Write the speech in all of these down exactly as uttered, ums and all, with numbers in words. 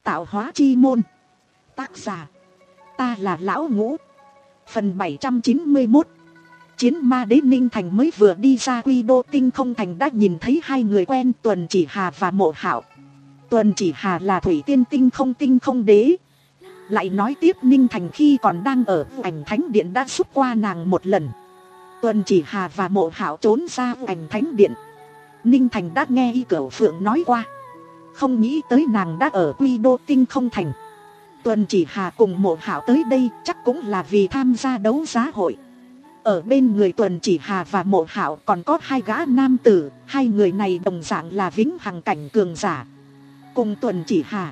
Tạo hóa chi môn. Tác giả, ta là Lão Ngũ. Phần bảy trăm chín mươi mốt. Chiến ma đế. Ninh Thành mới vừa đi ra Quy Đô Tinh Không Thành đã nhìn thấy hai người quen, Tuần Chỉ Hà và Mộ Hạo. Tuần Chỉ Hà là Thủy Tiên Tinh Không Tinh Không Đế. Lại nói tiếp, Ninh Thành khi còn đang ở Ảnh Thánh Điện đã giúp qua nàng một lần. Tuần Chỉ Hà và Mộ Hạo trốn ra Ảnh Thánh Điện. Ninh Thành đã nghe Y Cửu Phượng nói qua, không nghĩ tới nàng đã ở Quy Đô Tinh Không Thành. Tuần Chỉ Hà cùng Mộ Hạo tới đây chắc cũng là vì tham gia đấu giá hội. Ở bên người Tuần Chỉ Hà và Mộ Hạo còn có hai gã nam tử. Hai người này đồng dạng là vĩnh hằng cảnh cường giả. Cùng Tuần Chỉ Hà,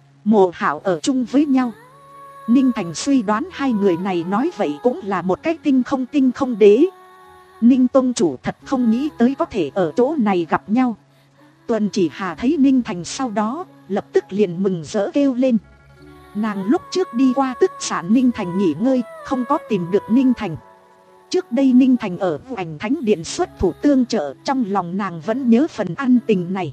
Mộ Hạo ở chung với nhau. Ninh Thành suy đoán hai người này nói vậy cũng là một cái tinh không tinh không đế. Ninh Tông chủ thật không nghĩ tới có thể ở chỗ này gặp nhau. Tuần Chỉ Hà thấy Ninh Thành sau đó lập tức liền mừng rỡ kêu lên. Nàng lúc trước đi qua tức sản Ninh Thành nghỉ ngơi, không có tìm được Ninh Thành. Trước đây Ninh Thành ở Ảnh Thánh Điện xuất thủ tương trợ, trong lòng nàng vẫn nhớ phần ân tình này.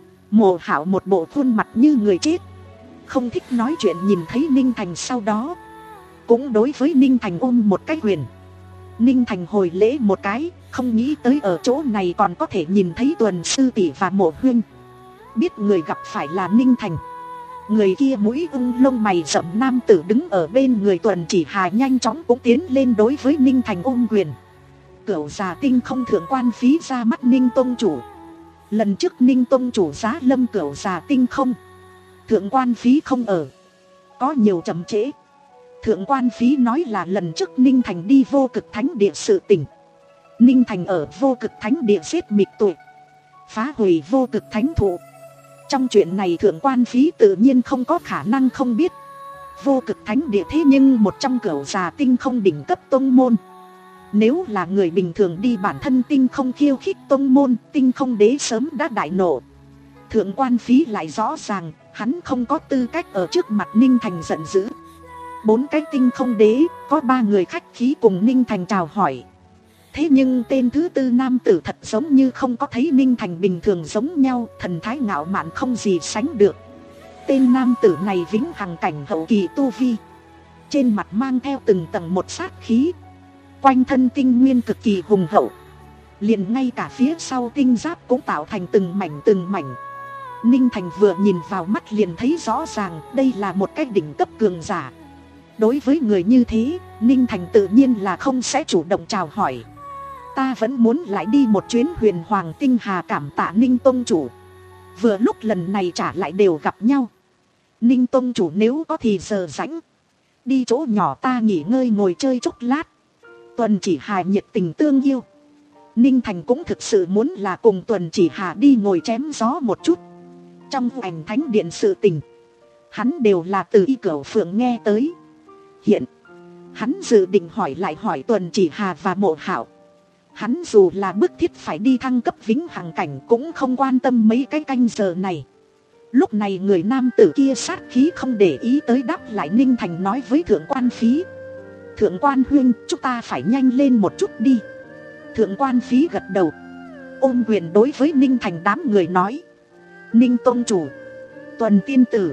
Mộ Hạo một bộ khuôn mặt như người chết, không thích nói chuyện. Nhìn thấy Ninh Thành sau đó cũng đối với Ninh Thành ôm một cái quyền. Ninh Thành hồi lễ một cái, không nghĩ tới ở chỗ này còn có thể nhìn thấy Tuần sư tỷ và Mộ huynh. Biết người gặp phải là Ninh Thành. Người kia mũi ưng lông mày rậm nam tử đứng ở bên người Tuần Chỉ Hà nhanh chóng cũng tiến lên đối với Ninh Thành ôm quyền. Cửu già tinh không thượng quan phí ra mắt Ninh Tông chủ. Lần trước Ninh Tông chủ giá lâm cửu già tinh không, thượng quan phí không ở, có nhiều chậm trễ. Thượng quan phí nói là lần trước Ninh Thành đi vô cực thánh địa sự tình. Ninh Thành ở vô cực thánh địa giết mịt tội, phá hủy vô cực thánh thụ. Trong chuyện này thượng quan phí tự nhiên không có khả năng không biết. Vô cực thánh địa thế nhưng một trong cửu già tinh không đỉnh cấp tông môn. Nếu là người bình thường đi, bản thân tinh không khiêu khích tông môn, tinh không đế sớm đã đại nộ. Thượng quan phí lại rõ ràng hắn không có tư cách ở trước mặt Ninh Thành giận dữ. Bốn cái tinh không đế, có ba người khách khí cùng Ninh Thành chào hỏi. Thế nhưng tên thứ tư nam tử thật giống như không có thấy Ninh Thành bình thường giống nhau, thần thái ngạo mạn không gì sánh được. Tên nam tử này vĩnh hằng cảnh hậu kỳ tu vi, trên mặt mang theo từng tầng một sát khí, quanh thân tinh nguyên cực kỳ hùng hậu. Liền ngay cả phía sau tinh giáp cũng tạo thành từng mảnh từng mảnh. Ninh Thành vừa nhìn vào mắt liền thấy rõ ràng đây là một cái đỉnh cấp cường giả. Đối với người như thế, Ninh Thành tự nhiên là không sẽ chủ động chào hỏi. Ta vẫn muốn lại đi một chuyến Huyền Hoàng Tinh Hà, cảm tạ Ninh Tông chủ. Vừa lúc lần này trả lại đều gặp nhau. Ninh Tông chủ nếu có thì giờ rảnh, đi chỗ nhỏ ta nghỉ ngơi ngồi chơi chốc lát. Tuần Chỉ Hà nhiệt tình tương yêu. Ninh Thành cũng thực sự muốn là cùng Tuần Chỉ Hà đi ngồi chém gió một chút. Trong Ảnh Thánh Điện sự tình, hắn đều là từ Y Cửu Phượng nghe tới. Hiện hắn dự định hỏi lại hỏi Tuần Chỉ Hà và Mộ Hạo. Hắn dù là bức thiết phải đi thăng cấp vĩnh hằng cảnh cũng không quan tâm mấy cái canh giờ này. Lúc này người nam tử kia sát khí không để ý tới đáp lại. Ninh Thành nói với thượng quan phí. Thượng quan huynh, chúng ta phải nhanh lên một chút đi. Thượng quan phí gật đầu, ôm quyền đối với Ninh Thành đám người nói. Ninh Tông chủ, Tuần tiên tử,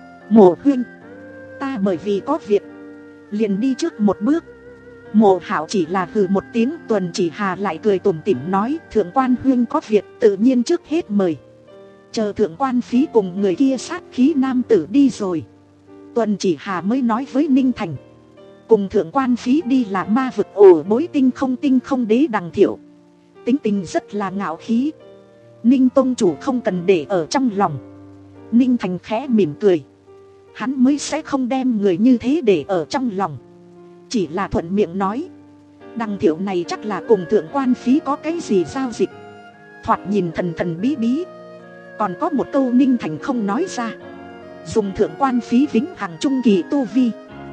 Mộ huynh, ta bởi vì có việc liền đi trước một bước. Mộ Hạo chỉ là hừ một tiếng. Tuần Chỉ Hà lại cười tủm tỉm nói. Thượng quan huynh có việc tự nhiên trước hết mời. Chờ thượng quan phí cùng người kia sát khí nam tử đi rồi, Tuần Chỉ Hà mới nói với Ninh Thành. Cùng thượng quan phí đi là ma vực ổ bối tinh không tinh không đế Đằng Thiệu. Tính tình rất là ngạo khí, Ninh Tông chủ không cần để ở trong lòng. Ninh Thành khẽ mỉm cười. Hắn mới sẽ không đem người như thế để ở trong lòng. Chỉ là thuận miệng nói. Đằng Thiệu này chắc là cùng thượng quan phí có cái gì giao dịch. Thoạt nhìn thần thần bí bí. Còn có một câu Ninh Thành không nói ra. Dùng thượng quan phí vĩnh hằng trung kỳ tu vi,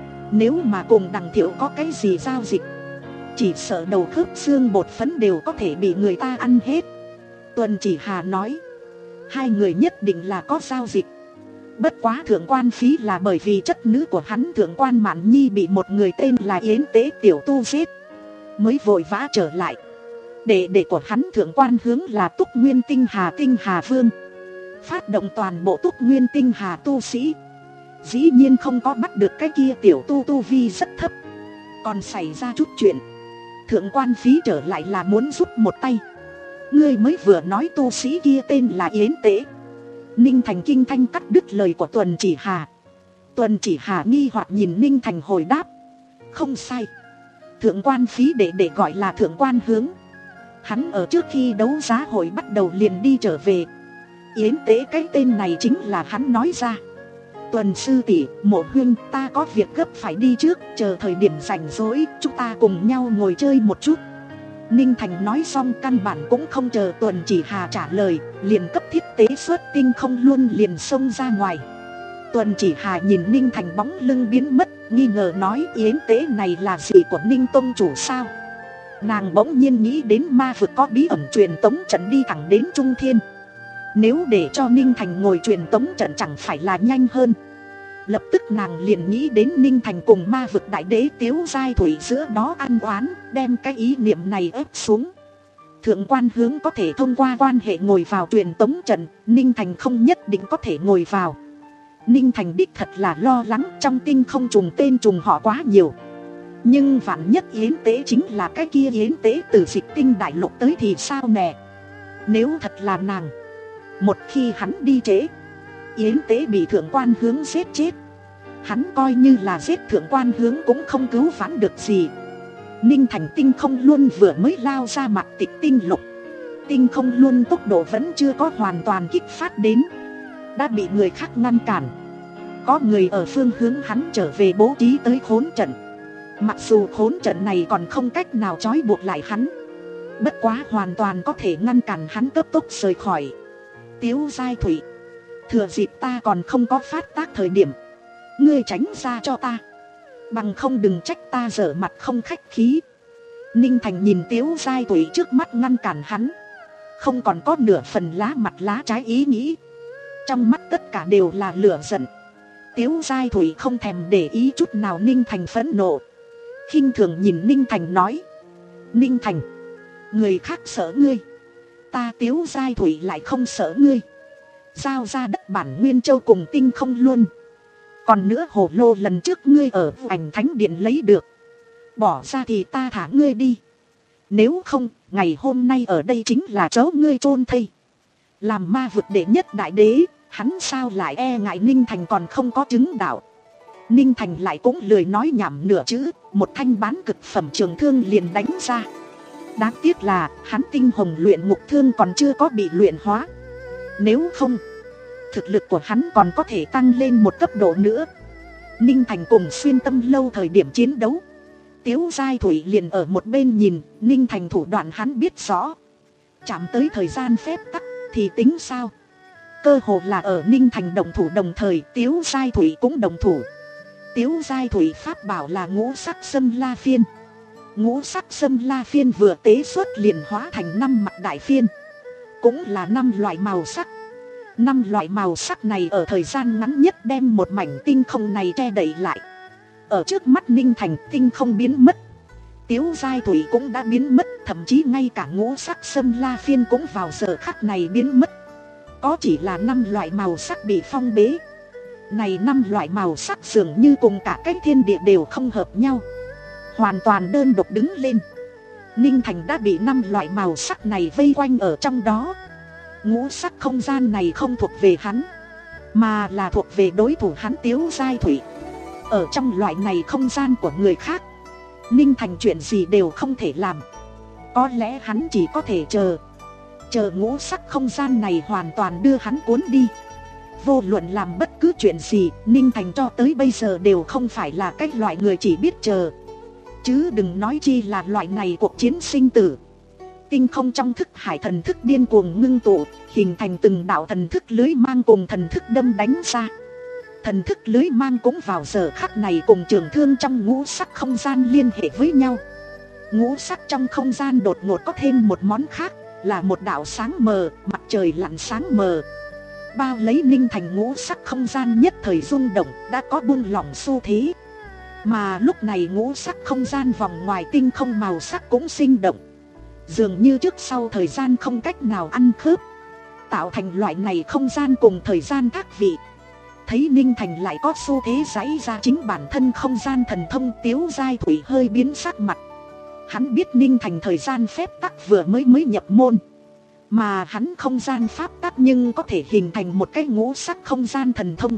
nếu mà cùng Đằng Thiệu có cái gì giao dịch, chỉ sợ đầu khớp xương bột phấn đều có thể bị người ta ăn hết. Tuần Chỉ Hà nói. Hai người nhất định là có giao dịch. Bất quá thượng quan phí là bởi vì chất nữ của hắn thượng quan Mạn Nhi bị một người tên là Yến Tế tiểu tu giết, mới vội vã trở lại. Đệ đệ của hắn thượng quan Hướng là Túc Nguyên Tinh Hà Tinh Hà Vương, phát động toàn bộ Túc Nguyên Tinh Hà tu sĩ, dĩ nhiên không có bắt được cái kia tiểu tu tu vi rất thấp. Còn xảy ra chút chuyện, thượng quan phí trở lại là muốn giúp một tay. Ngươi mới vừa nói tu sĩ kia tên là Yến Tế. Ninh Thành kinh thanh cắt đứt lời của Tuần Chỉ Hà. Tuần Chỉ Hà nghi hoặc nhìn Ninh Thành hồi đáp. Không sai, thượng quan phí để để gọi là thượng quan hướng. Hắn ở trước khi đấu giá hội bắt đầu liền đi trở về. Yến Tế cái tên này chính là hắn nói ra. Tuần sư tỷ, Mộ huynh, ta có việc gấp phải đi trước, chờ thời điểm rảnh rỗi chúng ta cùng nhau ngồi chơi một chút. Ninh Thành nói xong căn bản cũng không chờ Tuần Chỉ Hà trả lời, liền cấp thiết tế xuất tinh không luôn liền xông ra ngoài. Tuần Chỉ Hà nhìn Ninh Thành bóng lưng biến mất, nghi ngờ nói Yến Tế này là gì của Ninh Tông chủ sao? Nàng bỗng nhiên nghĩ đến ma vực có bí ẩn truyền tống trận đi thẳng đến Trung Thiên. Nếu để cho Ninh Thành ngồi truyền tống trận chẳng phải là nhanh hơn. Lập tức nàng liền nghĩ đến Ninh Thành cùng ma vực đại đế Tiếu Giai Thủy giữa đó ăn oán, đem cái ý niệm này ép xuống. Thượng quan hướng có thể thông qua quan hệ ngồi vào truyền tống trận, Ninh Thành không nhất định có thể ngồi vào. Ninh Thành đích thật là lo lắng, trong tinh không trùng tên trùng họ quá nhiều. Nhưng vạn nhất Yến Tế chính là cái kia Yến Tế từ Dịch Tinh đại lục tới thì sao nè? Nếu thật là nàng, một khi hắn đi trễ, Yến Tế bị thượng quan hướng giết chết, hắn coi như là giết thượng quan hướng cũng không cứu vãn được gì. Ninh Thành tinh không luôn vừa mới lao ra mặt tịch tinh lục. Tinh không luôn tốc độ vẫn chưa có hoàn toàn kích phát đến, đã bị người khác ngăn cản. Có người ở phương hướng hắn trở về bố trí tới khốn trận. Mặc dù khốn trận này còn không cách nào trói buộc lại hắn, bất quá hoàn toàn có thể ngăn cản hắn cấp tốc rời khỏi. Tiếu Giai Thủy, thừa dịp ta còn không có phát tác thời điểm, ngươi tránh ra cho ta, bằng không đừng trách ta dở mặt không khách khí. Ninh Thành nhìn Tiếu Giai Thủy trước mắt ngăn cản hắn, không còn có nửa phần lá mặt lá trái ý nghĩ, trong mắt tất cả đều là lửa giận. Tiếu Giai Thủy không thèm để ý chút nào Ninh Thành phẫn nộ, khinh thường nhìn Ninh Thành nói: Ninh Thành, người khác sợ ngươi, ta Tiếu Giai Thủy lại không sợ ngươi. Giao ra đất bản Nguyên Châu cùng tinh không luôn. Còn nữa hồ lô lần trước ngươi ở Ảnh Thánh Điện lấy được, bỏ ra thì ta thả ngươi đi. Nếu không, ngày hôm nay ở đây chính là chỗ ngươi chôn thây. Làm ma vực đệ nhất đại đế, hắn sao lại e ngại Ninh Thành còn không có chứng đạo. Ninh Thành lại cũng lười nói nhảm nửa chữ, một thanh bán cực phẩm trường thương liền đánh ra. Đáng tiếc là hắn tinh hồng luyện ngục thương còn chưa có bị luyện hóa. Nếu không, thực lực của hắn còn có thể tăng lên một cấp độ nữa. Ninh Thành cùng Xuyên Tâm Lâu thời điểm chiến đấu, Tiếu Giai Thủy liền ở một bên nhìn. Ninh Thành thủ đoạn hắn biết rõ, chạm tới thời gian phép tắc thì tính sao. Cơ hồ là ở Ninh Thành đồng thủ đồng thời, Tiếu Giai Thủy cũng đồng thủ. Tiếu Giai Thủy pháp bảo là ngũ sắc sâm la phiên. Ngũ sắc sâm la phiên vừa tế xuất liền hóa thành năm mặt đại phiên, cũng là năm loại màu sắc. Năm loại màu sắc này ở thời gian ngắn nhất đem một mảnh tinh không này che đậy lại. Ở trước mắt Ninh Thành, tinh không biến mất, Tiếu Giai Thủy cũng đã biến mất, thậm chí ngay cả ngũ sắc sâm la phiên cũng vào giờ khắc này biến mất. Có chỉ là năm loại màu sắc bị phong bế. Này năm loại màu sắc dường như cùng cả cái thiên địa đều không hợp nhau, hoàn toàn đơn độc đứng lên. Ninh Thành đã bị năm loại màu sắc này vây quanh ở trong đó. Ngũ sắc không gian này không thuộc về hắn, mà là thuộc về đối thủ hắn Tiếu Giai Thủy. Ở trong loại này không gian của người khác, Ninh Thành chuyện gì đều không thể làm. Có lẽ hắn chỉ có thể chờ, chờ ngũ sắc không gian này hoàn toàn đưa hắn cuốn đi. Vô luận làm bất cứ chuyện gì, Ninh Thành cho tới bây giờ đều không phải là cái loại người chỉ biết chờ, chứ đừng nói chi là loại này cuộc chiến sinh tử. Tinh không trong thức hải thần thức điên cuồng ngưng tụ, hình thành từng đạo thần thức lưới mang cùng thần thức đâm đánh ra. Thần thức lưới mang cũng vào giờ khắc này cùng trường thương trong ngũ sắc không gian liên hệ với nhau. Ngũ sắc trong không gian đột ngột có thêm một món khác, là một đạo sáng mờ, mặt trời lặn sáng mờ. Bao lấy Ninh Thành ngũ sắc không gian nhất thời rung động, đã có buông lỏng xu thế. Mà lúc này ngũ sắc không gian vòng ngoài tinh không màu sắc cũng sinh động, dường như trước sau thời gian không cách nào ăn khớp, tạo thành loại này không gian cùng thời gian các vị. thấy Ninh Thành lại có xu thế giãy ra chính bản thân không gian thần thông, Tiếu Giai Thủy hơi biến sắc mặt. Hắn biết Ninh Thành thời gian phép tắc vừa mới mới nhập môn, mà hắn không gian pháp tắc nhưng có thể hình thành một cái ngũ sắc không gian thần thông.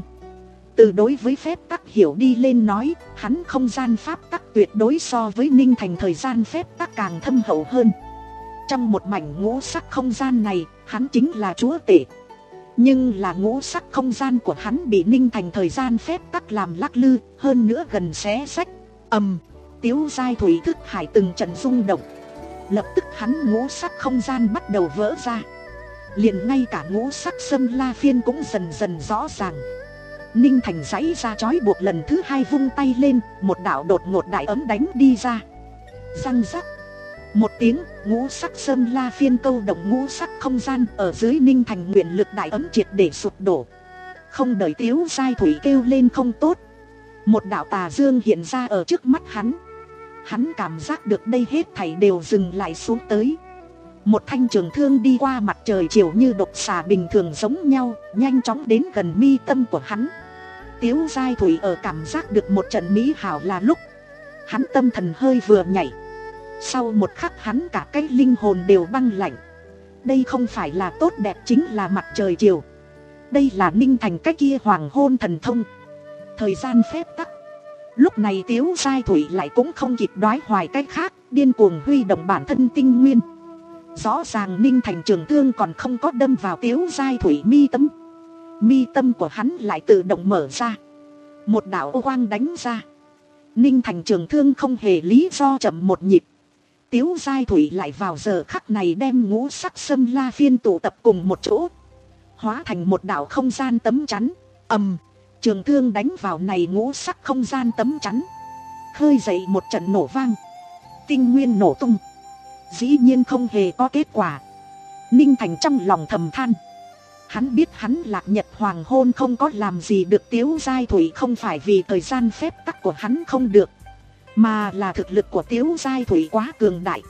Từ đối với phép tắc hiểu đi lên nói, hắn không gian pháp tắc tuyệt đối so với Ninh Thành thời gian phép tắc càng thâm hậu hơn. Trong một mảnh ngũ sắc không gian này, hắn chính là chúa tể. Nhưng là ngũ sắc không gian của hắn bị Ninh Thành thời gian phép tắc làm lắc lư, hơn nữa gần xé sách. Ầm, Tiếu Giai Thủy thức hải từng trận rung động. Lập tức hắn ngũ sắc không gian bắt đầu vỡ ra. Liền ngay cả ngũ sắc Sâm La Phiên cũng dần dần rõ ràng. Ninh Thành giãy ra trói buộc lần thứ hai, vung tay lên, một đạo đột ngột đại ấm đánh đi ra. Răng rắc. Một tiếng, ngũ sắc Sâm La Phiên câu động ngũ sắc không gian ở dưới Ninh Thành nguyện lực đại ấm triệt để sụp đổ. Không đợi Tiếu Giai Thủy kêu lên không tốt, một đạo tà dương hiện ra ở trước mắt hắn. Hắn cảm giác được đây hết thảy đều dừng lại xuống tới. Một thanh trường thương đi qua mặt trời chiều như độc xà bình thường giống nhau, nhanh chóng đến gần mi tâm của hắn. Tiếu Giai Thủy ở cảm giác được một trận mỹ hảo là lúc hắn tâm thần hơi vừa nhảy. Sau một khắc hắn cả cái linh hồn đều băng lạnh. Đây không phải là tốt đẹp chính là mặt trời chiều. Đây là Ninh Thành cái kia hoàng hôn thần thông, thời gian phép tắc. Lúc này Tiếu Giai Thủy lại cũng không kịp đoái hoài cách khác, điên cuồng huy động bản thân tinh nguyên. Rõ ràng Ninh Thành trường thương còn không có đâm vào Tiếu Giai Thủy mi tâm. Mi tâm của hắn lại tự động mở ra, một đạo ô quang đánh ra. Ninh Thành trường thương không hề lý do chậm một nhịp. Tiếu Giai Thủy lại vào giờ khắc này đem ngũ sắc Sâm La Phiên tụ tập cùng một chỗ, hóa thành một đạo không gian tấm chắn. Ầm, trường thương đánh vào này ngũ sắc không gian tấm chắn, khơi dậy một trận nổ vang. Tinh nguyên nổ tung, dĩ nhiên không hề có kết quả. Ninh Thành trong lòng thầm than. Hắn biết hắn Lạc Nhật hoàng hôn không có làm gì được Tiếu Giai Thủy, không phải vì thời gian phép tắc của hắn không được, mà là thực lực của Tiếu Giai Thủy quá cường đại.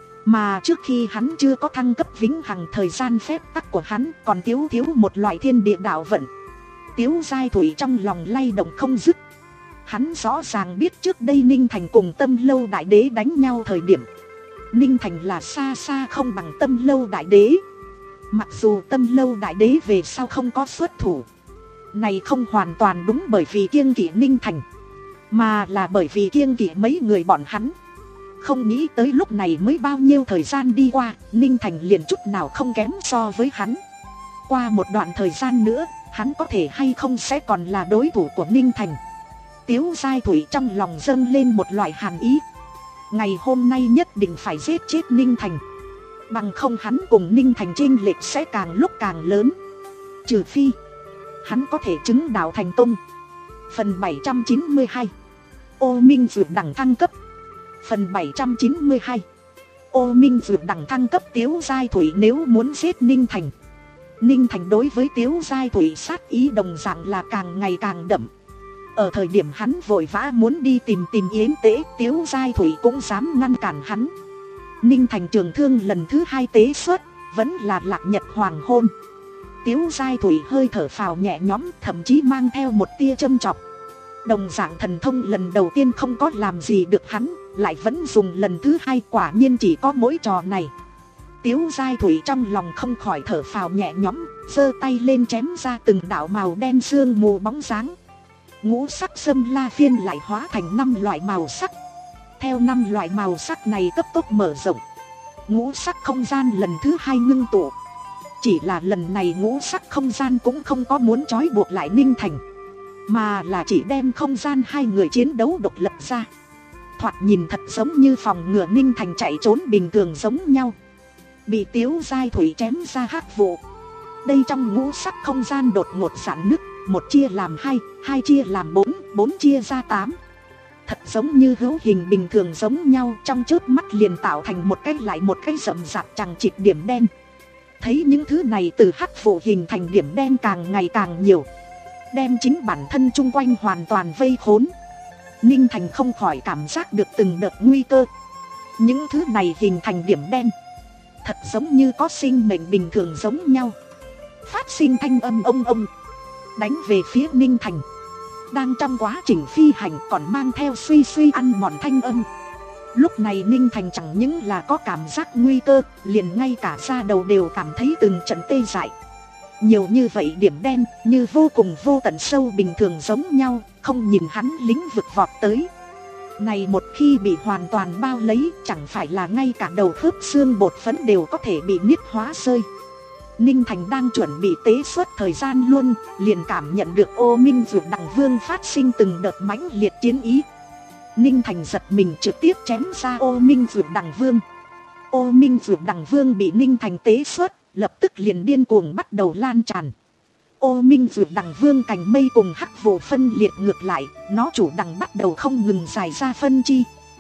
Mà trước khi hắn chưa có thăng cấp vĩnh hằng thời gian phép tắc của hắn còn thiếu thiếu một loại thiên địa đạo vận. Tiếu Giai Thủy trong lòng lay động không dứt. Hắn rõ ràng biết trước đây Ninh Thành cùng Tâm Lâu Đại Đế đánh nhau thời điểm, Ninh Thành là xa xa không bằng Tâm Lâu Đại Đế. Mặc dù Tâm Lâu Đại Đế về sau không có xuất thủ, này không hoàn toàn đúng bởi vì kiêng kỵ Ninh Thành, mà là bởi vì kiêng kỵ mấy người bọn hắn. Không nghĩ tới lúc này mới bao nhiêu thời gian đi qua, Ninh Thành liền chút nào không kém so với hắn. Qua một đoạn thời gian nữa, hắn có thể hay không sẽ còn là đối thủ của Ninh Thành. Tiếu Giai Thủy trong lòng dâng lên một loại hàn ý. Ngày hôm nay nhất định phải giết chết Ninh Thành, bằng không hắn cùng Ninh Thành chênh lệch sẽ càng lúc càng lớn. Trừ phi hắn có thể chứng đạo thành công. Phần bảy trăm chín mươi hai, Ô Minh Dược đẳng thăng cấp. Phần bảy trăm chín mươi hai, Ô Minh Dược đẳng thăng cấp. Tiếu Giai Thủy nếu muốn giết Ninh Thành, Ninh Thành đối với Tiếu Giai Thủy sát ý đồng dạng là càng ngày càng đậm. Ở thời điểm hắn vội vã muốn đi tìm tìm Yến Tế, Tiếu Giai Thủy cũng dám ngăn cản hắn. Ninh Thành trường thương lần thứ hai tế xuất, vẫn là Lạc Nhật hoàng hôn. Tiếu Giai Thủy hơi thở phào nhẹ nhõm, thậm chí mang theo một tia châm chọc. Đồng dạng thần thông lần đầu tiên không có làm gì được hắn, lại vẫn dùng lần thứ hai, quả nhiên chỉ có mỗi trò này. Tiếu Giai Thủy trong lòng không khỏi thở phào nhẹ nhõm, giơ tay lên chém ra từng đạo màu đen sương mù bóng dáng. Ngũ sắc Sâm La Phiên lại hóa thành năm loại màu sắc. Theo năm loại màu sắc này cấp tốc mở rộng, ngũ sắc không gian lần thứ hai ngưng tụ. Chỉ là lần này ngũ sắc không gian cũng không có muốn trói buộc lại Ninh Thành, mà là chỉ đem không gian hai người chiến đấu độc lập ra. Thoạt nhìn thật giống như phòng ngừa Ninh Thành chạy trốn bình thường giống nhau. Bị Tiếu Giai Thủy chém ra hắc vụ. Đây trong ngũ sắc không gian đột ngột giãn nứt, một chia làm hai, hai chia làm bốn, bốn chia ra tám. Thật giống như hữu hình bình thường giống nhau, trong chớp mắt liền tạo thành một cái lại một cái rậm rạp chằng chịt điểm đen. Thấy những thứ này từ hắc vụ hình thành điểm đen càng ngày càng nhiều, đem chính bản thân chung quanh hoàn toàn vây khốn. Ninh Thành không khỏi cảm giác được từng đợt nguy cơ. Những thứ này hình thành điểm đen, thật giống như có sinh mệnh bình thường giống nhau, phát sinh thanh âm ông ông. đánh về phía Ninh Thành. Đang trong quá trình phi hành còn mang theo suy suy ăn mòn thanh âm. Lúc này Ninh Thành chẳng những là có cảm giác nguy cơ, liền ngay cả da đầu đều cảm thấy từng trận tê dại. Nhiều như vậy điểm đen, như vô cùng vô tận sâu bình thường giống nhau, không nhìn hắn lính vực vọt tới. Này một khi bị hoàn toàn bao lấy, chẳng phải là ngay cả đầu khớp xương bột phấn đều có thể bị niết hóa rơi. Ninh Thành đang chuẩn bị tế xuất thời gian luôn, liền cảm nhận được Ô Minh Dược Đằng Vương phát sinh từng đợt mãnh liệt chiến ý. Ninh Thành giật mình trực tiếp chém ra Ô Minh Dược Đằng Vương. Ô Minh Dược Đằng Vương bị Ninh Thành tế xuất, lập tức liền điên cuồng bắt đầu lan tràn. Ô Minh Dược Đằng Vương cành mây cùng hắc vụ phân liệt ngược lại, nó chủ đằng bắt đầu không ngừng dài ra phân chi.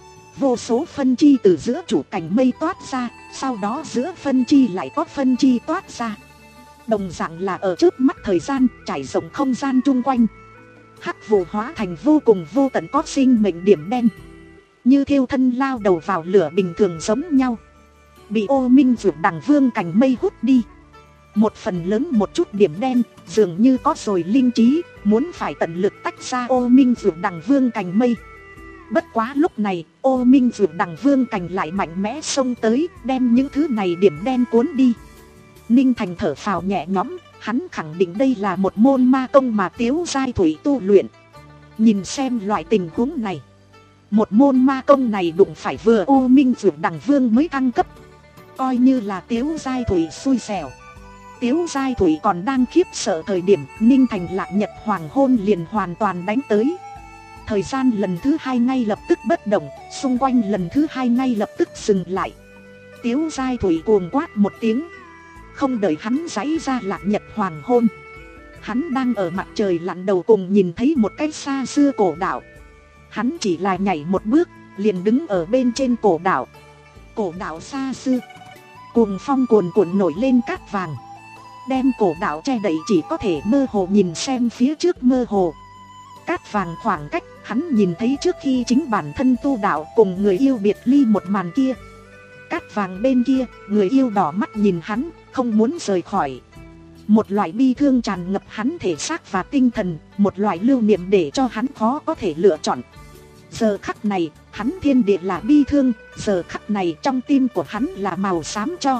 Vô số phân chi từ giữa chủ cành mây toát ra, sau đó giữa phân chi lại có phân chi toát ra. Đồng dạng là ở trước mắt thời gian, trải rộng không gian chung quanh. Hắc vụ hóa thành vô cùng vô tận có sinh mệnh điểm đen, như thiêu thân lao đầu vào lửa bình thường giống nhau, bị Ô Minh Dược Đằng Vương cành mây hút đi. Một phần lớn một chút điểm đen, dường như có rồi linh trí, muốn phải tận lực tách ra Ô Minh Dược Đằng Vương cành mây. Bất quá lúc này, Ô Minh Dược Đằng Vương cành lại mạnh mẽ xông tới, đem những thứ này điểm đen cuốn đi. Ninh Thành thở phào nhẹ nhõm, hắn khẳng định đây là một môn ma công mà Tiếu Giai Thủy tu luyện. Nhìn xem loại tình huống này, một môn ma công này đụng phải vừa Ô Minh Dược Đằng Vương mới thăng cấp, coi như là Tiếu Giai Thủy xui xẻo. Tiếu Giai Thủy còn đang khiếp sợ thời điểm Ninh Thành Lạc Nhật Hoàng Hôn liền hoàn toàn đánh tới. Thời gian lần thứ hai ngay lập tức bất động, xung quanh lần thứ hai ngay lập tức dừng lại. Tiếu Giai Thủy cuồng quát một tiếng. Không đợi hắn giãy ra Lạc Nhật Hoàng Hôn, hắn đang ở mặt trời lặn đầu cùng nhìn thấy một cái xa xưa cổ đảo. Hắn chỉ là nhảy một bước, liền đứng ở bên trên cổ đảo. Cổ đảo xa xưa, cuồng phong cuồn cuộn nổi lên cát vàng, đem cổ đảo che đậy, chỉ có thể mơ hồ nhìn xem phía trước mơ hồ. Cát vàng khoảng cách, hắn nhìn thấy trước khi chính bản thân tu đạo cùng người yêu biệt ly một màn kia. Cát vàng bên kia, người yêu đỏ mắt nhìn hắn, không muốn rời khỏi. Một loại bi thương tràn ngập hắn thể xác và tinh thần, một loại lưu niệm để cho hắn khó có thể lựa chọn. Giờ khắc này, hắn thiên địa là bi thương, giờ khắc này trong tim của hắn là màu xám cho.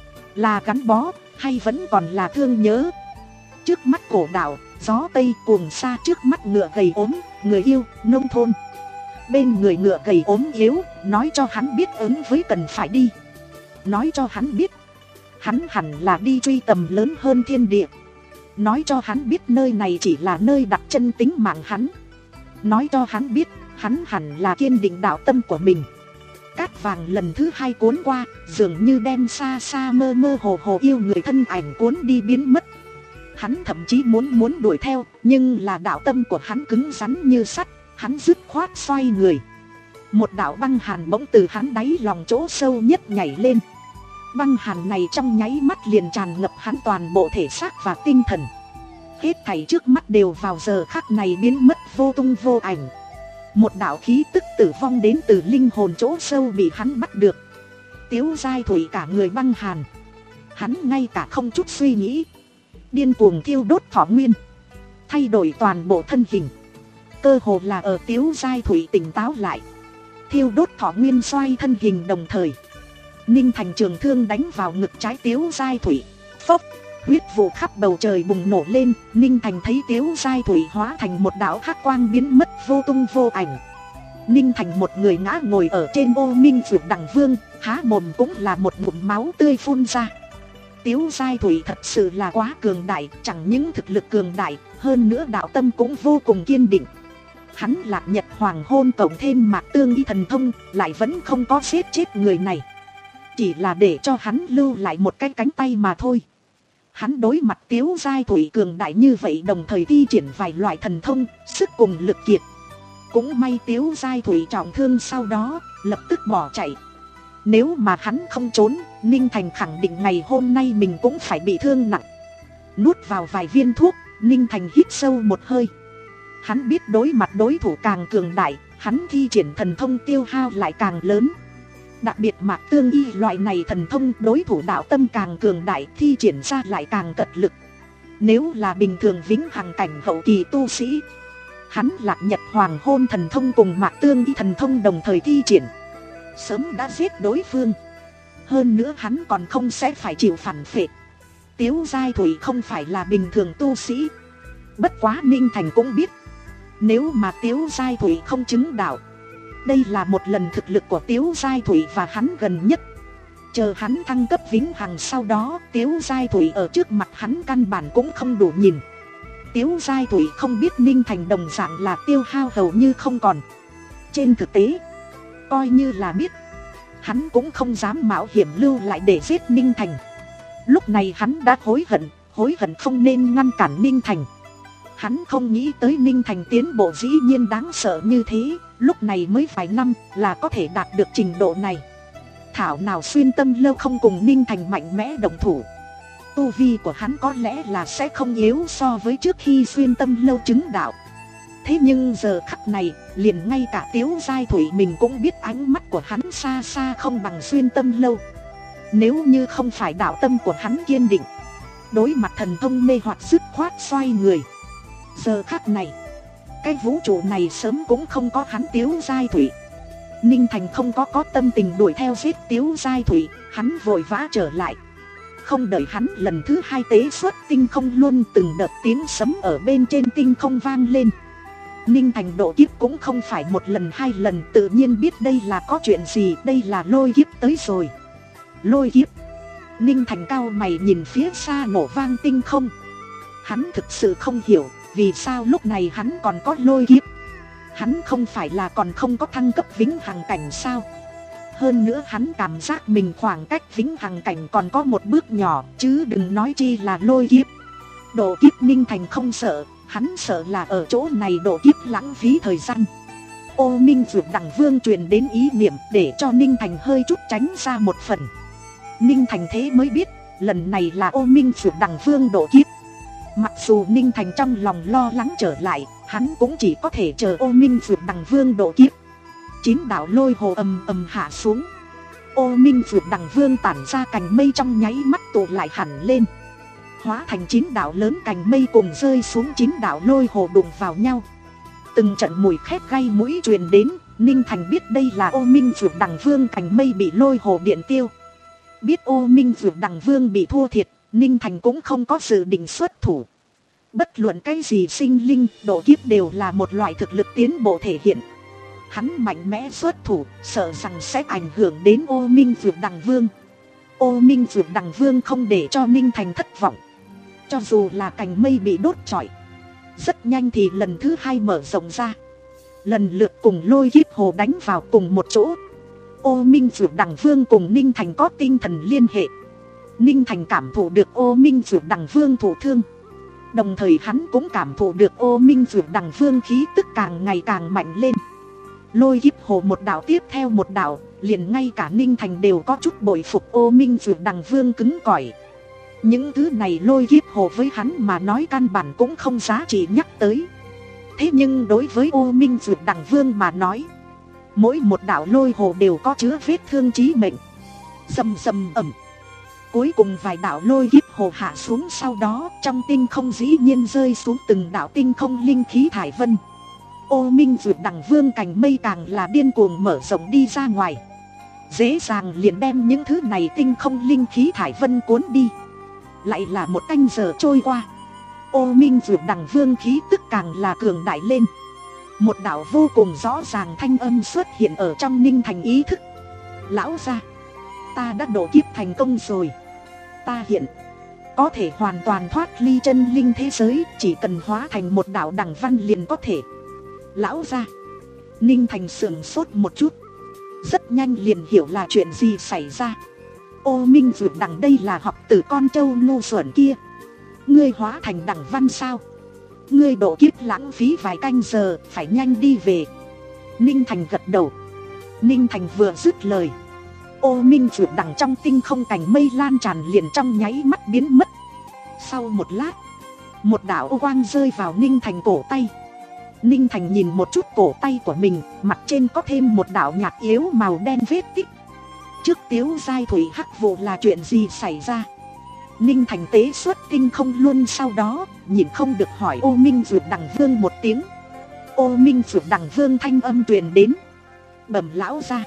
Là gắn bó, hay vẫn còn là thương nhớ. Trước mắt cổ đảo, gió tây cuồng xa, trước mắt ngựa gầy ốm, người yêu, nông thôn. Bên người ngựa gầy ốm yếu, nói cho hắn biết ứng với cần phải đi. Nói cho hắn biết, hắn hẳn là đi truy tầm lớn hơn thiên địa. Nói cho hắn biết nơi này chỉ là nơi đặt chân tính mạng hắn. Nói cho hắn biết, hắn hẳn là kiên định đạo tâm của mình. Cát vàng lần thứ hai cuốn qua, dường như đem xa xa mơ mơ hồ hồ yêu người thân ảnh cuốn đi biến mất. Hắn thậm chí muốn muốn đuổi theo, nhưng là đạo tâm của hắn cứng rắn như sắt, hắn dứt khoát xoay người. Một đạo băng hàn bỗng từ hắn đáy lòng chỗ sâu nhất nhảy lên. Băng hàn này trong nháy mắt liền tràn ngập hắn toàn bộ thể xác và tinh thần. Hết thảy trước mắt đều vào giờ khắc này biến mất vô tung vô ảnh. Một đạo khí tức tử vong đến từ linh hồn chỗ sâu bị hắn bắt được. Tiếu Giai Thủy cả người băng hàn, hắn ngay cả không chút suy nghĩ, điên cuồng thiêu đốt thọ nguyên, thay đổi toàn bộ thân hình. Cơ hồ là ở Tiếu Giai Thủy tỉnh táo lại, thiêu đốt thọ nguyên xoay thân hình đồng thời, Ninh Thành trường thương đánh vào ngực trái Tiếu Giai Thủy. Phốc, huyết vụ khắp bầu trời bùng nổ lên. Ninh Thành thấy Tiếu Giai Thủy hóa thành một đạo hắc quang biến mất vô tung vô ảnh. Ninh Thành một người ngã ngồi ở trên Ô Minh Dược Đằng Vương, há mồm cũng là một ngụm máu tươi phun ra. Tiếu Giai Thủy thật sự là quá cường đại, chẳng những thực lực cường đại, hơn nữa đạo tâm cũng vô cùng kiên định. Hắn Lạc Nhật Hoàng Hôn cộng thêm Mạc Tương Y thần thông, lại vẫn không có giết chết người này, chỉ là để cho hắn lưu lại một cái cánh tay mà thôi. Hắn đối mặt Tiếu Giai Thủy cường đại như vậy, đồng thời thi triển vài loại thần thông, sức cùng lực kiệt. Cũng may Tiếu Giai Thủy trọng thương sau đó, lập tức bỏ chạy. Nếu mà hắn không trốn, Ninh Thành khẳng định ngày hôm nay mình cũng phải bị thương nặng. Nuốt vào vài viên thuốc, Ninh Thành hít sâu một hơi. Hắn biết đối mặt đối thủ càng cường đại, hắn thi triển thần thông tiêu hao lại càng lớn. Đặc biệt Mạc Tương Y loại này thần thông, đối thủ đạo tâm càng cường đại, thi triển ra lại càng cật lực. Nếu là bình thường vĩnh hằng cảnh hậu kỳ tu sĩ, hắn lạc nhật hoàng hôn thần thông cùng mạc tương y thần thông đồng thời thi triển, sớm đã giết đối phương. Hơn nữa hắn còn không sẽ phải chịu phản phệ. Tiếu Giai Thủy không phải là bình thường tu sĩ. Bất quá Ninh Thành cũng biết, nếu mà Tiếu Giai Thủy không chứng đạo, đây là một lần thực lực của Tiếu Giai Thủy và hắn gần nhất. Chờ hắn thăng cấp vĩnh hằng sau đó, Tiếu Giai Thủy ở trước mặt hắn căn bản cũng không đủ nhìn. Tiếu Giai Thủy không biết Ninh Thành đồng dạng là tiêu hao hầu như không còn. Trên thực tế, coi như là biết, hắn cũng không dám mạo hiểm lưu lại để giết Ninh Thành. Lúc này hắn đã hối hận, hối hận không nên ngăn cản Ninh Thành. Hắn không nghĩ tới Ninh Thành tiến bộ dĩ nhiên đáng sợ như thế, lúc này mới vài năm là có thể đạt được trình độ này. Thảo nào Xuyên Tâm Lâu không cùng Ninh Thành mạnh mẽ đồng thủ. Tu vi của hắn có lẽ là sẽ không yếu so với trước khi Xuyên Tâm Lâu chứng đạo. Thế nhưng giờ khắc này, liền ngay cả Tiếu Giai Thủy mình cũng biết ánh mắt của hắn xa xa không bằng Xuyên Tâm Lâu. Nếu như không phải đạo tâm của hắn kiên định, đối mặt thần thông mê hoặc dứt khoát xoay người. Giờ khắc này, cái vũ trụ này sớm cũng không có hắn Tiếu Giai Thủy. Ninh Thành không có có tâm tình đuổi theo giết Tiếu Giai Thủy, hắn vội vã trở lại. Không đợi hắn lần thứ hai tế xuất tinh không luôn, từng đợt tiếng sấm ở bên trên tinh không vang lên. Ninh Thành độ kiếp cũng không phải một lần hai lần, tự nhiên biết đây là có chuyện gì, đây là lôi kiếp tới rồi. Lôi kiếp. Ninh Thành cao mày nhìn phía xa nổ vang tinh không. Hắn thực sự không hiểu vì sao lúc này hắn còn có lôi kiếp. Hắn không phải là còn không có thăng cấp vĩnh hằng cảnh sao? Hơn nữa hắn cảm giác mình khoảng cách vĩnh hằng cảnh còn có một bước nhỏ, chứ đừng nói chi là lôi kiếp. Độ kiếp Ninh Thành không sợ, hắn sợ là ở chỗ này độ kiếp lãng phí thời gian. Ô Minh Dược Đằng Vương truyền đến ý niệm để cho Ninh Thành hơi chút tránh ra một phần. Ninh Thành thế mới biết, lần này là Ô Minh Dược Đằng Vương độ kiếp. Mặc dù Ninh Thành trong lòng lo lắng trở lại, hắn cũng chỉ có thể chờ Ô Minh Dược Đằng Vương độ kiếp. Chín đạo lôi hồ ầm ầm hạ xuống. Ô Minh Dược Đằng Vương tản ra cành mây trong nháy mắt tụ lại hẳn lên, hóa thành chín đạo lớn cành mây cùng rơi xuống chín đạo lôi hồ đụng vào nhau. Từng trận mùi khét gây mũi truyền đến, Ninh Thành biết đây là Ô Minh Dược Đằng Vương cành mây bị lôi hồ điện tiêu. Biết Ô Minh Dược Đằng Vương bị thua thiệt, Ninh Thành cũng không có dự định xuất thủ. Bất luận cái gì sinh linh, độ kiếp đều là một loại thực lực tiến bộ thể hiện. Hắn mạnh mẽ xuất thủ, sợ rằng sẽ ảnh hưởng đến Ô Minh Dược Đằng Vương. Ô Minh Dược Đằng Vương không để cho Ninh Thành thất vọng. Cho dù là cành mây bị đốt trọi, rất nhanh thì lần thứ hai mở rộng ra, lần lượt cùng lôi kiếp hồ đánh vào cùng một chỗ. Ô Minh Dược Đằng Vương cùng Ninh Thành có tinh thần liên hệ. Ninh Thành cảm thụ được Ô Minh Dược Đằng Vương thụ thương, đồng thời hắn cũng cảm thụ được Ô Minh Dược Đằng Vương khí tức càng ngày càng mạnh lên. Lôi kiếp hồ một đạo tiếp theo một đạo, liền ngay cả Ninh Thành đều có chút bội phục Ô Minh Dược Đằng Vương cứng cỏi. Những thứ này lôi kiếp hồ với hắn mà nói căn bản cũng không giá trị nhắc tới. Thế nhưng đối với Ô Minh Dược Đằng Vương mà nói, mỗi một đạo lôi hồ đều có chứa vết thương chí mệnh. Rầm rầm ầm. Cuối cùng vài đạo lôi kiếp hồ hạ xuống, sau đó trong tinh không dĩ nhiên rơi xuống từng đạo tinh không linh khí thải vân. Ô Minh Dược Đằng Vương cành mây càng là điên cuồng mở rộng đi ra ngoài, dễ dàng liền đem những thứ này tinh không linh khí thải vân cuốn đi. Lại là một canh giờ trôi qua, Ô Minh Dược Đằng Vương khí tức càng là cường đại lên. Một đạo vô cùng rõ ràng thanh âm xuất hiện ở trong Ninh Thành ý thức. Lão gia, ta đã độ kiếp thành công rồi. Ta hiện có thể hoàn toàn thoát ly chân linh thế giới, chỉ cần hóa thành một đạo đằng văn liền có thể. Lão gia. Ninh Thành sườn sốt một chút, rất nhanh liền hiểu là chuyện gì xảy ra. Ô Minh Dược Đằng đây là học từ con trâu ngu xuẩn kia. Ngươi hóa thành đằng văn sao? Ngươi độ kiếp lãng phí vài canh giờ, phải nhanh đi về. Ninh Thành gật đầu. Ninh Thành vừa dứt lời, Ô Minh Dược Đằng trong tinh không cành mây lan tràn liền trong nháy mắt biến mất. Sau một lát, một đạo ô quang rơi vào Ninh Thành cổ tay. Ninh Thành nhìn một chút cổ tay của mình, mặt trên có thêm một đạo nhạt yếu màu đen vết tích. Trước Tiếu Giai Thủy hắc vụ là chuyện gì xảy ra? Ninh Thành tế xuất tinh không luôn, sau đó nhìn không được hỏi Ô Minh Dược Đằng Vương một tiếng. Ô Minh Dược Đằng Vương thanh âm truyền đến. Bẩm lão ra,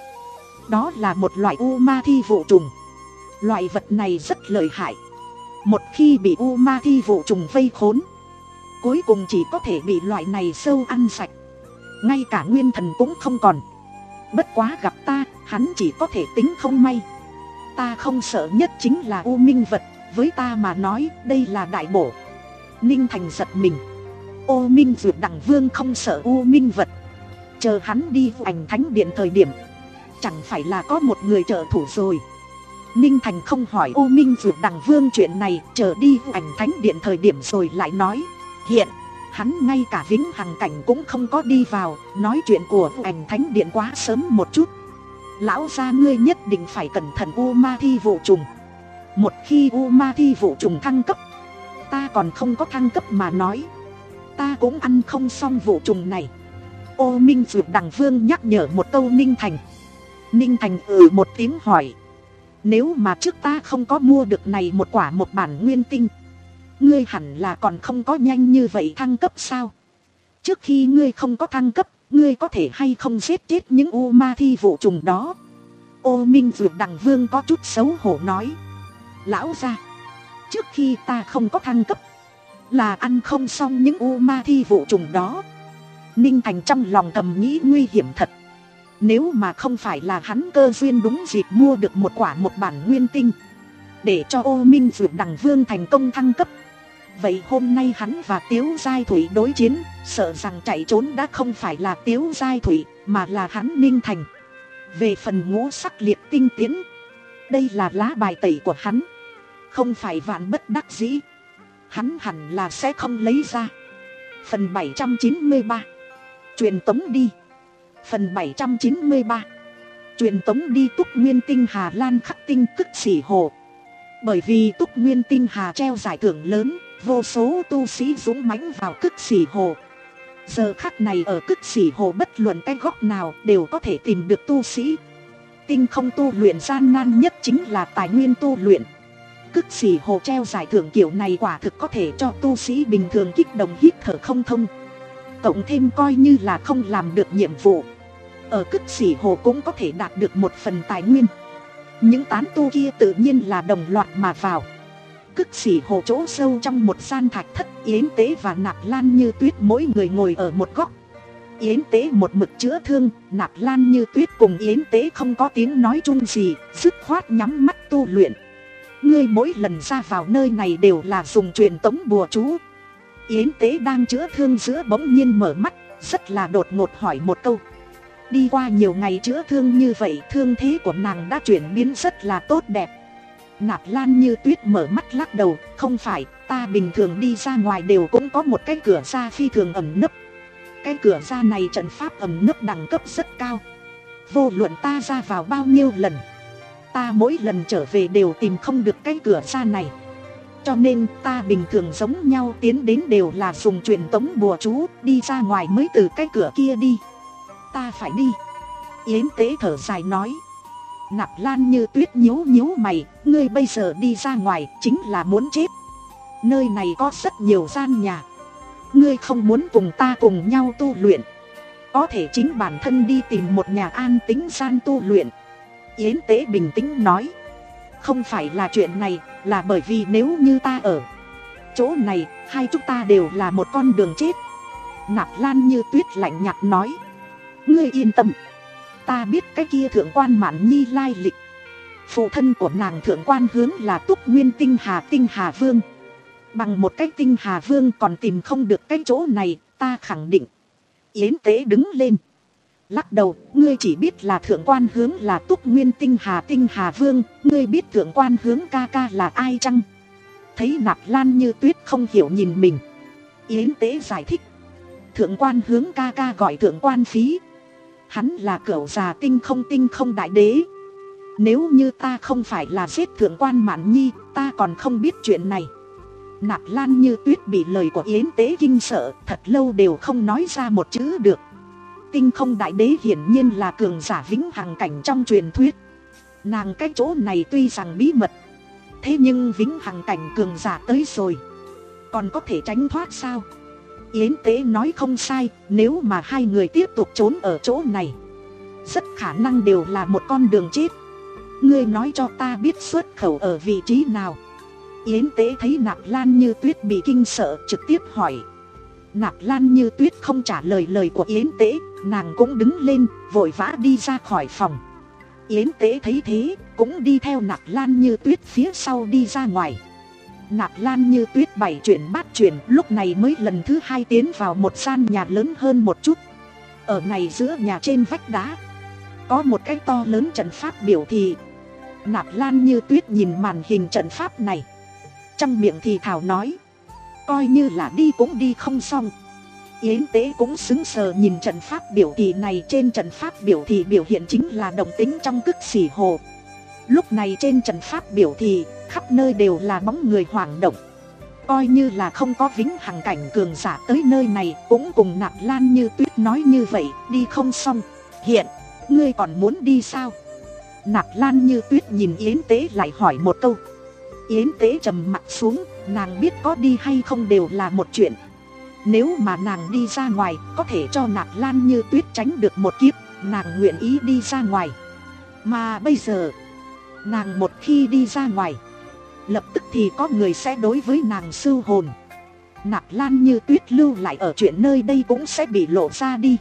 đó là một loại u ma thi vụ trùng. Loại vật này rất lợi hại. Một khi bị u ma thi vụ trùng vây khốn, cuối cùng chỉ có thể bị loại này sâu ăn sạch, ngay cả nguyên thần cũng không còn. Bất quá gặp ta, hắn chỉ có thể tính không may. Ta không sợ nhất chính là u minh vật, với ta mà nói đây là đại bổ. Ninh Thành giật mình. Ô Minh Dược Đằng Vương không sợ u minh vật. Chờ hắn đi Ảnh Thánh Điện thời điểm, chẳng phải là có một người trợ thủ rồi. Ninh Thành không hỏi Ô Minh Dược Đằng Vương chuyện này, chờ đi Ảnh Thánh Điện thời điểm rồi lại nói. Hiện hắn ngay cả Vĩnh Hằng Cảnh cũng không có đi vào, nói chuyện của Ảnh Thánh Điện quá sớm một chút. Lão gia ngươi nhất định phải cẩn thận u ma thi vụ trùng. Một khi u ma thi vụ trùng thăng cấp, ta còn không có thăng cấp mà nói, ta cũng ăn không xong vụ trùng này. Ô Minh Dược Đằng Vương nhắc nhở một câu Ninh Thành. Ninh Thành ừ một tiếng hỏi. Nếu mà trước ta không có mua được này một quả một bản nguyên tinh, ngươi hẳn là còn không có nhanh như vậy thăng cấp sao? Trước khi ngươi không có thăng cấp, ngươi có thể hay không giết chết những u ma thi vụ trùng đó? Ô Minh Dược Đằng Vương có chút xấu hổ nói. Lão gia, trước khi ta không có thăng cấp, là ăn không xong những u ma thi vụ trùng đó. Ninh Thành trong lòng thầm nghĩ nguy hiểm thật. Nếu mà không phải là hắn cơ duyên đúng dịp mua được một quả một bản nguyên tinh, để cho Ô Minh Dược Đằng Vương thành công thăng cấp, vậy hôm nay hắn và Tiếu Giai Thủy đối chiến, sợ rằng chạy trốn đã không phải là Tiếu Giai Thủy, mà là hắn Ninh Thành. Về phần ngũ sắc liệt tinh tiến, đây là lá bài tẩy của hắn, không phải vạn bất đắc dĩ, hắn hẳn là sẽ không lấy ra. Phần bảy trăm chín mươi ba, truyền tống đi. Phần bảy trăm chín mươi ba, truyền tống đi Túc Nguyên Tinh Hà Lan khắc tinh Tức Xỉ Hồ. Bởi vì Túc Nguyên Tinh Hà treo giải thưởng lớn, vô số tu sĩ dũng mãnh vào Tức Xỉ Hồ. Giờ khắc này ở Tức Xỉ Hồ bất luận cái góc nào đều có thể tìm được tu sĩ. Tinh không tu luyện gian nan nhất chính là tài nguyên tu luyện. Tức Xỉ Hồ treo giải thưởng kiểu này quả thực có thể cho tu sĩ bình thường kích động hít thở không thông. Cộng thêm coi như là không làm được nhiệm vụ, ở Tức Xỉ Hồ cũng có thể đạt được một phần tài nguyên. Những tán tu kia tự nhiên là đồng loạt mà vào. Tức Xỉ Hồ chỗ sâu trong một gian thạch thất, Yến Tế và Nạp Lan Như Tuyết mỗi người ngồi ở một góc. Yến Tế một mực chữa thương, Nạp Lan Như Tuyết cùng Yến Tế không có tiếng nói chung gì, dứt khoát nhắm mắt tu luyện. Ngươi mỗi lần ra vào nơi này đều là dùng truyền tống bùa chú. Yến Tế đang chữa thương giữa bỗng nhiên mở mắt, rất là đột ngột hỏi một câu. Đi qua nhiều ngày chữa thương như vậy, thương thế của nàng đã chuyển biến rất là tốt đẹp. Nạp Lan Như Tuyết mở mắt lắc đầu. Không phải, ta bình thường đi ra ngoài đều cũng có một cái cửa ra phi thường ẩn nấp. Cái cửa ra này trận pháp ẩn nấp đẳng cấp rất cao. Vô luận ta ra vào bao nhiêu lần, ta mỗi lần trở về đều tìm không được cái cửa ra này. Cho nên ta bình thường giống nhau tiến đến đều là dùng truyền tống bùa chú, đi ra ngoài mới từ cái cửa kia đi. Ta phải đi. Yến Tế thở dài nói. Nạp Lan Như Tuyết nhíu nhíu mày. Ngươi bây giờ đi ra ngoài chính là muốn chết. Nơi này có rất nhiều gian nhà, ngươi không muốn cùng ta cùng nhau tu luyện, có thể chính bản thân đi tìm một nhà an tĩnh gian tu luyện. Yến Tế bình tĩnh nói. Không phải là chuyện này, là bởi vì nếu như ta ở chỗ này, hai chúng ta đều là một con đường chết. Nạp Lan Như Tuyết lạnh nhạt nói. Ngươi yên tâm, ta biết cái kia thượng quan Mạn Nhi lai lịch. Phụ thân của nàng thượng quan Hướng là Túc Nguyên Tinh Hà Tinh Hà Vương. Bằng một cái Tinh Hà Vương còn tìm không được cái chỗ này, ta khẳng định. Yến Tế đứng lên, lắc đầu. Ngươi chỉ biết là thượng quan Hướng là Túc Nguyên Tinh Hà Tinh Hà Vương, ngươi biết thượng quan Hướng ca ca là ai chăng? Thấy Nạp Lan Như Tuyết không hiểu nhìn mình, Yến Tế giải thích. Thượng quan Hướng ca ca gọi thượng quan Phí, hắn là cửu già tinh không tinh không đại đế. Nếu như ta không phải là giết thượng quan Mạn Nhi, ta còn không biết chuyện này. Nạp Lan Như Tuyết bị lời của Yến Tế kinh sợ, thật lâu đều không nói ra một chữ được. Tinh không đại đế hiển nhiên là cường giả vĩnh hằng cảnh trong truyền thuyết. Nàng cái chỗ này tuy rằng bí mật, Thế nhưng vĩnh hằng cảnh cường giả tới rồi, còn có thể tránh thoát sao? Yến Tế nói không sai, nếu mà hai người tiếp tục trốn ở chỗ này, rất khả năng đều là một con đường chết. Ngươi nói cho ta biết xuất khẩu ở vị trí nào? Yến Tế thấy Nạp Lan Như Tuyết bị kinh sợ, trực tiếp hỏi. Nạp Lan Như Tuyết không trả lời lời của Yến Tế, nàng cũng đứng lên, vội vã đi ra khỏi phòng. Yến Tế thấy thế, cũng đi theo Nạp Lan Như Tuyết phía sau đi ra ngoài. Nạp Lan Như Tuyết bảy chuyển bát chuyển, lúc này mới lần thứ hai tiến vào một gian nhà lớn hơn một chút. Ở này giữa nhà trên vách đá, có một cái to lớn trận pháp biểu thị. Nạp Lan Như Tuyết nhìn màn hình trận pháp này, trong miệng thì thảo nói, coi như là đi cũng đi không xong. Yến Tế cũng sững sờ nhìn trận pháp biểu thị này. Trên trận pháp biểu thị biểu hiện chính là động tính trong Cức Xỉ Hồ. Lúc này trên trận pháp biểu thị, khắp nơi đều là bóng người hoảng động. Coi như là không có vĩnh hằng cảnh cường giả tới nơi này, cũng cùng Nạp Lan Như Tuyết nói như vậy, đi không xong. Hiện, ngươi còn muốn đi sao? Nạp Lan Như Tuyết nhìn Yến Tế lại hỏi một câu. Yến Tế trầm mặt xuống, nàng biết có đi hay không đều là một chuyện. Nếu mà nàng đi ra ngoài, có thể cho Nạp Lan Như Tuyết tránh được một kiếp, nàng nguyện ý đi ra ngoài. Mà bây giờ, nàng một khi đi ra ngoài, lập tức thì có người sẽ đối với nàng sưu hồn. Nạp Lan Như Tuyết lưu lại ở chuyện nơi đây cũng sẽ bị lộ ra đi.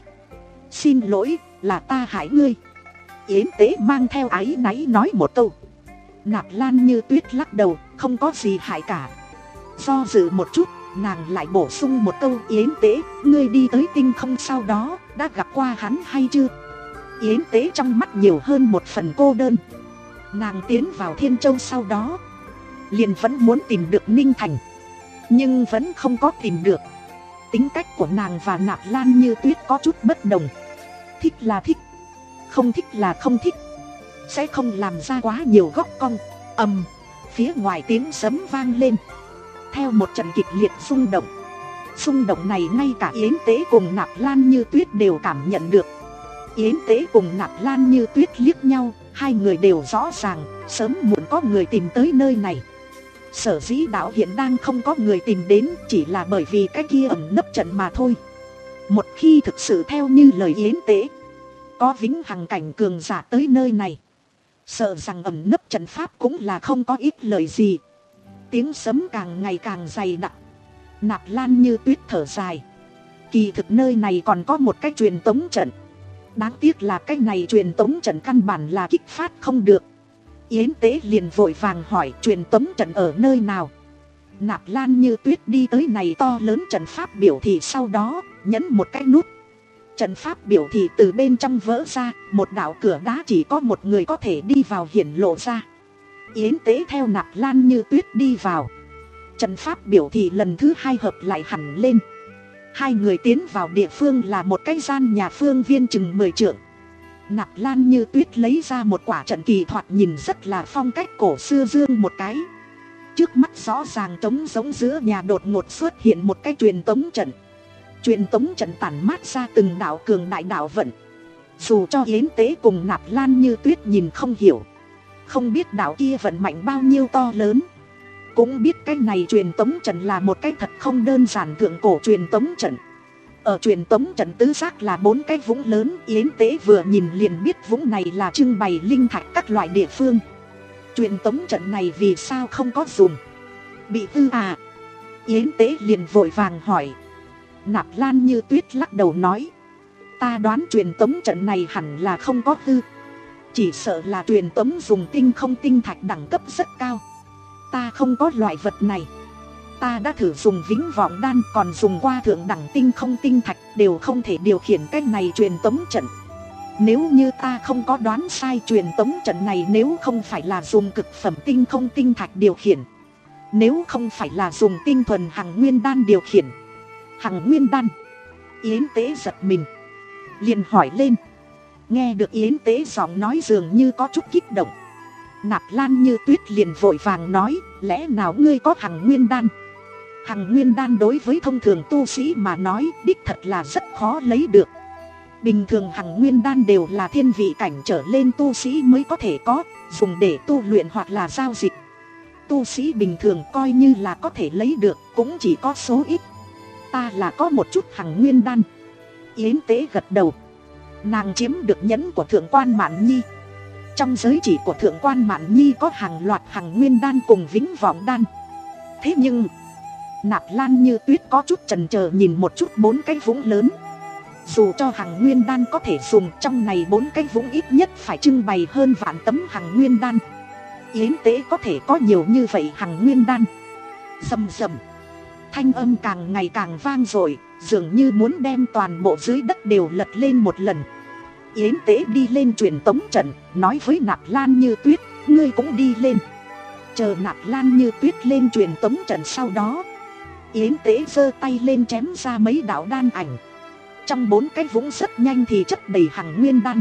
Xin lỗi, là ta hại ngươi. Yến Tế mang theo áy náy nói một câu. Nạp Lan Như Tuyết lắc đầu, không có gì hại cả. Do dự một chút, nàng lại bổ sung một câu. Yến Tế, ngươi đi tới tinh không sau đó, đã gặp qua hắn hay chưa? Yến Tế trong mắt nhiều hơn một phần cô đơn. Nàng tiến vào Thiên Châu sau đó, liền vẫn muốn tìm được Ninh Thành, nhưng vẫn không có tìm được. Tính cách của nàng và Nạp Lan Như Tuyết có chút bất đồng. Thích là thích, không thích là không thích, sẽ không làm ra quá nhiều góc cong. Ầm, phía ngoài tiếng sấm vang lên, theo một trận kịch liệt xung động. Xung động này ngay cả Yến Tế cùng Nạp Lan Như Tuyết đều cảm nhận được. Yến Tế cùng Nạp Lan Như Tuyết liếc nhau, hai người đều rõ ràng, sớm muộn có người tìm tới nơi này. Sở dĩ đạo hiện đang không có người tìm đến, chỉ là bởi vì cái kia ẩn nấp trận mà thôi. Một khi thực sự theo như lời Yến Tế, có vĩnh hằng cảnh cường giả tới nơi này, sợ rằng ẩn nấp trận pháp cũng là không có ít lời gì. Tiếng sấm càng ngày càng dày đặc. Nạp Lan Như Tuyết thở dài. Kỳ thực nơi này còn có một cái truyền tống trận. Đáng tiếc là cái này truyền tống trận căn bản là kích phát không được. Yến Tế liền vội vàng hỏi truyền tống trận ở nơi nào. Nạp Lan Như Tuyết đi tới này to lớn trận pháp biểu thị, sau đó nhấn một cái nút. Trận pháp biểu thị từ bên trong vỡ ra, một đạo cửa đá chỉ có một người có thể đi vào hiển lộ ra. Yến Tế theo Nạp Lan Như Tuyết đi vào. Trận pháp biểu thị lần thứ hai hợp lại hẳn lên. Hai người tiến vào địa phương là một cái gian nhà phương viên chừng mười trượng. Nạp Lan Như Tuyết lấy ra một quả trận kỳ, thoạt nhìn rất là phong cách cổ xưa dương một cái. Trước mắt rõ ràng trống giống giữa nhà đột ngột xuất hiện một cái truyền tống trận. Truyền tống trận tản mát ra từng đạo cường đại đạo vận. Dù cho Yến Tế cùng Nạp Lan Như Tuyết nhìn không hiểu, không biết đạo kia vận mạnh bao nhiêu to lớn, cũng biết cái này truyền tống trận là một cái thật không đơn giản thượng cổ truyền tống trận. Ở truyền tống trận tứ giác là bốn cái vũng lớn, Yến Tế vừa nhìn liền biết vũng này là trưng bày linh thạch các loại địa phương. Truyền tống trận này vì sao không có dùng? Bị hư à? Yến Tế liền vội vàng hỏi. Nạp Lan Như Tuyết lắc đầu nói, ta đoán truyền tống trận này hẳn là không có hư. Chỉ sợ là truyền tống dùng tinh không tinh thạch đẳng cấp rất cao. Ta không có loại vật này. Ta đã thử dùng vĩnh vọng đan, còn dùng qua thượng đẳng tinh không tinh thạch, đều không thể điều khiển cái này truyền tống trận. Nếu như ta không có đoán sai, truyền tống trận này nếu không phải là dùng cực phẩm tinh không tinh thạch điều khiển, nếu không phải là dùng tinh thuần hằng nguyên đan điều khiển. Hằng nguyên đan? Yến Tế giật mình, liền hỏi lên. Nghe được Yến Tế giọng nói dường như có chút kích động, Nạp Lan Như Tuyết liền vội vàng nói, lẽ nào ngươi có hằng nguyên đan? Hằng nguyên đan đối với thông thường tu sĩ mà nói, đích thật là rất khó lấy được. Bình thường hằng nguyên đan đều là thiên vị cảnh trở lên tu sĩ mới có thể có, dùng để tu luyện hoặc là giao dịch. tu sĩ bình thường coi như là có thể lấy được cũng chỉ có số ít. Ta là có một chút hằng nguyên đan. Yến Tế gật đầu. Nàng chiếm được nhẫn của thượng quan Mạn Nhi. Trong giới chỉ của thượng quan Mạn Nhi có hàng loạt hằng nguyên đan cùng vĩnh vọng đan. Thế nhưng Nạp Lan Như Tuyết có chút chần chờ nhìn một chút bốn cái vũng lớn. Dù cho hằng nguyên đan có thể dùng, trong này bốn cái vũng ít nhất phải trưng bày hơn vạn tấm hằng nguyên đan. Yến Tế có thể có nhiều như vậy hằng nguyên đan. Rầm rầm, thanh âm càng ngày càng vang dội, dường như muốn đem toàn bộ dưới đất đều lật lên một lần. Yến Tế đi lên truyền tống trận, nói với Nạp Lan Như Tuyết, ngươi cũng đi lên. Chờ Nạp Lan Như Tuyết lên truyền tống trận sau đó, Yến Tế giơ tay lên chém ra mấy đạo đan ảnh. Trong bốn cái vũng rất nhanh thì chất đầy hằng nguyên đan.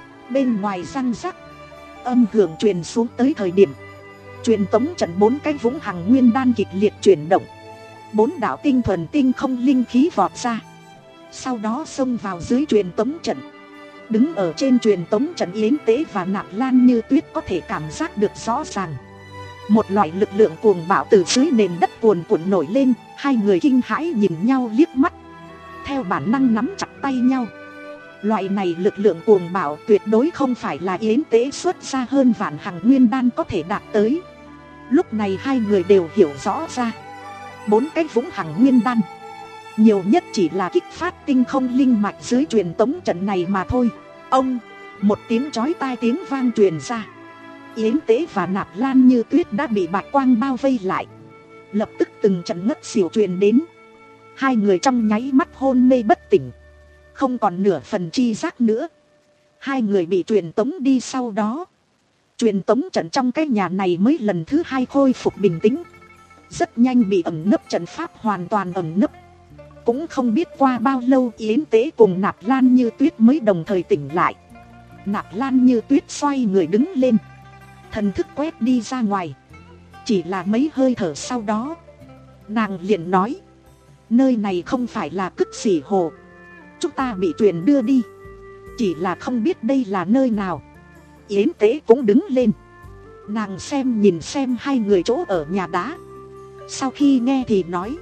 Bên ngoài răng rắc, âm hưởng truyền xuống tới thời điểm truyền tống trận bốn cái vũng hằng nguyên đan kịch liệt chuyển động. Bốn đạo tinh thuần tinh không linh khí vọt ra, sau đó xông vào dưới truyền tống trận. Đứng ở trên truyền tống trận, Yến Tế và Nạp Lan Như Tuyết có thể cảm giác được rõ ràng một loại lực lượng cuồng bạo từ dưới nền đất cuồn cuộn nổi lên. Hai người kinh hãi nhìn nhau liếc mắt, theo bản năng nắm chặt tay nhau. Loại này lực lượng cuồng bạo tuyệt đối không phải là Yến Tế xuất ra hơn vạn hằng nguyên đan có thể đạt tới. Lúc này hai người đều hiểu rõ ra, bốn cái vũng hằng nguyên đan nhiều nhất chỉ là kích phát tinh không linh mạch dưới truyền tống trận này mà thôi. Ông, một tiếng chói tai tiếng vang truyền ra. Yến Tế và Nạp Lan Như Tuyết đã bị bạch quang bao vây lại. Lập tức từng trận ngất xỉu truyền đến. Hai người trong nháy mắt hôn mê bất tỉnh, không còn nửa phần chi giác nữa. Hai người bị truyền tống đi sau đó, truyền tống trận trong cái nhà này mới lần thứ hai khôi phục bình tĩnh. Rất nhanh bị ẩn nấp trận pháp hoàn toàn ẩn nấp. Cũng không biết qua bao lâu Yến Tế cùng Nạp Lan Như Tuyết mới đồng thời tỉnh lại. Nạp Lan Như Tuyết xoay người đứng lên, thần thức quét đi ra ngoài. Chỉ là mấy hơi thở sau đó, nàng liền nói, nơi này không phải là Cức Xỉ Hồ. Chúng ta bị truyền đưa đi, chỉ là không biết đây là nơi nào. Yến Tế cũng đứng lên, nàng xem nhìn xem hai người chỗ ở nhà đá. Sau khi nghe thì nói,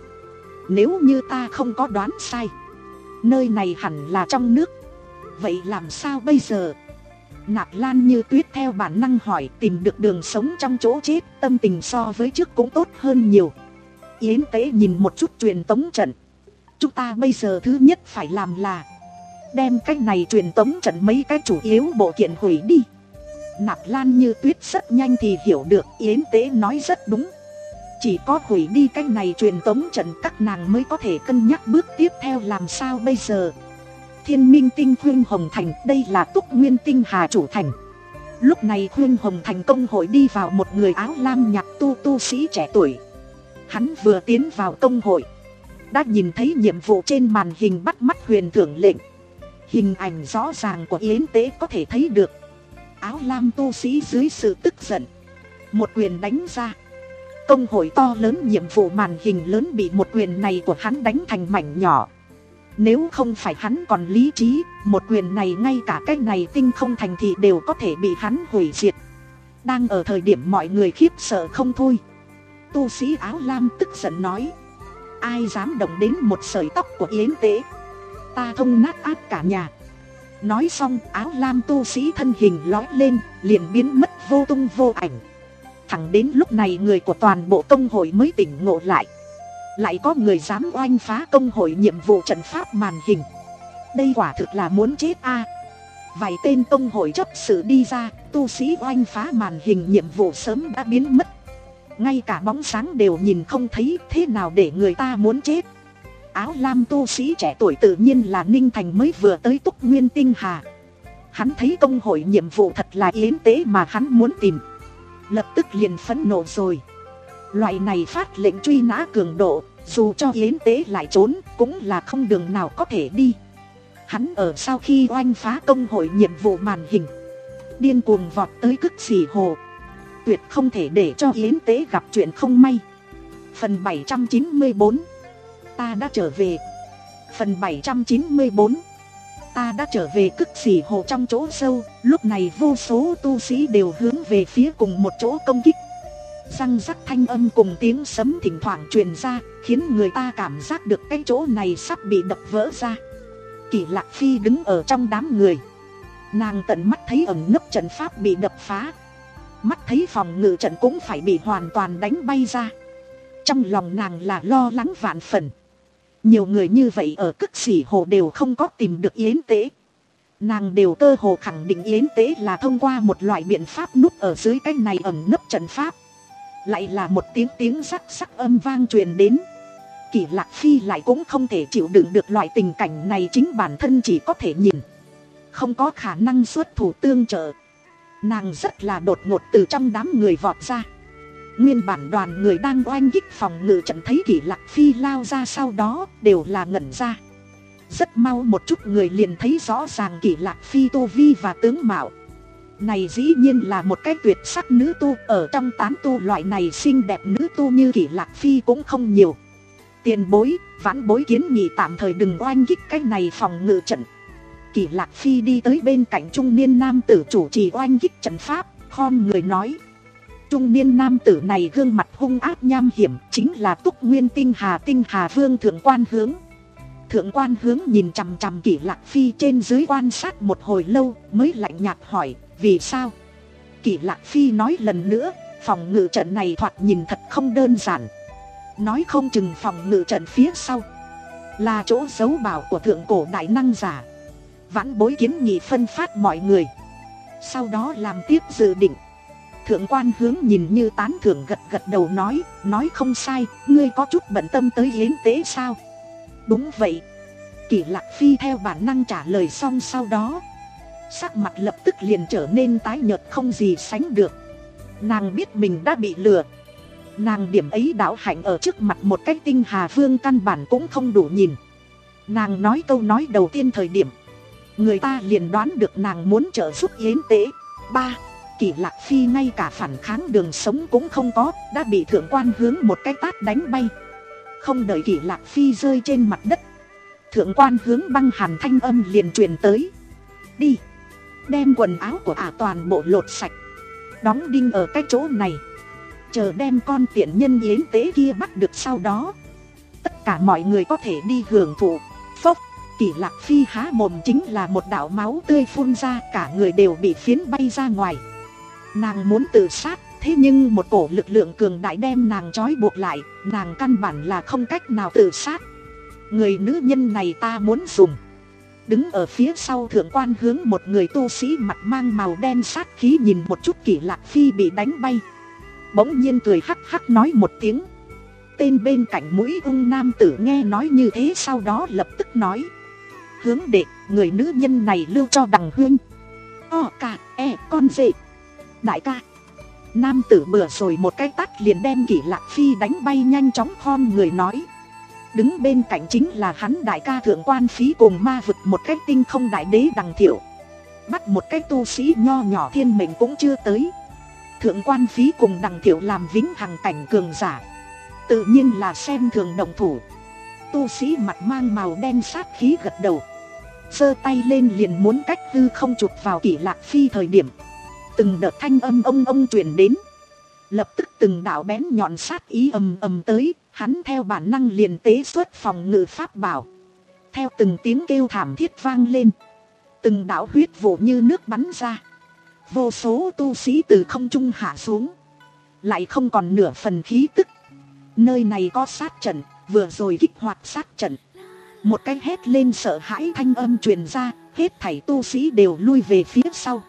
nếu như ta không có đoán sai, nơi này hẳn là trong nước. Vậy làm sao bây giờ? Nạp Lan Như Tuyết theo bản năng hỏi. Tìm được đường sống trong chỗ chết, tâm tình so với trước cũng tốt hơn nhiều. Yến Tế nhìn một chút truyền tống trận. Chúng ta bây giờ thứ nhất phải làm là đem cái này truyền tống trận mấy cái chủ yếu bộ kiện hủy đi. Nạp Lan Như Tuyết rất nhanh thì hiểu được Yến Tế nói rất đúng. Chỉ có hủy đi cái này truyền tống trận, các nàng mới có thể cân nhắc bước tiếp theo làm sao bây giờ. Thiên Minh Tinh Khuyên Hồng Thành, đây là Túc Nguyên Tinh Hà chủ thành. Lúc này Khuyên Hồng Thành công hội đi vào một người áo lam nhạt tu tu sĩ trẻ tuổi. Hắn vừa tiến vào công hội, đã nhìn thấy nhiệm vụ trên màn hình bắt mắt huyền thưởng lệnh. Hình ảnh rõ ràng của Yến Tế có thể thấy được. Áo lam tu sĩ dưới sự tức giận, một quyền đánh ra. Công hội to lớn nhiệm vụ màn hình lớn bị một quyền này của hắn đánh thành mảnh nhỏ. Nếu không phải hắn còn lý trí, một quyền này ngay cả cái này tinh không thành thì đều có thể bị hắn hủy diệt. Đang ở thời điểm mọi người khiếp sợ không thôi, tu sĩ áo lam tức giận nói, ai dám động đến một sợi tóc của Yến Tế, ta thông nát át cả nhà. Nói xong áo lam tu sĩ thân hình lói lên, liền biến mất vô tung vô ảnh. Thẳng đến lúc này người của toàn bộ công hội mới tỉnh ngộ lại, lại có người dám oanh phá công hội nhiệm vụ trận pháp màn hình. Đây quả thực là muốn chết a. À. Vài tên công hội chấp sự đi ra, tu sĩ oanh phá màn hình nhiệm vụ sớm đã biến mất. Ngay cả bóng sáng đều nhìn không thấy, thế nào để người ta muốn chết. Áo lam tu sĩ trẻ tuổi tự nhiên là Ninh Thành mới vừa tới Túc Nguyên Tinh Hà. Hắn thấy công hội nhiệm vụ thật là Yến Tế mà hắn muốn tìm, lập tức liền phẫn nộ rồi. Loại này phát lệnh truy nã cường độ, dù cho Yến Tế lại trốn cũng là không đường nào có thể đi. Hắn ở sau khi oanh phá công hội nhiệm vụ màn hình, điên cuồng vọt tới Cức Xỉ Hồ, tuyệt không thể để cho Yến Tế gặp chuyện không may. Phần bảy trăm chín mươi bốn, ta đã trở về. Phần bảy trăm chín mươi bốn, ta đã trở về. Cức Xỉ Hồ trong chỗ sâu, lúc này vô số tu sĩ đều hướng về phía cùng một chỗ công kích. Răng rắc thanh âm cùng tiếng sấm thỉnh thoảng truyền ra, khiến người ta cảm giác được cái chỗ này sắp bị đập vỡ ra. Kỷ Lạc Phi đứng ở trong đám người. Nàng tận mắt thấy ẩn nấp trận pháp bị đập phá, mắt thấy phòng ngự trận cũng phải bị hoàn toàn đánh bay ra. Trong lòng nàng là lo lắng vạn phần. Nhiều người như vậy ở Cức Xỉ Hồ đều không có tìm được Yến Tế. Nàng đều cơ hồ khẳng định Yến Tế là thông qua một loại biện pháp núp ở dưới cái này ẩn nấp trận pháp. Lại là một tiếng tiếng rắc sắc âm vang truyền đến. Kỷ Lạc Phi lại cũng không thể chịu đựng được loại tình cảnh này, chính bản thân chỉ có thể nhìn, không có khả năng xuất thủ tương trợ. Nàng rất là đột ngột từ trong đám người vọt ra. Nguyên bản đoàn người đang oanh kích phòng ngự trận thấy Kỷ Lạc Phi lao ra sau đó đều là ngẩn ra. Rất mau một chút người liền thấy rõ ràng Kỷ Lạc Phi tu vi và tướng mạo. Này dĩ nhiên là một cái tuyệt sắc nữ tu. Ở trong tán tu loại này xinh đẹp nữ tu như Kỷ Lạc Phi cũng không nhiều. Tiền bối, vãn bối kiến nghị tạm thời đừng oanh kích cái này phòng ngự trận. Kỷ Lạc Phi đi tới bên cạnh trung niên nam tử chủ trì oanh kích trận pháp, khom người nói. Trung niên nam tử này gương mặt hung ác nham hiểm, chính là Túc Nguyên Tinh Hà Tinh Hà Vương Thượng Quan Hướng. Thượng Quan Hướng nhìn chằm chằm Kỷ Lạc Phi trên dưới quan sát một hồi lâu, mới lạnh nhạt hỏi, vì sao? Kỷ Lạc Phi nói lần nữa, phòng ngự trận này thoạt nhìn thật không đơn giản. Nói không chừng phòng ngự trận phía sau là chỗ giấu bảo của thượng cổ đại năng giả. Vãn bối kiến nghị phân phát mọi người, sau đó làm tiếp dự định. Thượng Quan Hướng nhìn như tán thưởng, gật gật đầu nói, nói không sai, ngươi có chút bận tâm tới Yến Tế sao? Đúng vậy. Kỷ Lạc Phi theo bản năng trả lời, xong sau đó sắc mặt lập tức liền trở nên tái nhợt không gì sánh được. Nàng biết mình đã bị lừa. Nàng điểm ấy đạo hạnh ở trước mặt một cái Tinh Hà Vương căn bản cũng không đủ nhìn. Nàng nói câu nói đầu tiên thời điểm, người ta liền đoán được nàng muốn trợ giúp Yến Tế. Ba, Kỷ Lạc Phi ngay cả phản kháng đường sống cũng không có, đã bị Thượng Quan Hướng một cái tát đánh bay. Không đợi Kỷ Lạc Phi rơi trên mặt đất, Thượng Quan Hướng băng hàn thanh âm liền truyền tới. Đi, đem quần áo của ả toàn bộ lột sạch, đóng đinh ở cái chỗ này, chờ đem con tiện nhân Yến Tế kia bắt được, sau đó tất cả mọi người có thể đi hưởng thụ. Phốc, Kỷ Lạc Phi há mồm chính là một đạo máu tươi phun ra, cả người đều bị phiến bay ra ngoài. Nàng muốn tự sát, thế nhưng một cổ lực lượng cường đại đem nàng trói buộc lại, nàng căn bản là không cách nào tự sát. Người nữ nhân này ta muốn dùng. Đứng ở phía sau Thượng Quan Hướng một người tu sĩ mặt mang màu đen sát khí nhìn một chút Kỷ Lạc Phi bị đánh bay, bỗng nhiên cười hắc hắc nói một tiếng. Tên bên cạnh mũi ung nam tử nghe nói như thế sau đó lập tức nói, Hướng đệ, người nữ nhân này lưu cho đằng huynh. O cả e con dệ. Đại ca. Nam tử bừa rồi một cái tát liền đem Kỷ Lạc Phi đánh bay, nhanh chóng khom người nói. Đứng bên cạnh chính là hắn đại ca Thượng Quan Phí cùng ma vực một cái tinh không đại đế Đằng Thiệu. Bắt một cái tu sĩ nho nhỏ thiên mệnh cũng chưa tới. Thượng Quan Phí cùng Đằng Thiệu làm vĩnh hằng cảnh cường giả, tự nhiên là xem thường động thủ. Tu sĩ mặt mang màu đen sát khí gật đầu, giơ tay lên liền muốn cách hư không chụp vào Kỷ Lạc Phi thời điểm, từng đợt thanh âm ông ông truyền đến. Lập tức từng đạo bén nhọn sát ý ầm ầm tới, hắn theo bản năng liền tế xuất phòng ngự pháp bảo. Theo từng tiếng kêu thảm thiết vang lên, từng đạo huyết vụ như nước bắn ra. Vô số tu sĩ từ không trung hạ xuống, lại không còn nửa phần khí tức. Nơi này có sát trận, vừa rồi kích hoạt sát trận. Một cái hét lên sợ hãi thanh âm truyền ra, hết thảy tu sĩ đều lui về phía sau.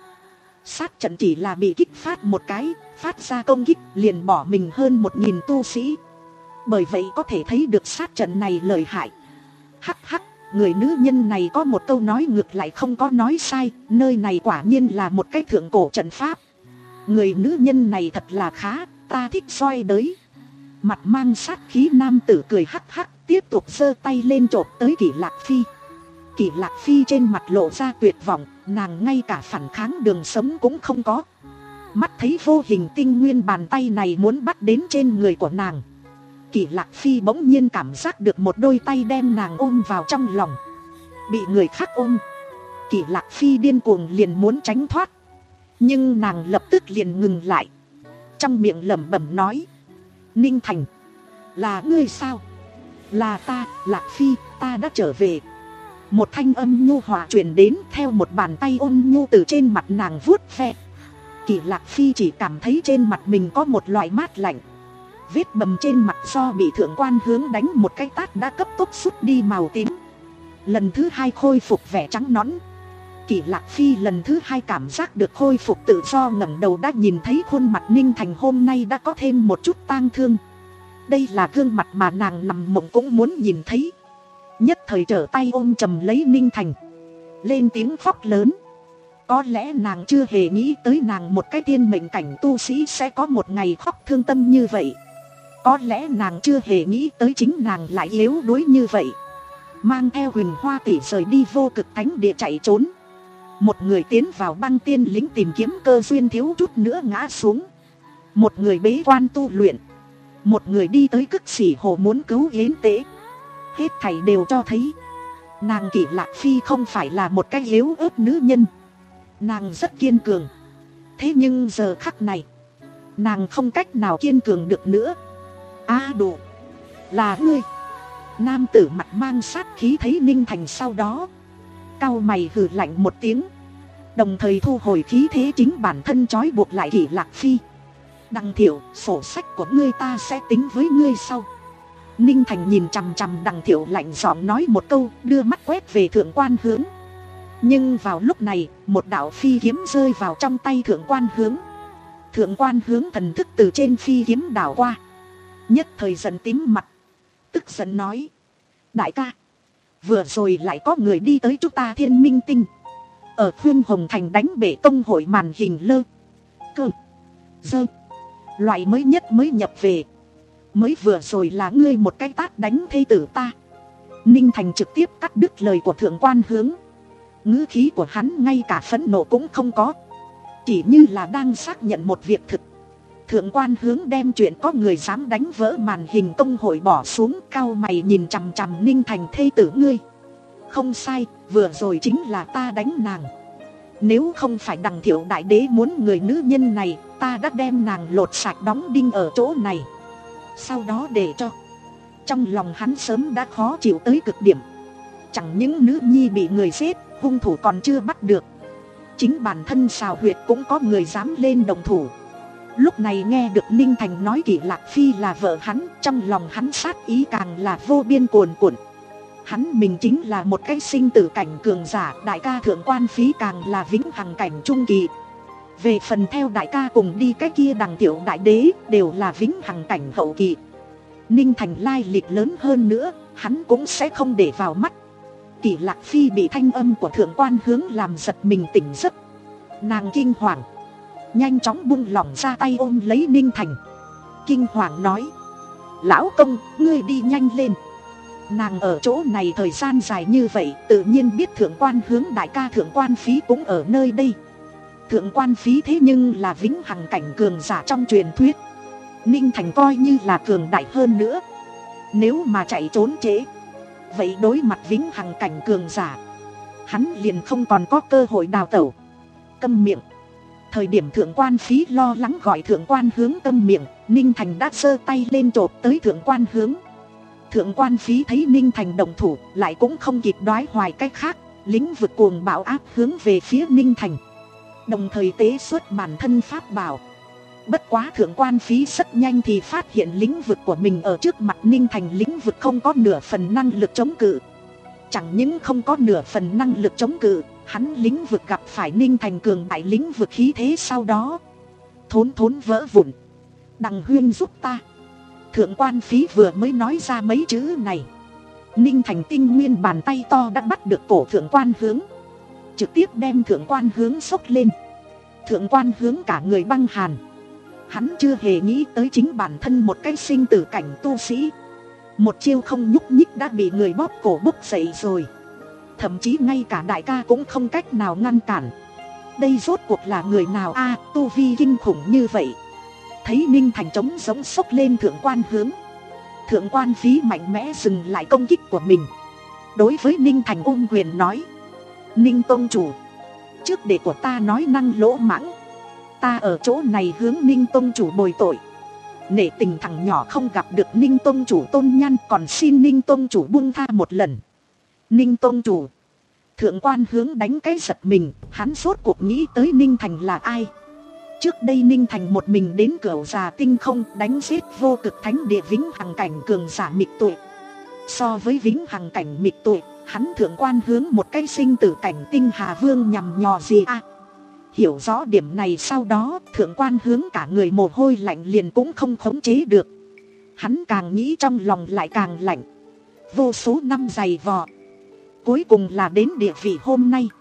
Sát trận chỉ là bị kích phát một cái, phát ra công kích liền bỏ mình hơn một nghìn tu sĩ. Bởi vậy có thể thấy được sát trận này lợi hại. Hắc hắc, người nữ nhân này có một câu nói ngược lại không có nói sai, nơi này quả nhiên là một cái thượng cổ trận pháp. Người nữ nhân này thật là khá, ta thích soi đới. Mặt mang sát khí nam tử cười hắc hắc, tiếp tục giơ tay lên chộp tới Kỷ Lạc Phi. Kỷ Lạc Phi trên mặt lộ ra tuyệt vọng, nàng ngay cả phản kháng đường sống cũng không có. Mắt thấy vô hình tinh nguyên bàn tay này muốn bắt đến trên người của nàng, Kỷ Lạc Phi bỗng nhiên cảm giác được một đôi tay đem nàng ôm vào trong lòng. Bị người khác ôm, Kỷ Lạc Phi điên cuồng liền muốn tránh thoát, nhưng nàng lập tức liền ngừng lại. trong miệng lẩm bẩm nói: Ninh Thành, là ngươi sao? Là ta, Lạc Phi, ta đã trở về. Một thanh âm nhu hòa truyền đến, theo một bàn tay ôn nhu từ trên mặt nàng vuốt ve. Kỷ Lạc Phi chỉ cảm thấy trên mặt mình có một loại mát lạnh. Vết bầm trên mặt do bị Thượng Quan Hướng đánh một cái tát đã cấp tốc rút đi màu tím, lần thứ hai khôi phục vẻ trắng nõn. Kỷ Lạc Phi lần thứ hai cảm giác được khôi phục tự do, ngẩng đầu đã nhìn thấy khuôn mặt Ninh Thành hôm nay đã có thêm một chút tang thương. Đây là gương mặt mà nàng nằm mộng cũng muốn nhìn thấy. Nhất thời trở tay ôm chầm lấy Ninh Thành, lên tiếng khóc lớn. Có lẽ nàng chưa hề nghĩ tới nàng một cái tiên mệnh cảnh tu sĩ sẽ có một ngày khóc thương tâm như vậy. Có lẽ nàng chưa hề nghĩ tới chính nàng lại yếu đuối như vậy, mang theo Huỳnh Hoa tỷ rời đi vô cực thánh địa chạy trốn. Một người tiến vào băng tiên lính tìm kiếm cơ duyên thiếu chút nữa ngã xuống, một người bế quan tu luyện, một người đi tới Cực Xỉ Hồ muốn cứu Yến Tế. Hết thảy đều cho thấy nàng Kỷ Lạc Phi không phải là một cái yếu ớt nữ nhân. Nàng rất kiên cường. Thế nhưng giờ khắc này, nàng không cách nào kiên cường được nữa. A à, đủ, là ngươi. Nam tử mặt mang sát khí thấy Ninh Thành sau đó, cau mày hừ lạnh một tiếng, đồng thời thu hồi khí thế chính bản thân trói buộc lại Kỷ Lạc Phi. Đằng Thiệu, sổ sách của ngươi ta sẽ tính với ngươi sau. Ninh Thành nhìn chằm chằm Đằng Thiệu lạnh giọng nói một câu, đưa mắt quét về Thượng Quan Hướng. Nhưng vào lúc này, một đạo phi kiếm rơi vào trong tay Thượng Quan Hướng. Thượng Quan Hướng thần thức từ trên phi kiếm đảo qua, nhất thời giận tím mặt, tức giận nói: Đại ca, vừa rồi lại có người đi tới chúng ta Thiên Minh Tinh, ở Khuyên Hồng Thành đánh bể tông hội màn hình lơ cơ dơ loại mới nhất mới nhập về. Mới vừa rồi là ngươi một cái tát đánh thê tử ta. Ninh Thành trực tiếp cắt đứt lời của Thượng Quan Hướng. Ngữ khí của hắn ngay cả phẫn nộ cũng không có, chỉ như là đang xác nhận một việc thực. Thượng Quan Hướng đem chuyện có người dám đánh vỡ màn hình tông hội bỏ xuống, cau mày nhìn chằm chằm Ninh Thành: thê tử ngươi. Không sai, vừa rồi chính là ta đánh nàng. Nếu không phải Đằng Thiệu đại đế muốn người nữ nhân này, ta đã đem nàng lột sạch đóng đinh ở chỗ này, sau đó để cho. Trong lòng hắn sớm đã khó chịu tới cực điểm. Chẳng những nữ nhi bị người giết, hung thủ còn chưa bắt được, chính bản thân Sào Huyệt cũng có người dám lên đồng thủ. Lúc này nghe được Ninh Thành nói Kỷ Lạc Phi là vợ hắn, trong lòng hắn sát ý càng là vô biên cuồn cuộn. Hắn mình chính là một cái sinh tử cảnh cường giả, đại ca Thượng Quan Phí càng là vĩnh hằng cảnh trung kỳ. Về phần theo đại ca cùng đi cái kia Đằng Thiệu đại đế đều là vĩnh hằng cảnh hậu kỳ. Ninh Thành lai lịch lớn hơn nữa, hắn cũng sẽ không để vào mắt. Kỷ Lạc Phi bị thanh âm của Thượng Quan Hướng làm giật mình tỉnh giấc. Nàng kinh hoàng, nhanh chóng buông lỏng ra tay ôm lấy Ninh Thành, kinh hoàng nói: Lão công, ngươi đi nhanh lên. Nàng ở chỗ này thời gian dài như vậy, tự nhiên biết Thượng Quan Hướng đại ca Thượng Quan Phí cũng ở nơi đây. Thượng Quan Phí thế nhưng là vĩnh hằng cảnh cường giả trong truyền thuyết, Ninh Thành coi như là cường đại hơn nữa. Nếu mà chạy trốn trễ, vậy đối mặt vĩnh hằng cảnh cường giả, hắn liền không còn có cơ hội đào tẩu. Câm miệng. Thời điểm Thượng Quan Phí lo lắng gọi Thượng Quan Hướng câm miệng, Ninh Thành đã giơ tay lên chộp tới Thượng Quan Hướng. Thượng Quan Phí thấy Ninh Thành đồng thủ, lại cũng không kịp đoái hoài cách khác, lĩnh vực cuồng bạo áp hướng về phía Ninh Thành, đồng thời tế xuất bản thân pháp bảo. Bất quá Thượng Quan Phí rất nhanh thì phát hiện lĩnh vực của mình ở trước mặt Ninh Thành lĩnh vực không có nửa phần năng lực chống cự. Chẳng những không có nửa phần năng lực chống cự, hắn lĩnh vực gặp phải Ninh Thành cường đại lĩnh vực khí thế sau đó thốn thốn vỡ vụn. Đằng Huyên giúp ta. Thượng Quan Phí vừa mới nói ra mấy chữ này, Ninh Thành tinh nguyên bàn tay to đã bắt được cổ Thượng Quan Hướng, trực tiếp đem Thượng Quan Hướng xốc lên. Thượng Quan Hướng cả người băng hàn. Hắn chưa hề nghĩ tới chính bản thân một cái sinh tử cảnh tu sĩ, một chiêu không nhúc nhích đã bị người bóp cổ bốc dậy rồi. Thậm chí ngay cả đại ca cũng không cách nào ngăn cản. Đây rốt cuộc là người nào a, à, tu vi kinh khủng như vậy. Thấy Ninh Thành trống giống sốc lên Thượng Quan Hướng, Thượng Quan Phí mạnh mẽ dừng lại công kích của mình, đối với Ninh Thành ôm quyền nói: Ninh tông chủ, trước để của ta nói năng lỗ mãng, Ta ở chỗ này hướng Ninh tông chủ bồi tội. Nể tình thằng nhỏ không gặp được Ninh tông chủ tôn nhan, còn xin Ninh tông chủ buông tha một lần. Ninh tông chủ. Thượng quan Hướng đánh cái giật mình, hắn rốt cuộc nghĩ tới Ninh Thành là ai. Trước đây Ninh Thành một mình đến Cửu Già Tinh Không đánh giết vô cực thánh địa vĩnh hằng cảnh cường giả mịch tuệ. So với vĩnh hằng cảnh mịch tuệ, hắn thượng quan Hướng một cái sinh tử cảnh tinh hà vương nhằm nhò gì à. Hiểu rõ điểm này sau đó, thượng quan Hướng cả người mồ hôi lạnh liền cũng không khống chế được. Hắn càng nghĩ trong lòng lại càng lạnh. Vô số năm dày vò, cuối cùng là đến địa vị hôm nay.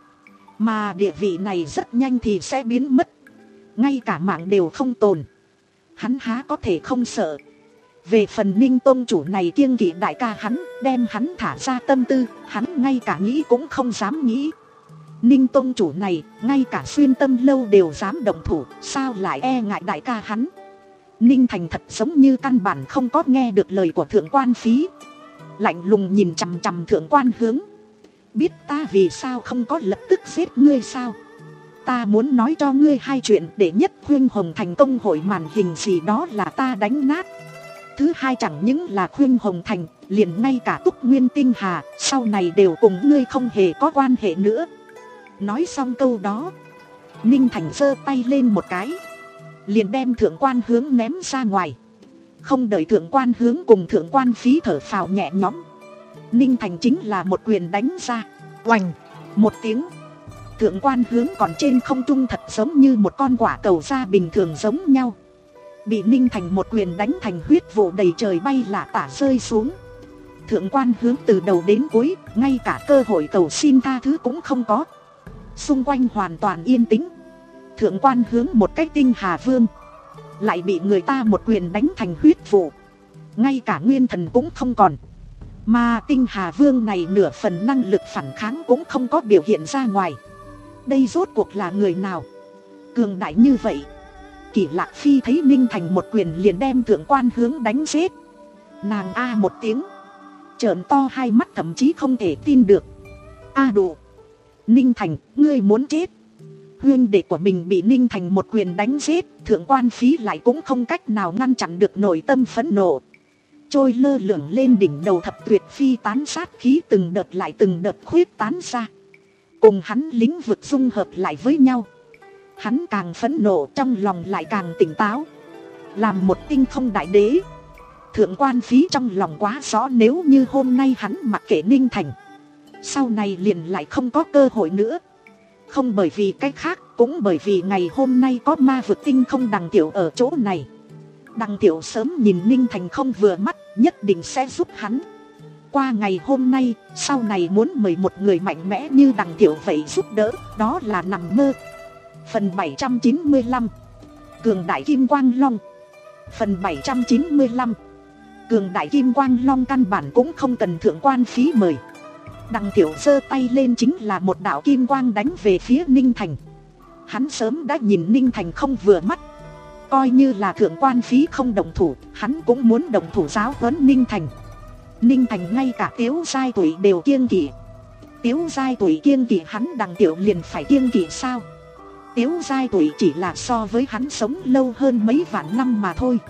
Mà địa vị này rất nhanh thì sẽ biến mất. Ngay cả mạng đều không tồn. Hắn há có thể không sợ. Về phần Ninh tông chủ này kiêng kỵ đại ca hắn, đem hắn thả ra tâm tư, hắn ngay cả nghĩ cũng không dám nghĩ. Ninh tông chủ này, ngay cả xuyên tâm lâu đều dám động thủ, sao lại e ngại đại ca hắn. Ninh Thành thật giống như căn bản không có nghe được lời của thượng quan Phí. Lạnh lùng nhìn chằm chằm thượng quan Hướng. Biết ta vì sao không có lập tức giết ngươi sao? Ta muốn nói cho ngươi hai chuyện. Để nhất, Khuyên Hồng Thành công hội màn hình gì đó là ta đánh nát. Thứ hai, chẳng những là Khuyên Hồng Thành, liền ngay cả Túc Nguyên Tinh Hà sau này đều cùng ngươi không hề có quan hệ nữa. Nói xong câu đó, Ninh Thành giơ tay lên một cái, liền đem thượng quan Hướng ném ra ngoài. Không đợi thượng quan Hướng cùng thượng quan Phí thở phào nhẹ nhõm, Ninh Thành chính là một quyền đánh ra. Oành một tiếng, thượng quan Hướng còn trên không trung thật giống như một con quả cầu da bình thường giống nhau, bị Ninh Thành một quyền đánh thành huyết vụ đầy trời bay lả tả rơi xuống. Thượng quan Hướng từ đầu đến cuối, ngay cả cơ hội cầu xin tha thứ cũng không có. Xung quanh hoàn toàn yên tĩnh. Thượng quan Hướng một cái tinh hà vương, lại bị người ta một quyền đánh thành huyết vụ, ngay cả nguyên thần cũng không còn. Mà tinh hà vương này nửa phần năng lực phản kháng cũng không có biểu hiện ra ngoài. Đây rốt cuộc là người nào cường đại như vậy? Kỷ Lạc Phi thấy Ninh Thành một quyền liền đem thượng quan Hướng đánh giết, nàng a một tiếng, trợn to hai mắt thậm chí không thể tin được. A đủ, Ninh Thành, ngươi muốn chết. Huynh đệ của mình bị Ninh Thành một quyền đánh giết, thượng quan Phí lại cũng không cách nào ngăn chặn được nội tâm phẫn nộ. Trôi lơ lửng lên đỉnh đầu thập tuyệt phi tán sát khí từng đợt lại từng đợt khuyết tán ra, cùng hắn lĩnh vực dung hợp lại với nhau. Hắn càng phẫn nộ, trong lòng lại càng tỉnh táo. Làm một tinh không đại đế, thượng quan Phí trong lòng quá rõ, nếu như hôm nay hắn mặc kệ Ninh Thành, sau này liền lại không có cơ hội nữa. Không bởi vì cái khác, cũng bởi vì ngày hôm nay có ma vực tinh không Đằng Tiểu ở chỗ này. Đằng Tiểu sớm nhìn Ninh Thành không vừa mắt, nhất định sẽ giúp hắn. Qua ngày hôm nay, sau này muốn mời một người mạnh mẽ như Đằng Tiểu vậy giúp đỡ, đó là nằm mơ. Phần bảy trăm chín mươi lăm, Cường Đại Kim Quang Long. Phần bảy trăm chín mươi lăm, Cường Đại Kim Quang Long căn bản cũng không cần thượng quan Phí mời. Đằng Tiểu giơ tay lên chính là một đạo kim quang đánh về phía Ninh Thành. Hắn sớm đã nhìn Ninh Thành không vừa mắt, coi như là thượng quan Phí không đồng thủ, hắn cũng muốn đồng thủ giáo huấn Ninh Thành. Ninh Thành ngay cả Tiếu Giai Tuổi đều kiêng kỵ. Tiếu Giai Tuổi kiêng kỵ hắn, Đằng Tiểu liền phải kiêng kỵ sao? Tiếu Giai Tuổi chỉ là so với hắn sống lâu hơn mấy vạn năm mà thôi.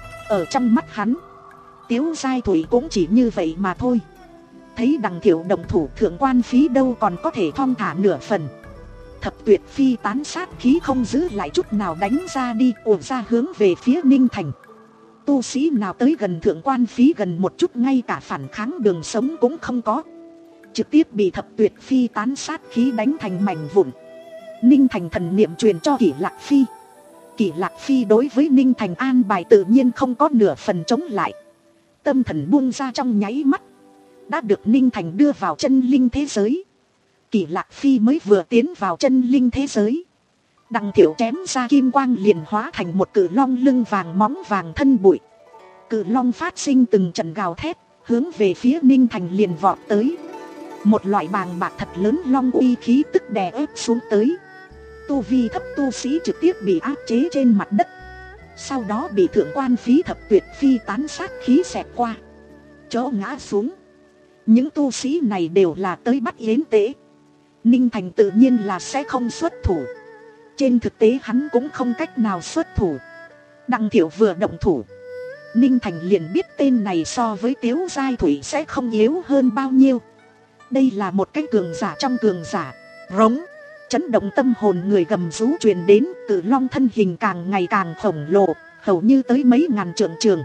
Ở trong mắt hắn, Tiếu Giai Tuổi cũng chỉ như vậy mà thôi. Thấy Đằng Tiểu đồng thủ, thượng quan Phí đâu còn có thể thong thả nửa phần. Thập tuyệt phi tán sát khí không giữ lại chút nào đánh ra đi, ùa ra hướng về phía Ninh Thành. Tu sĩ nào tới gần thượng quan Phí gần một chút, ngay cả phản kháng đường sống cũng không có, trực tiếp bị thập tuyệt phi tán sát khí đánh thành mảnh vụn. Ninh Thành thần niệm truyền cho Kỷ Lạc Phi. Kỷ Lạc Phi đối với Ninh Thành an bài tự nhiên không có nửa phần chống lại. Tâm thần buông ra trong nháy mắt, đã được Ninh Thành đưa vào chân linh thế giới. Kỷ Lạc Phi mới vừa tiến vào chân linh thế giới, Đằng Tiểu chém ra kim quang liền hóa thành một cự long lưng vàng móng vàng thân bụi. Cự long phát sinh từng trận gào thét, hướng về phía Ninh Thành liền vọt tới. Một loại bàng bạc thật lớn long uy khí tức đè ép xuống tới. Tu vi thấp tu sĩ trực tiếp bị áp chế trên mặt đất, sau đó bị thượng quan Phí thập tuyệt phi tán sát khí xẹt qua, chỗ ngã xuống. Những tu sĩ này đều là tới bắt yến tế, Ninh Thành tự nhiên là sẽ không xuất thủ. Trên thực tế hắn cũng không cách nào xuất thủ. Đằng Thiệu vừa động thủ, Ninh Thành liền biết tên này so với Tiếu Giai Thủy sẽ không yếu hơn bao nhiêu. Đây là một cái cường giả trong cường giả. Rống, chấn động tâm hồn người gầm rú truyền đến. Cự long thân hình càng ngày càng khổng lồ, hầu như tới mấy ngàn trượng trường.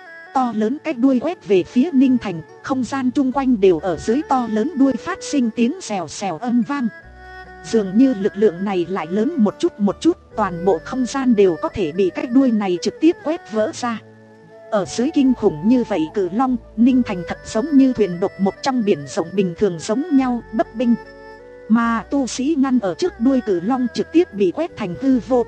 To lớn cái đuôi quét về phía Ninh Thành. Không gian chung quanh đều ở dưới to lớn đuôi phát sinh tiếng xèo xèo âm vang. Dường như lực lượng này lại lớn một chút một chút. Toàn bộ không gian đều có thể bị cái đuôi này trực tiếp quét vỡ ra. Ở dưới kinh khủng như vậy cự long, Ninh Thành thật giống như thuyền độc một trong biển rộng bình thường giống nhau, bấp binh. Mà tu sĩ ngăn ở trước đuôi cự long trực tiếp bị quét thành hư vô.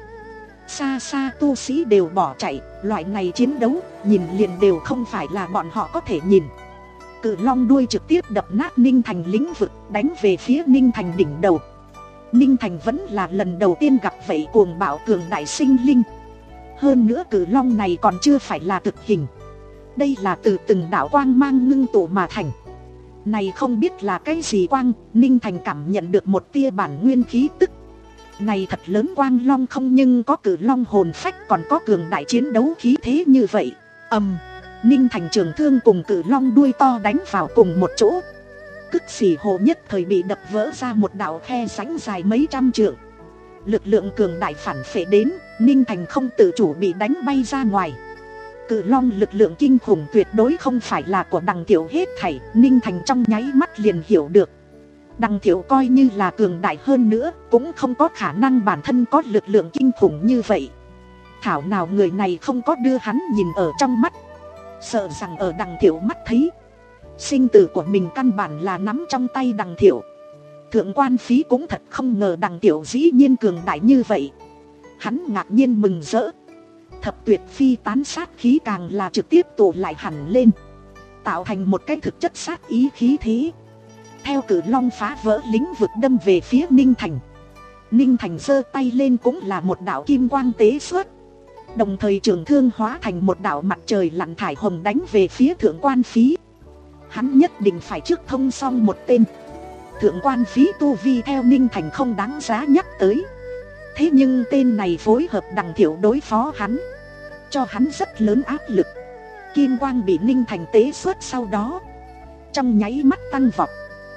Xa xa tu sĩ đều bỏ chạy, loại này chiến đấu, nhìn liền đều không phải là bọn họ có thể nhìn. Cự long đuôi trực tiếp đập nát Ninh Thành lĩnh vực, đánh về phía Ninh Thành đỉnh đầu. Ninh Thành vẫn là lần đầu tiên gặp vậy cuồng bạo cường đại sinh linh. Hơn nữa cự long này còn chưa phải là thực hình. Đây là từ từng đạo quang mang ngưng tụ mà thành. Này không biết là cái gì quang, Ninh Thành cảm nhận được một tia bản nguyên khí tức. Này thật lớn quang long không, nhưng có cự long hồn phách, còn có cường đại chiến đấu khí thế như vậy. Ầm, Ninh Thành trường thương cùng cự long đuôi to đánh vào cùng một chỗ. Cức xỉ hồ nhất thời bị đập vỡ ra một đạo khe rãnh dài mấy trăm trượng. Lực lượng cường đại phản phệ đến, Ninh Thành không tự chủ bị đánh bay ra ngoài. Cự long lực lượng kinh khủng tuyệt đối không phải là của Đằng Thiệu hết thảy. Ninh Thành trong nháy mắt liền hiểu được. Đằng Thiệu coi như là cường đại hơn nữa, cũng không có khả năng bản thân có lực lượng kinh khủng như vậy. Thảo nào người này không có đưa hắn nhìn ở trong mắt. Sợ rằng ở Đằng Thiệu mắt thấy, sinh tử của mình căn bản là nắm trong tay Đằng Thiệu. Thượng quan Phí cũng thật không ngờ Đằng Thiệu dĩ nhiên cường đại như vậy. Hắn ngạc nhiên mừng rỡ. Thập tuyệt phi tán sát khí càng là trực tiếp tụ lại hẳn lên, tạo thành một cái thực chất sát ý khí thế. Theo cự long phá vỡ lĩnh vực đâm về phía Ninh Thành. Ninh Thành giơ tay lên cũng là một đạo kim quang tế xuất. Đồng thời trường thương hóa thành một đạo mặt trời lặn thải hồng đánh về phía Thượng quan Phí. Hắn nhất định phải trước thông xong một tên. Thượng quan Phí tu vi theo Ninh Thành không đáng giá nhắc tới. Thế nhưng tên này phối hợp Đằng Thiệu đối phó hắn, cho hắn rất lớn áp lực. Kim quang bị Ninh Thành tế xuất sau đó, trong nháy mắt tăng vọt.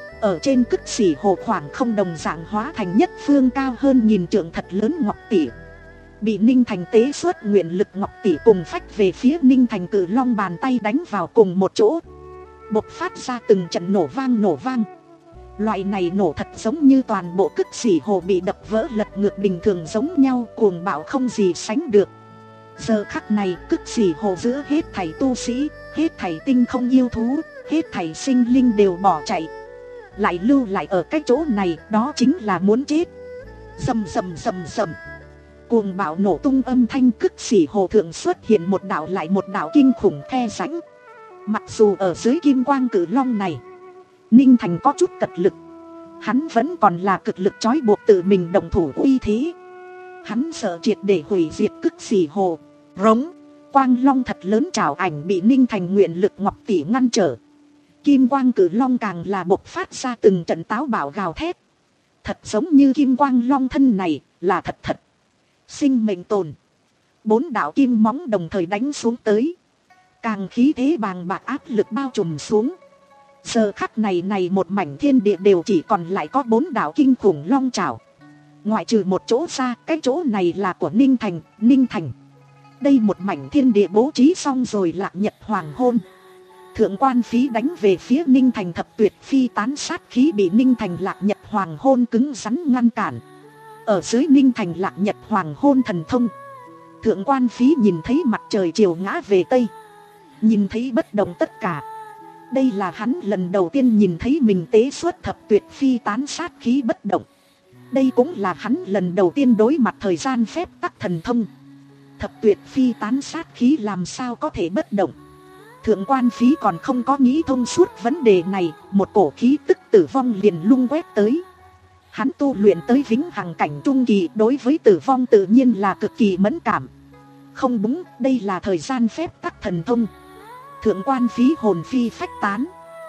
Ở trên cức xỉ hồ khoảng không đồng dạng hóa thành nhất phương cao hơn nghìn trượng thật lớn ngọc tỷ. Bị Ninh Thành tế xuất nguyện lực ngọc tỷ cùng phách về phía Ninh Thành, cự long bàn tay đánh vào cùng một chỗ, bộc phát ra từng trận nổ vang nổ vang. Loại này nổ thật giống như toàn bộ cức xỉ hồ bị đập vỡ lật ngược bình thường giống nhau, cuồng bạo không gì sánh được. Giờ khắc này cức xỉ hồ giữa hết thảy tu sĩ, hết thảy tinh không yêu thú, hết thảy sinh linh đều bỏ chạy. Lại lưu lại ở cái chỗ này, đó chính là muốn chết. Rầm rầm rầm rầm, cuồng bạo nổ tung âm thanh, cức xỉ hồ thượng xuất hiện một đạo lại một đạo kinh khủng khe rãnh. Mặc dù ở dưới kim quang cự long này, Ninh Thành có chút cật lực, hắn vẫn còn là cực lực trói buộc tự mình động thủ uy thế. Hắn sợ triệt để hủy diệt cức xỉ hồ. Rống, quang long thật lớn trảo ảnh bị Ninh Thành nguyện lực ngọc tỷ ngăn trở. Kim quang cử long càng là bộc phát ra từng trận táo bạo gào thét. Thật giống như kim quang long thân này là thật thật sinh mệnh tồn. Bốn đạo kim móng đồng thời đánh xuống tới, càng khí thế bàng bạc áp lực bao trùm xuống. Giờ khắc này này một mảnh thiên địa đều chỉ còn lại có bốn đạo kinh khủng long trảo. Ngoại trừ một chỗ ra, cái chỗ này là của Ninh Thành. Ninh Thành, đây một mảnh thiên địa bố trí xong rồi Lạc Nhật hoàng hôn. Thượng quan Phí đánh về phía Ninh Thành thập tuyệt phi tán sát khí bị Ninh Thành Lạc Nhật hoàng hôn cứng rắn ngăn cản. Ở dưới Ninh Thành Lạc Nhật hoàng hôn thần thông, Thượng quan Phí nhìn thấy mặt trời chiều ngã về Tây, nhìn thấy bất động tất cả. Đây là hắn lần đầu tiên nhìn thấy mình tế xuất thập tuyệt phi tán sát khí bất động. Đây cũng là hắn lần đầu tiên đối mặt thời gian phép tắc thần thông. Thập tuyệt phi tán sát khí làm sao có thể bất động. Thượng quan Phí còn không có nghĩ thông suốt vấn đề này, một cổ khí tức tử vong liền lung quét tới. Hắn tu luyện tới vĩnh hằng cảnh trung kỳ, đối với tử vong tự nhiên là cực kỳ mẫn cảm. Không đúng, đây là thời gian phép tắc thần thông. Thượng quan Phí hồn phi phách tán.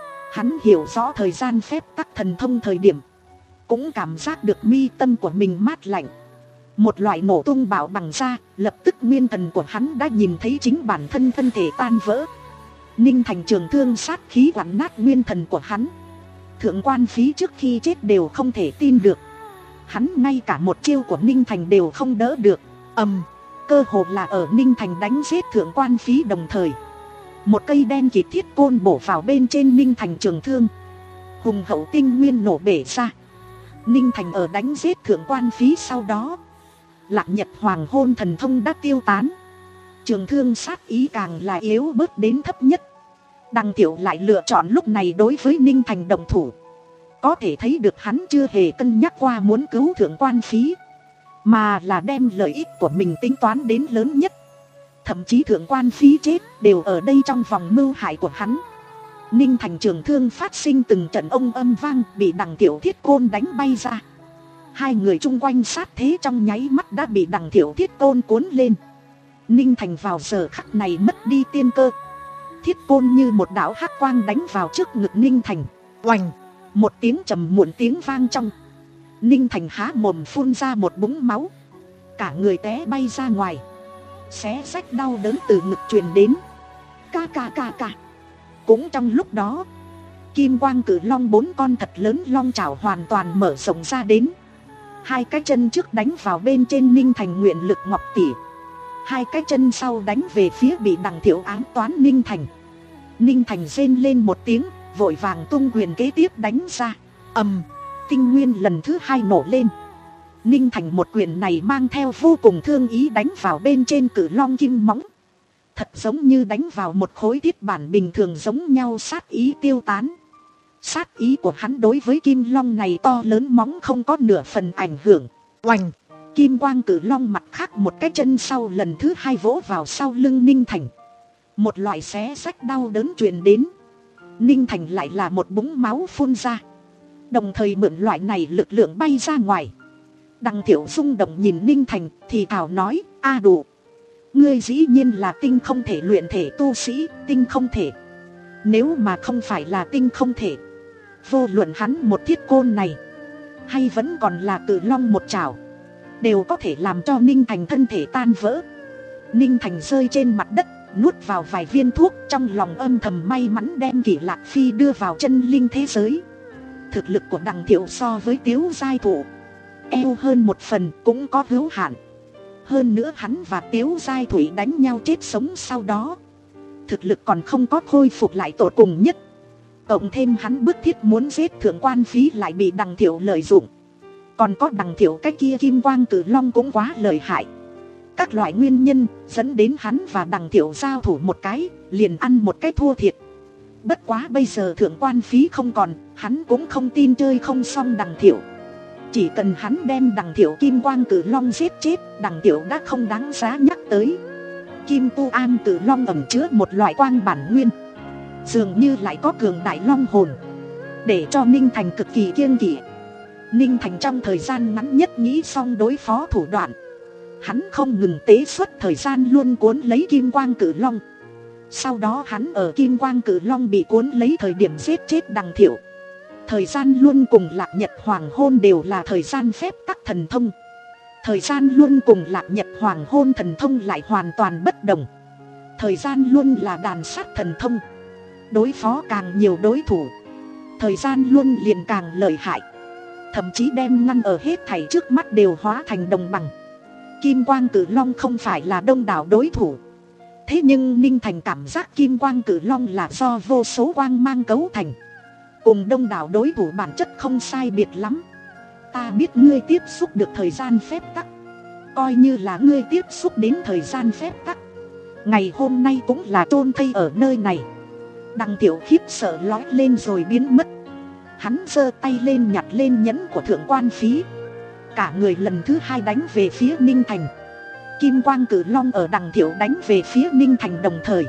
Hắn hiểu rõ thời gian phép tắc thần thông thời điểm, cũng cảm giác được mi tâm của mình mát lạnh. Một loại nổ tung bạo bằng ra, lập tức nguyên thần của hắn đã nhìn thấy chính bản thân thân thể tan vỡ. Ninh Thành trường thương sát khí quặn nát nguyên thần của hắn. Thượng quan Phí trước khi chết đều không thể tin được. Hắn ngay cả một chiêu của Ninh Thành đều không đỡ được. Ầm, cơ hồ là ở Ninh Thành đánh giết thượng quan Phí đồng thời. Một cây đen kịt thiết côn bổ vào bên trên Ninh Thành trường thương. Hùng hậu tinh nguyên nổ bể ra. Ninh Thành ở đánh giết thượng quan Phí sau đó, Lạc Nhật Hoàng Hôn thần thông đã tiêu tán. Trường thương sát ý càng là yếu bớt đến thấp nhất. Đằng Tiểu lại lựa chọn lúc này đối với Ninh Thành động thủ. Có thể thấy được hắn chưa hề cân nhắc qua muốn cứu thượng quan Phí, mà là đem lợi ích của mình tính toán đến lớn nhất. Thậm chí thượng quan Phí chết đều ở đây trong vòng mưu hại của hắn. Ninh Thành trường thương phát sinh từng trận ông âm vang, bị đằng Tiểu thiết côn đánh bay ra. Hai người chung quanh sát thế trong nháy mắt đã bị đằng Tiểu thiết côn cuốn lên. Ninh Thành vào giờ khắc này mất đi tiên cơ. Thiết côn như một đạo hắc quang đánh vào trước ngực Ninh Thành. Oành, một tiếng trầm muộn tiếng vang trong. Ninh Thành há mồm phun ra một búng máu. Cả người té bay ra ngoài. Xé rách đau đớn từ ngực truyền đến. Ca ca ca ca. Cũng trong lúc đó, kim quang cử long bốn con thật lớn long chảo hoàn toàn mở rộng ra đến. Hai cái chân trước đánh vào bên trên Ninh Thành nguyện lực ngọc tỷ. Hai cái chân sau đánh về phía bị đằng Thiệu ám toán Ninh Thành. Ninh Thành rên lên một tiếng, vội vàng tung quyền kế tiếp đánh ra. Ầm, tinh nguyên lần thứ hai nổ lên. Ninh Thành một quyền này mang theo vô cùng thương ý đánh vào bên trên cử long kim móng. Thật giống như đánh vào một khối thiết bản bình thường giống nhau, sát ý tiêu tán. Sát ý của hắn đối với kim long này to lớn móng không có nửa phần ảnh hưởng. Oành, kim quang cử long mặt khác một cái chân sau lần thứ hai vỗ vào sau lưng Ninh Thành. Một loại xé rách đau đớn truyền đến. Ninh Thành lại là một búng máu phun ra. Đồng thời mượn loại này lực lượng bay ra ngoài. Đằng Thiệu rung động nhìn Ninh Thành thì thảo nói: A đủ, ngươi dĩ nhiên là tinh không thể luyện thể tu sĩ, tinh không thể. Nếu mà không phải là tinh không thể, vô luận hắn một thiết côn này hay vẫn còn là cử long một chảo, đều có thể làm cho Ninh Thành thân thể tan vỡ. Ninh Thành rơi trên mặt đất, nuốt vào vài viên thuốc, trong lòng âm thầm may mắn đem Kỷ Lạc Phi đưa vào chân linh thế giới. Thực lực của đằng Thiệu so với Tiếu Giai Thụ eo hơn một phần cũng có hữu hạn. Hơn nữa hắn và Tiếu Giai Thủy đánh nhau chết sống sau đó, thực lực còn không có khôi phục lại tột cùng nhất. Cộng thêm hắn bức thiết muốn giết thượng quan Phí lại bị đằng Thiệu lợi dụng. Còn có đằng Thiệu cái kia kim quang cử long cũng quá lợi hại. Các loại nguyên nhân dẫn đến hắn và đằng Thiệu giao thủ một cái, liền ăn một cái thua thiệt. Bất quá bây giờ thượng quan Phí không còn, hắn cũng không tin chơi không xong đằng Thiệu. Chỉ cần hắn đem đằng Thiệu kim quang cử long giết chết, đằng Thiệu đã không đáng giá nhắc tới. Kim Tu An cử long ẩn chứa một loại quang bản nguyên, dường như lại có cường đại long hồn, để cho Ninh Thành cực kỳ kiêng kỵ. Ninh Thành trong thời gian ngắn nhất nghĩ xong đối phó thủ đoạn. Hắn không ngừng tế xuất thời gian luôn cuốn lấy kim quang cử long. Sau đó hắn ở kim quang cử long bị cuốn lấy thời điểm giết chết đằng Thiệu. Thời gian luôn cùng Lạc Nhật Hoàng Hôn đều là thời gian phép tắc thần thông. Thời gian luôn cùng Lạc Nhật Hoàng Hôn thần thông lại hoàn toàn bất đồng. Thời gian luôn là đàn sát thần thông. Đối phó càng nhiều đối thủ, thời gian luôn liền càng lợi hại. Thậm chí đem ngăn ở hết thảy trước mắt đều hóa thành đồng bằng. Kim quang cử long không phải là đông đảo đối thủ. Thế nhưng Ninh Thành cảm giác kim quang cử long là do vô số quang mang cấu thành, cùng đông đảo đối thủ bản chất không sai biệt lắm. Ta biết ngươi tiếp xúc được thời gian phép tắc, coi như là ngươi tiếp xúc đến thời gian phép tắc, ngày hôm nay cũng là chôn thây ở nơi này. Đằng Tiểu khiếp sợ lói lên rồi biến mất. Hắn giơ tay lên nhặt lên nhẫn của thượng quan Phí, cả người lần thứ hai đánh về phía Ninh Thành. Kim quang cử long ở đằng Thiệu đánh về phía Ninh Thành đồng thời,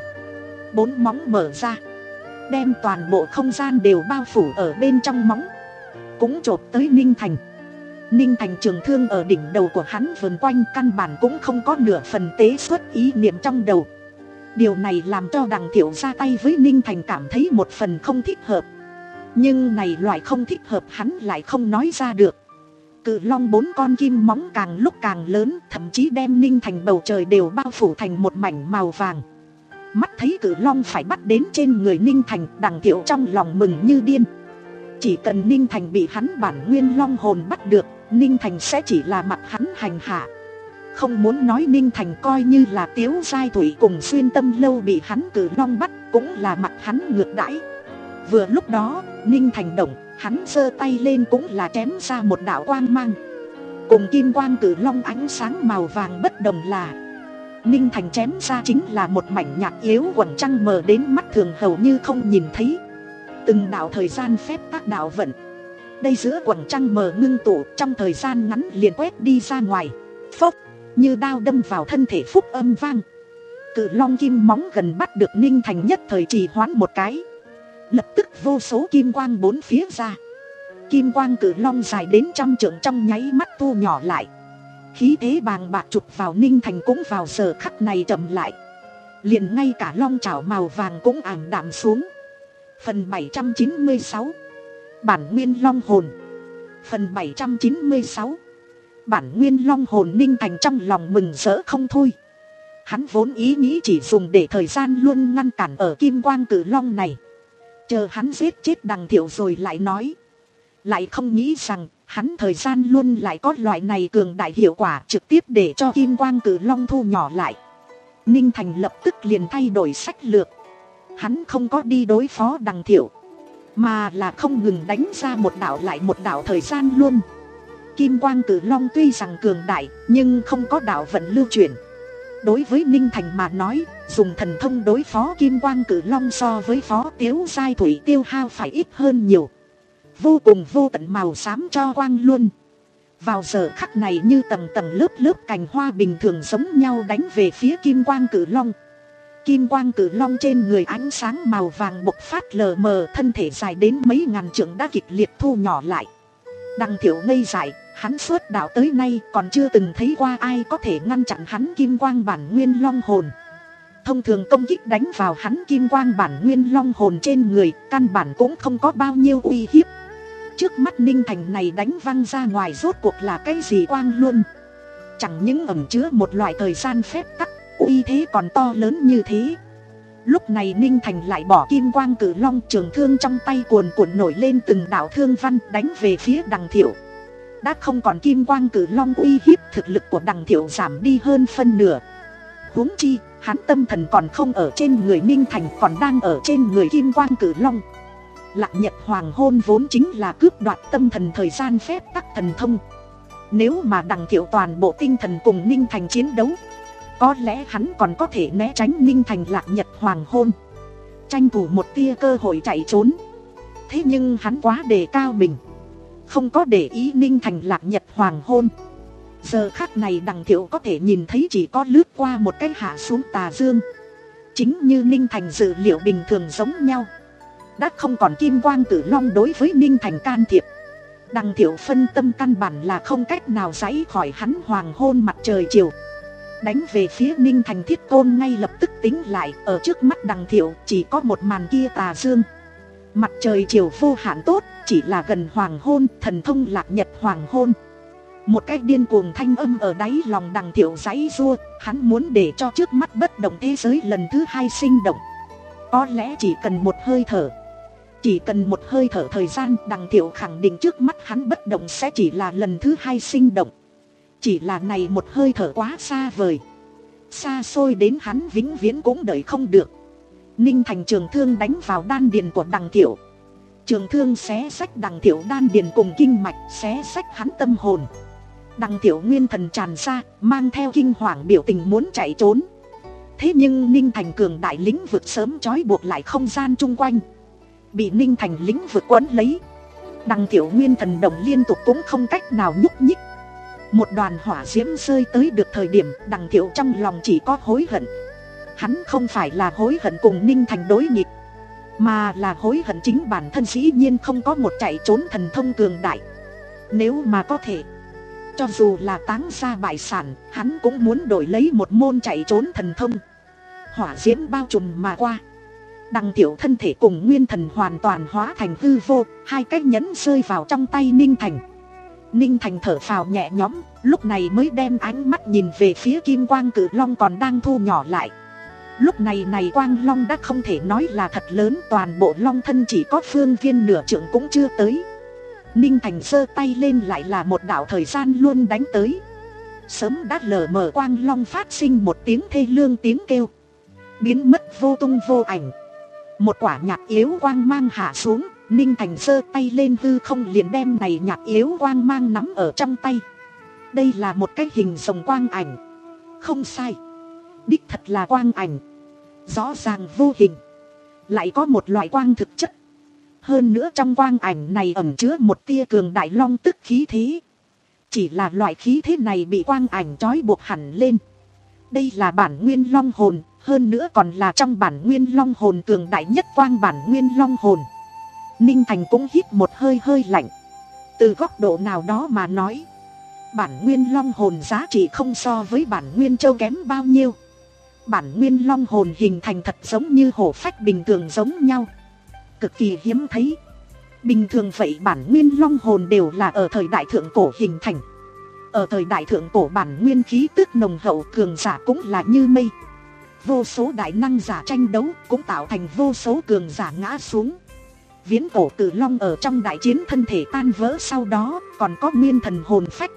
bốn móng mở ra, đem toàn bộ không gian đều bao phủ ở bên trong móng, cũng chộp tới Ninh Thành. Ninh Thành trường thương ở đỉnh đầu của hắn vần quanh, căn bản cũng không có nửa phần tế xuất ý niệm trong đầu. Điều này làm cho đằng Thiệu ra tay với Ninh Thành cảm thấy một phần không thích hợp. Nhưng này loại không thích hợp hắn lại không nói ra được. cự long bốn con kim móng càng lúc càng lớn, thậm chí đem Ninh Thành bầu trời đều bao phủ thành một mảnh màu vàng. Mắt thấy cự long phải bắt đến trên người Ninh Thành, Đằng Thiệu trong lòng mừng như điên. Chỉ cần Ninh Thành bị hắn bản nguyên long hồn bắt được, Ninh Thành sẽ chỉ là mặt hắn hành hạ. Không muốn nói Ninh Thành coi như là Tiếu Giai Thủy cùng Xuyên Tâm Lâu bị hắn cự long bắt, cũng là mặt hắn ngược đãi. Vừa lúc đó, Ninh Thành động, hắn giơ tay lên cũng là chém ra một đạo quang mang. Cùng kim quang cự long ánh sáng màu vàng bất đồng là, Ninh Thành chém ra chính là một mảnh nhạt yếu quầng trăng mờ đến mắt thường hầu như không nhìn thấy. Từng đạo thời gian phép tác đạo vận, đây giữa quầng trăng mờ ngưng tụ trong thời gian ngắn liền quét đi ra ngoài. Phốc, như đao đâm vào thân thể phúc âm vang. Cự long kim móng gần bắt được Ninh Thành nhất thời trì hoãn một cái. Lập tức vô số kim quang bốn phía ra. Kim quang cự long dài đến trăm trượng trong nháy mắt thu nhỏ lại. Khí thế bàng bạc chụp vào Ninh Thành cũng vào giờ khắc này chậm lại. Liền ngay cả long chảo màu vàng cũng ảm đạm xuống. Phần bảy trăm chín mươi sáu, bản nguyên long hồn. Phần bảy trăm chín mươi sáu, bản nguyên long hồn. Ninh Thành trong lòng mừng rỡ không thôi. Hắn vốn ý nghĩ chỉ dùng để thời gian luôn ngăn cản ở kim quang cự long này, chờ hắn giết chết Đằng Thiệu rồi lại nói. Lại không nghĩ rằng hắn thời gian luôn lại có loại này cường đại hiệu quả, trực tiếp để cho kim quang cự long thu nhỏ lại. Ninh Thành lập tức liền thay đổi sách lược. Hắn không có đi đối phó Đằng Thiệu, mà là không ngừng đánh ra một đạo lại một đạo thời gian luôn. Kim quang cự long tuy rằng cường đại, nhưng không có đạo vận lưu chuyển. Đối với Ninh Thành mà nói, dùng thần thông đối phó kim quang cự long so với phó Tiếu Giai Thủy tiêu hao phải ít hơn nhiều. Vô cùng vô tận màu xám cho quang luôn. Vào giờ khắc này như tầng tầng lớp lớp cành hoa bình thường giống nhau đánh về phía kim quang cự long. Kim quang cự long trên người ánh sáng màu vàng bộc phát lờ mờ, thân thể dài đến mấy ngàn trượng đã kịch liệt thu nhỏ lại. Đằng Thiệu ngây dại, hắn xuất đạo tới nay còn chưa từng thấy qua ai có thể ngăn chặn hắn kim quang bản nguyên long hồn. Thông thường công kích đánh vào hắn kim quang bản nguyên long hồn trên người, căn bản cũng không có bao nhiêu uy hiếp. Trước mắt Ninh Thành này đánh văng ra ngoài rốt cuộc là cái gì quang luôn. Chẳng những ẩn chứa một loại thời gian phép tắc, uy thế còn to lớn như thế. Lúc này Ninh Thành lại bỏ kim quang cự long, trường thương trong tay cuồn cuộn nổi lên từng đạo thương văn đánh về phía Đằng Thiệu. Đã không còn kim quang cự long uy hiếp, thực lực của Đằng Thiệu giảm đi hơn phân nửa. Huống chi, hắn tâm thần còn không ở trên người Ninh Thành, còn đang ở trên người kim quang cự long. Lạc Nhật Hoàng Hôn vốn chính là cướp đoạt tâm thần thời gian phép tắc thần thông. Nếu mà Đằng Thiệu toàn bộ tinh thần cùng Ninh Thành chiến đấu, có lẽ hắn còn có thể né tránh Ninh Thành Lạc Nhật Hoàng Hôn, tranh thủ một tia cơ hội chạy trốn. Thế nhưng hắn quá đề cao mình, không có để ý Ninh Thành Lạc Nhật Hoàng Hôn. Giờ khắc này Đằng Thiệu có thể nhìn thấy chỉ có lướt qua một cái hạ xuống tà dương. Chính như Ninh Thành dự liệu bình thường giống nhau, đã không còn kim quang cự long đối với Ninh Thành can thiệp. Đằng Thiệu phân tâm căn bản là không cách nào giãy khỏi hắn hoàng hôn mặt trời chiều. Đánh về phía Ninh Thành Thiết Côn ngay lập tức tính lại, ở trước mắt Đằng Thiệu chỉ có một màn kia tà dương. Mặt trời chiều vô hạn tốt, chỉ là gần hoàng hôn, thần thông Lạc Nhật Hoàng Hôn. Một cái điên cuồng thanh âm ở đáy lòng Đằng Thiệu giãy giụa, hắn muốn để cho trước mắt bất động thế giới lần thứ hai sinh động. Có lẽ chỉ cần một hơi thở, chỉ cần một hơi thở thời gian, Đằng Thiệu khẳng định trước mắt hắn bất động sẽ chỉ là lần thứ hai sinh động. Chỉ là này một hơi thở quá xa vời, xa xôi đến hắn vĩnh viễn cũng đợi không được. Ninh Thành trường thương đánh vào đan điền của Đằng Thiệu. Trường thương xé xách Đằng Thiệu đan điền cùng kinh mạch, xé xách hắn tâm hồn. Đằng Thiệu nguyên thần tràn ra, mang theo kinh hoàng biểu tình muốn chạy trốn. Thế nhưng Ninh Thành cường đại lĩnh vực sớm trói buộc lại không gian chung quanh. Bị Ninh Thành lĩnh vực quấn lấy, Đằng Thiệu nguyên thần đồng liên tục cũng không cách nào nhúc nhích. Một đoàn hỏa diễm rơi tới được thời điểm, Đằng Thiệu trong lòng chỉ có hối hận. Hắn không phải là hối hận cùng Ninh Thành đối nghịch, mà là hối hận chính bản thân dĩ nhiên không có một chạy trốn thần thông cường đại. Nếu mà có thể, cho dù là táng ra bại sản, hắn cũng muốn đổi lấy một môn chạy trốn thần thông. Hỏa diễm bao trùm mà qua, Đằng Thiệu thân thể cùng nguyên thần hoàn toàn hóa thành hư vô, hai cái nhẫn rơi vào trong tay Ninh Thành. Ninh Thành thở phào nhẹ nhõm, lúc này mới đem ánh mắt nhìn về phía kim quang cự long còn đang thu nhỏ lại. Lúc này này quang long đã không thể nói là thật lớn, toàn bộ long thân chỉ có phương viên nửa trượng cũng chưa tới. Ninh Thành giơ tay lên lại là một đạo thời gian luôn đánh tới. Sớm đã lờ mờ quang long phát sinh một tiếng thê lương tiếng kêu, biến mất vô tung vô ảnh. Một quả nhạc yếu quang mang hạ xuống, Ninh Thành giơ tay lên hư không liền đem này nhạc yếu quang mang nắm ở trong tay. Đây là một cái hình rồng quang ảnh. Không sai, đích thật là quang ảnh. Rõ ràng vô hình, lại có một loại quang thực chất. Hơn nữa trong quang ảnh này ẩn chứa một tia cường đại long tức khí thế. Chỉ là loại khí thế này bị quang ảnh trói buộc hẳn lên. Đây là bản nguyên long hồn, hơn nữa còn là trong bản nguyên long hồn cường đại nhất quang bản nguyên long hồn. Ninh Thành cũng hít một hơi hơi lạnh. Từ góc độ nào đó mà nói, bản nguyên long hồn giá trị không so với bản nguyên châu kém bao nhiêu. Bản nguyên long hồn hình thành thật giống như hổ phách bình thường giống nhau, cực kỳ hiếm thấy. Bình thường vậy bản nguyên long hồn đều là ở thời đại thượng cổ hình thành. Ở thời đại thượng cổ bản nguyên khí tức nồng hậu, cường giả cũng là như mây. Vô số đại năng giả tranh đấu cũng tạo thành vô số cường giả ngã xuống. Viễn cổ cự long ở trong đại chiến thân thể tan vỡ, sau đó còn có nguyên thần hồn phách.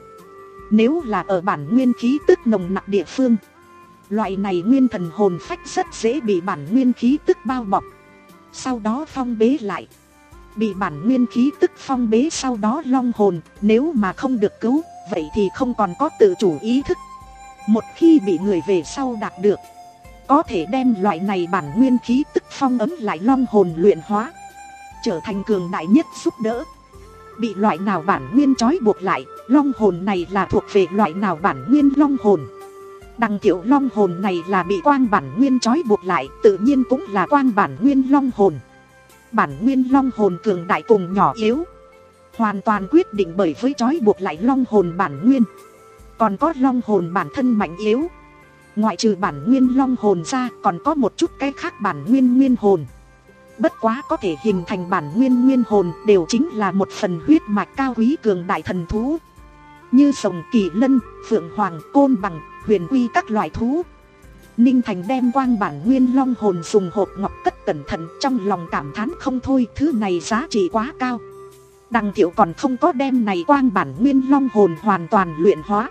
Nếu là ở bản nguyên khí tức nồng nặc địa phương, loại này nguyên thần hồn phách rất dễ bị bản nguyên khí tức bao bọc, sau đó phong bế lại. Bị bản nguyên khí tức phong bế sau đó long hồn nếu mà không được cứu, vậy thì không còn có tự chủ ý thức. Một khi bị người về sau đạt được, có thể đem loại này bản nguyên khí tức phong ấn lại long hồn luyện hóa, trở thành cường đại nhất giúp đỡ. Bị loại nào bản nguyên trói buộc lại, long hồn này là thuộc về loại nào bản nguyên long hồn. Đằng Thiệu long hồn này là bị quang bản nguyên trói buộc lại, tự nhiên cũng là quang bản nguyên long hồn. Bản nguyên long hồn cường đại cùng nhỏ yếu, hoàn toàn quyết định bởi với trói buộc lại long hồn bản nguyên. Còn có long hồn bản thân mạnh yếu. Ngoại trừ bản nguyên long hồn ra, còn có một chút cái khác bản nguyên nguyên hồn. Bất quá có thể hình thành bản nguyên nguyên hồn đều chính là một phần huyết mạch cao quý cường đại thần thú, như rồng, kỳ lân, phượng hoàng, côn bằng, huyền quy các loại thú. Ninh Thành đem quang bản nguyên long hồn dùng hộp ngọc cất cẩn thận, trong lòng cảm thán không thôi, thứ này giá trị quá cao. Đằng Thiệu còn không có đem này quang bản nguyên long hồn hoàn toàn luyện hóa.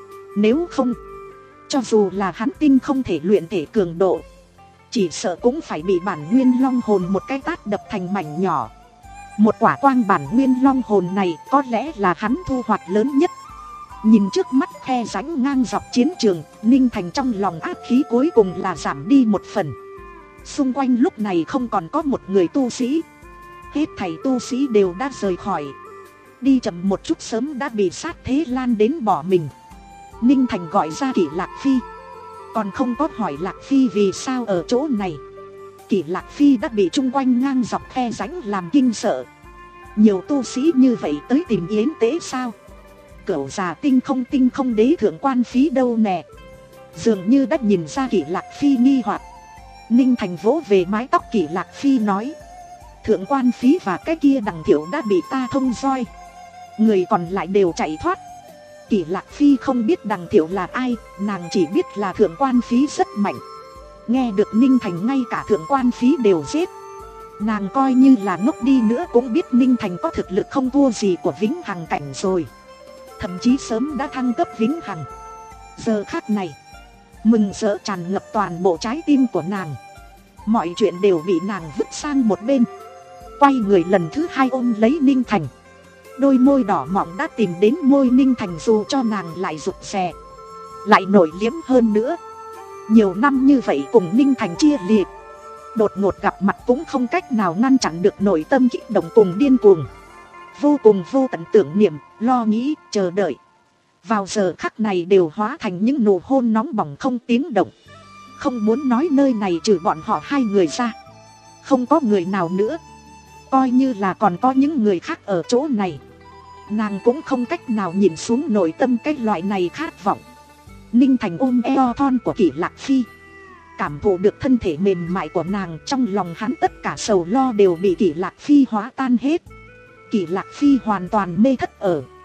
Nếu không, cho dù là hắn tinh không thể luyện thể cường độ, chỉ sợ cũng phải bị bản nguyên long hồn một cái tát đập thành mảnh nhỏ. Một quả quang bản nguyên long hồn này có lẽ là hắn thu hoạch lớn nhất. Nhìn trước mắt khe rãnh ngang dọc chiến trường, Ninh Thành trong lòng áp khí cuối cùng là giảm đi một phần. Xung quanh lúc này không còn có một người tu sĩ. Hết thảy tu sĩ đều đã rời khỏi. Đi chậm một chút sớm đã bị sát thế lan đến bỏ mình. Ninh Thành gọi ra Kỷ Lạc Phi, còn không có hỏi Lạc Phi vì sao ở chỗ này. Kỷ Lạc Phi đã bị chung quanh ngang dọc khe rãnh làm kinh sợ. Nhiều tu sĩ như vậy tới tìm yến tế sao? Cửu già tinh không tinh không đế thượng quan phí đâu nè? Dường như đã nhìn ra Kỷ Lạc Phi nghi hoặc. Ninh Thành vỗ về mái tóc Kỷ Lạc Phi nói, thượng quan phí và cái kia Đằng Thiệu đã bị ta thông roi, người còn lại đều chạy thoát. Kỷ Lạc Phi không biết Đằng Thiệu là ai, nàng chỉ biết là thượng quan phí rất mạnh. Nghe được Ninh Thành ngay cả thượng quan phí đều giết, nàng coi như là ngốc đi nữa cũng biết Ninh Thành có thực lực không thua gì của Vĩnh Hằng cảnh rồi, thậm chí sớm đã thăng cấp Vĩnh Hằng. Giờ khắc này, mừng rỡ tràn ngập toàn bộ trái tim của nàng. Mọi chuyện đều bị nàng vứt sang một bên, quay người lần thứ hai ôm lấy Ninh Thành. Đôi môi đỏ mọng đã tìm đến môi Ninh Thành, dù cho nàng lại rụt rè, lại nổi liếm hơn nữa. Nhiều năm như vậy cùng Ninh Thành chia liệt, đột ngột gặp mặt cũng không cách nào ngăn chặn được nội tâm kích động cùng điên cuồng. Vô cùng vô tận tưởng niệm, lo nghĩ, chờ đợi, vào giờ khắc này đều hóa thành những nụ hôn nóng bỏng không tiếng động. Không muốn nói nơi này trừ bọn họ hai người ra, không có người nào nữa. Coi như là còn có những người khác ở chỗ này, nàng cũng không cách nào nhìn xuống nội tâm cái loại này khát vọng. Ninh Thành ôm eo thon của Kỷ Lạc Phi, cảm thụ được thân thể mềm mại của nàng, trong lòng hắn tất cả sầu lo đều bị Kỷ Lạc Phi hóa tan hết. Kỷ Lạc Phi hoàn toàn mê thất ở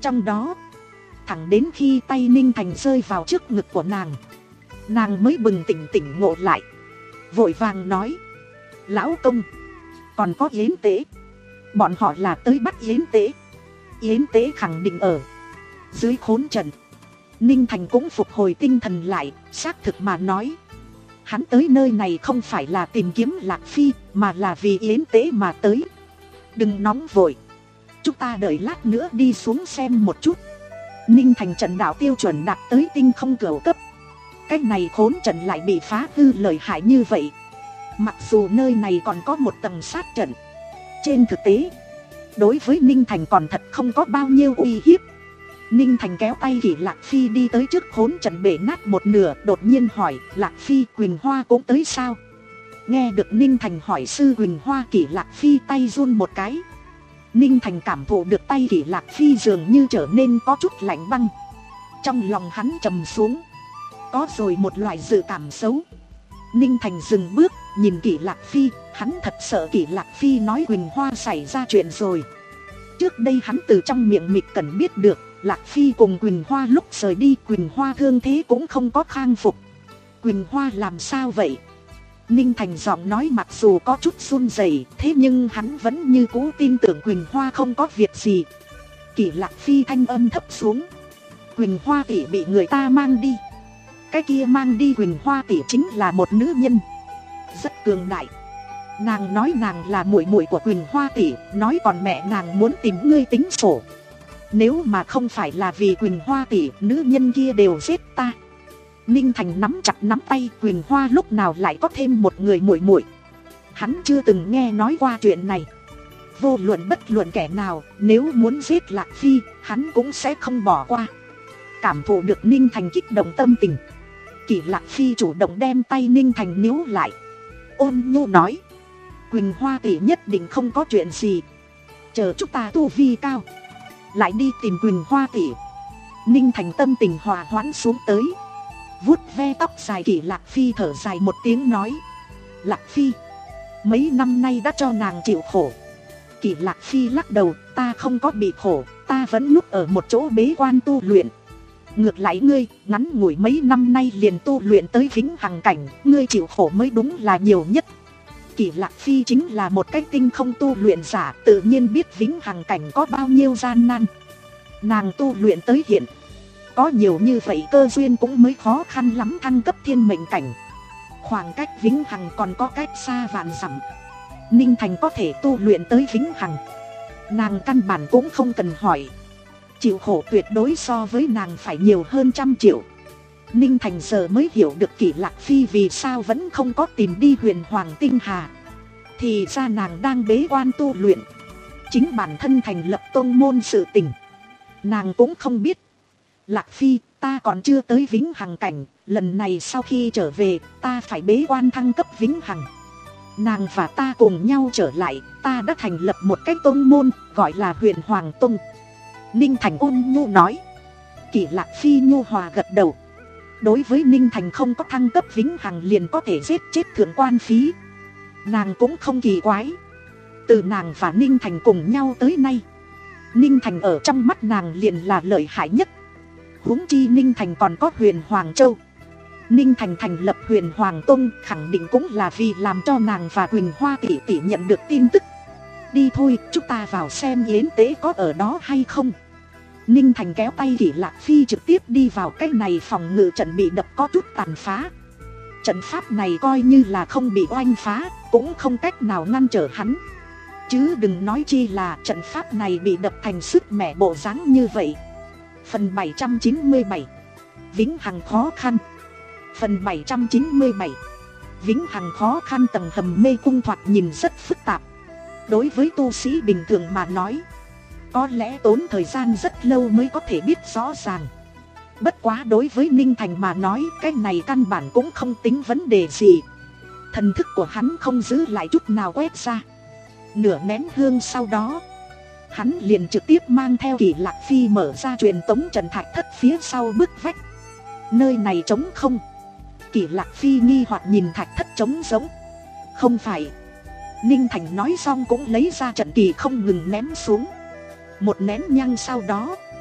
Trong đó, thẳng đến khi tay Ninh Thành rơi vào trước ngực của nàng, nàng mới bừng tỉnh tỉnh ngộ lại, vội vàng nói: lão công, còn có Yến Tế. Bọn họ là tới bắt Yến Tế. Yến Tế khẳng định ở dưới khốn trận. Ninh Thành cũng phục hồi tinh thần lại, xác thực mà nói, hắn tới nơi này không phải là tìm kiếm Lạc Phi, mà là vì Yến Tế mà tới. Đừng nóng vội, chúng ta đợi lát nữa đi xuống xem một chút. Ninh Thành trận đạo tiêu chuẩn đạt tới tinh không cửu cấp. Cách này khốn trận lại bị phá hư lợi hại như vậy. Mặc dù nơi này còn có một tầng sát trận, trên thực tế, đối với Ninh Thành còn thật không có bao nhiêu uy hiếp. Ninh Thành kéo tay Kỷ Lạc Phi đi tới trước khốn trận bể nát một nửa, đột nhiên hỏi: Lạc Phi, Quỳnh Hoa cũng tới sao? Nghe được Ninh Thành hỏi sư Quỳnh Hoa, Kỷ Lạc Phi tay run một cái. Ninh Thành cảm thụ được tay Kỷ Lạc Phi dường như trở nên có chút lạnh băng. Trong lòng hắn trầm xuống, có rồi một loại dự cảm xấu. Ninh Thành dừng bước, nhìn Kỷ Lạc Phi, hắn thật sợ Kỷ Lạc Phi nói Quỳnh Hoa xảy ra chuyện rồi. Trước đây hắn từ trong miệng Mịch Cẩn biết được, Lạc Phi cùng Quỳnh Hoa lúc rời đi, Quỳnh Hoa thương thế cũng không có khang phục. Quỳnh Hoa làm sao vậy? Ninh Thành giọng nói mặc dù có chút run rẩy, thế nhưng hắn vẫn như cũ tin tưởng Quỳnh Hoa không có việc gì. Kỷ Lạc Phi thanh âm thấp xuống: Quỳnh Hoa tỷ bị người ta mang đi. Cái kia mang đi Quỳnh Hoa tỷ chính là một nữ nhân rất cường đại. Nàng nói nàng là muội muội của Quỳnh Hoa tỷ, nói còn mẹ nàng muốn tìm ngươi tính sổ. Nếu mà không phải là vì Quỳnh Hoa tỷ, nữ nhân kia đều giết ta. Ninh Thành nắm chặt nắm tay, Quỳnh Hoa lúc nào lại có thêm một người muội muội? Hắn chưa từng nghe nói qua chuyện này. Vô luận bất luận kẻ nào, nếu muốn giết Lạc Phi, hắn cũng sẽ không bỏ qua. Cảm thụ được Ninh Thành kích động tâm tình, Kỷ Lạc Phi chủ động đem tay Ninh Thành níu lại, ôn nhu nói: Quỳnh Hoa tỷ nhất định không có chuyện gì. Chờ chúng ta tu vi cao, lại đi tìm Quỳnh Hoa tỷ. Ninh Thành tâm tình hòa hoãn xuống tới, vuốt ve tóc dài Kỷ Lạc Phi, thở dài một tiếng nói: Lạc Phi, mấy năm nay đã cho nàng chịu khổ. Kỷ Lạc Phi lắc đầu: ta không có bị khổ, ta vẫn núp ở một chỗ bế quan tu luyện. Ngược lại ngươi, ngắn ngủi mấy năm nay liền tu luyện tới vĩnh hằng cảnh, ngươi chịu khổ mới đúng là nhiều nhất. Kỷ Lạc Phi chính là một cái tinh không tu luyện giả, tự nhiên biết vĩnh hằng cảnh có bao nhiêu gian nan. Nàng tu luyện tới hiện, có nhiều như vậy cơ duyên cũng mới khó khăn lắm thăng cấp thiên mệnh cảnh. Khoảng cách vĩnh hằng còn có cách xa vạn dặm. Ninh Thành có thể tu luyện tới vĩnh hằng, nàng căn bản cũng không cần hỏi. Chịu khổ tuyệt đối so với nàng phải nhiều hơn trăm triệu. Ninh Thành giờ mới hiểu được Kỷ Lạc Phi vì sao vẫn không có tìm đi Huyền Hoàng Tinh Hà. Thì ra nàng đang bế quan tu luyện. Chính bản thân thành lập tôn môn sự tình, nàng cũng không biết. Lạc Phi, ta còn chưa tới vĩnh hằng cảnh, lần này sau khi trở về, ta phải bế quan thăng cấp vĩnh hằng. Nàng và ta cùng nhau trở lại, ta đã thành lập một cái tôn môn, gọi là Huyền Hoàng Tông. Ninh Thành ôn nhu nói. Kỷ Lạc Phi nhu hòa gật đầu. Đối với Ninh Thành không có thăng cấp vĩnh hằng liền có thể giết chết thượng quan phí, nàng cũng không kỳ quái. Từ nàng và Ninh Thành cùng nhau tới nay, Ninh Thành ở trong mắt nàng liền là lợi hại nhất. Huống chi Ninh Thành còn có Huyền Hoàng Châu. Ninh Thành thành lập Huyền Hoàng Tông khẳng định cũng là vì làm cho nàng và Quỳnh Hoa tỷ tỷ nhận được tin tức. Đi thôi, chúng ta vào xem Yến Tế có ở đó hay không. Ninh Thành kéo tay Kỷ Lạc Phi trực tiếp đi vào cái này phòng ngự trận bị đập có chút tàn phá. Trận pháp này coi như là không bị oanh phá, cũng không cách nào ngăn trở hắn. Chứ đừng nói chi là trận pháp này bị đập thành sức mẻ bộ dáng như vậy. Phần bảy trăm chín mươi bảy, Vĩnh Hằng khó khăn. Phần bảy trăm chín mươi bảy, Vĩnh Hằng khó khăn. Tầng hầm mê cung thoạt nhìn rất phức tạp. Đối với tu sĩ bình thường mà nói, có lẽ tốn thời gian rất lâu mới có thể biết rõ ràng. Bất quá đối với Ninh Thành mà nói, cái này căn bản cũng không tính vấn đề gì. Thần thức của hắn không giữ lại chút nào quét ra. Nửa nén hương sau đó, hắn liền trực tiếp mang theo Kỷ Lạc Phi mở ra truyền tống trận thạch thất phía sau bức vách. Nơi này trống không. Kỷ Lạc Phi nghi hoặc nhìn thạch thất trống giống. Không phải. Ninh Thành nói xong cũng lấy ra trận kỳ không ngừng ném xuống. Một nén nhang sau đó,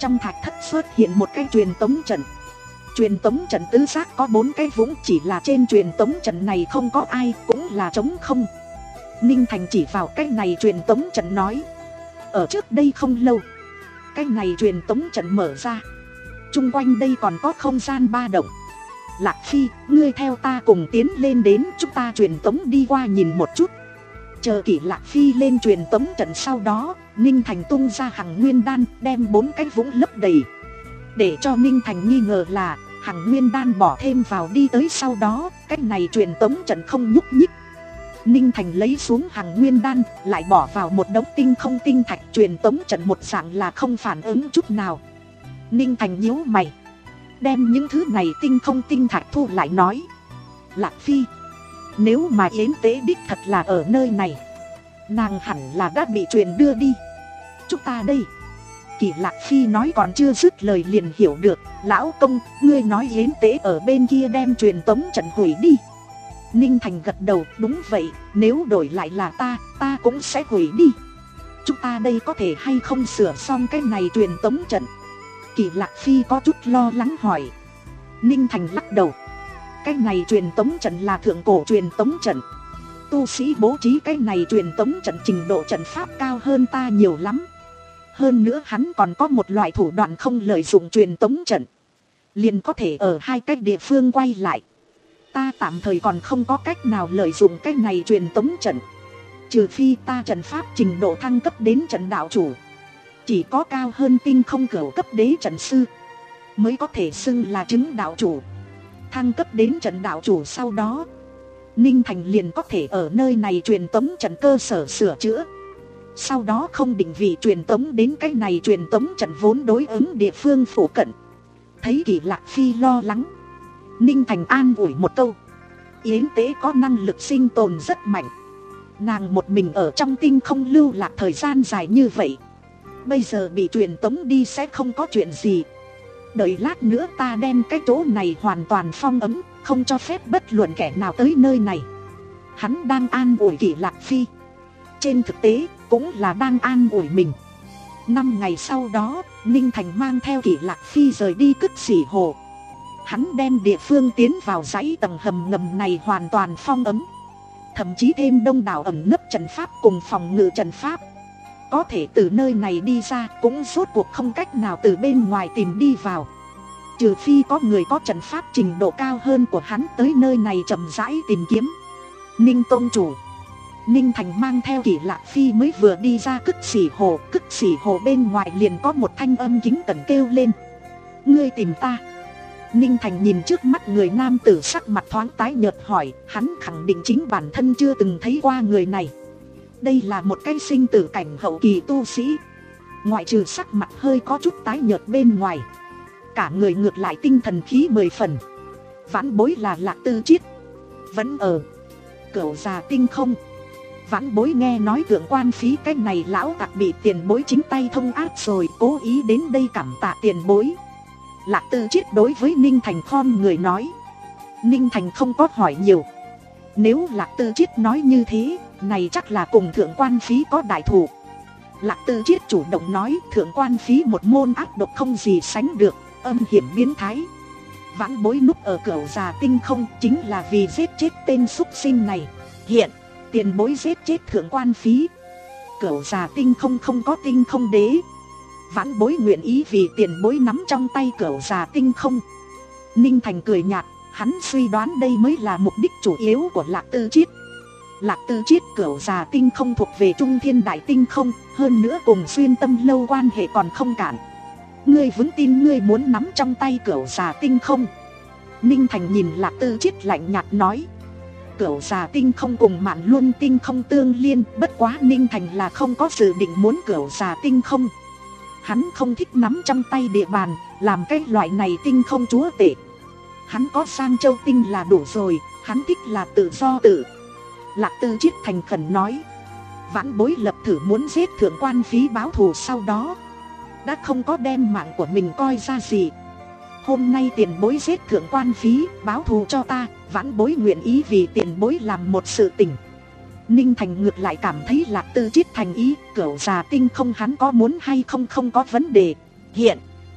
Trong thạch thất xuất hiện một cái truyền tống trận. Truyền tống trận tứ giác có bốn cái vũng, chỉ là trên truyền tống trận này không có ai, cũng là trống không. Ninh Thành chỉ vào cái này truyền tống trận nói, ở trước đây không lâu, cái này truyền tống trận mở ra, chung quanh đây còn có không gian ba động. Lạc Phi, ngươi theo ta cùng tiến lên đến, chúng ta truyền tống đi qua nhìn một chút. Chờ Kỷ Lạc Phi lên truyền tống trận sau đó, Ninh Thành tung ra Hằng Nguyên Đan, đem bốn cái vũng lấp đầy. Để cho Ninh Thành nghi ngờ là Hằng Nguyên Đan bỏ thêm vào đi tới sau đó, cái này truyền tống trận không nhúc nhích. Ninh Thành lấy xuống Hằng Nguyên Đan, lại bỏ vào một đống tinh không tinh thạch, truyền tống trận một dạng là không phản ứng chút nào. Ninh Thành nhíu mày, đem những thứ này tinh không tinh thạch thu lại nói, Lạc Phi, nếu mà Yến Tế đích thật là ở nơi này, nàng hẳn là đã bị truyền đưa đi. Chúng ta đây. Kỷ Lạc Phi nói còn chưa dứt lời liền hiểu được, lão công, ngươi nói Yến Tế ở bên kia đem truyền tống trận hủy đi. Ninh Thành gật đầu, đúng vậy, nếu đổi lại là ta, ta cũng sẽ hủy đi. Chúng ta đây có thể hay không sửa xong cái này truyền tống trận? Kỷ Lạc Phi có chút lo lắng hỏi. Ninh Thành lắc đầu, cái này truyền tống trận là thượng cổ truyền tống trận. Tu sĩ bố trí cái này truyền tống trận trình độ trận pháp cao hơn ta nhiều lắm. Hơn nữa hắn còn có một loại thủ đoạn không lợi dụng truyền tống trận, liền có thể ở hai cái địa phương quay lại. Ta tạm thời còn không có cách nào lợi dụng cái này truyền tống trận, trừ phi ta trận pháp trình độ thăng cấp đến trận đạo chủ. Chỉ có cao hơn tinh không cửu cấp đế trận sư mới có thể xưng là chứng đạo chủ. Thăng cấp đến trận đạo chủ sau đó, Ninh Thành liền có thể ở nơi này truyền tống trận cơ sở sửa chữa. Sau đó không định vị truyền tống đến cái này truyền tống trận vốn đối ứng địa phương phụ cận. Thấy Kỷ Lạc Phi lo lắng, Ninh Thành an ủi một câu, Yến Tế có năng lực sinh tồn rất mạnh. Nàng một mình ở trong tinh không lưu lạc thời gian dài như vậy, bây giờ bị truyền tống đi sẽ không có chuyện gì. Đợi lát nữa ta đem cái chỗ này hoàn toàn phong ấm, không cho phép bất luận kẻ nào tới nơi này. Hắn đang an ủi Kỷ Lạc Phi, trên thực tế cũng là đang an ủi mình. Năm ngày sau đó, Ninh Thành mang theo Kỷ Lạc Phi rời đi Cứt Xỉ Hồ. Hắn đem địa phương tiến vào dãy tầng hầm ngầm này hoàn toàn phong ấm, thậm chí thêm đông đảo ẩn nấp trận pháp cùng phòng ngự trận pháp. Có thể từ nơi này đi ra cũng rốt cuộc không cách nào từ bên ngoài tìm đi vào, trừ phi có người có trận pháp trình độ cao hơn của hắn tới nơi này chậm rãi tìm kiếm. Ninh Tông Chủ. Ninh Thành mang theo Kỷ Lạc Phi mới vừa đi ra Cứt Xỉ Hồ, Cứt Xỉ Hồ bên ngoài liền có một thanh âm kính cẩn kêu lên, ngươi tìm ta. Ninh Thành nhìn trước mắt người nam tử sắc mặt thoáng tái nhợt hỏi, hắn khẳng định chính bản thân chưa từng thấy qua người này. Đây là một cái sinh tử cảnh hậu kỳ tu sĩ, ngoại trừ sắc mặt hơi có chút tái nhợt bên ngoài, cả người ngược lại tinh thần khí mười phần. Vãn bối là Lạc Tư Chiết, vẫn ở Cửu Già Tinh Không. Vãn bối nghe nói Thượng Quan Phí cái này lão tặc bị tiền bối chính tay thông ác rồi, cố ý đến đây cảm tạ tiền bối. Lạc Tư Chiết đối với Ninh Thành khom người nói. Ninh Thành không có hỏi nhiều, nếu Lạc Tư Chiết nói như thế, này chắc là cùng Thượng Quan Phí có đại thù. Lạc Tư Chiết chủ động nói, Thượng Quan Phí một môn ác độc không gì sánh được, âm hiểm biến thái. Vãn bối núp ở Cửu Già Tinh Không chính là vì giết chết tên súc sinh này. Hiện tiền bối giết chết Thượng Quan Phí, Cửu Già Tinh Không không có tinh không đế. Vãn bối nguyện ý vì tiền bối nắm trong tay Cửu Già Tinh Không. Ninh Thành cười nhạt, hắn suy đoán đây mới là mục đích chủ yếu của Lạc Tư Chiết. Lạc Tư Chiết Cửu Già Tinh Không thuộc về Trung Thiên Đại Tinh Không, hơn nữa cùng Xuyên Tâm Lâu quan hệ còn không cạn. Ngươi vững tin ngươi muốn nắm trong tay Cửu Già Tinh Không? Ninh Thành nhìn Lạc Tư Chiết lạnh nhạt nói. Cửu Già Tinh Không cùng Mạn Luân Tinh Không tương liên, bất quá Ninh Thành là không có dự định muốn Cửu Già Tinh Không. Hắn không thích nắm trong tay địa bàn, làm cái loại này tinh không chúa tể. Hắn có Sang Châu Tinh là đủ rồi, hắn thích là tự do tự. Lạc Tư Chiết thành khẩn nói. Vãn bối lập thử muốn giết Thượng Quan Phí báo thù sau đó, đã không có đem mạng của mình coi ra gì. Hôm nay tiền bối giết Thượng Quan Phí, báo thù cho ta, vãn bối nguyện ý vì tiền bối làm một sự tình. Ninh Thành ngược lại cảm thấy Lạc Tư Chiết thành ý, Cửu Già Tinh Không hắn có muốn hay không không có vấn đề. Hiện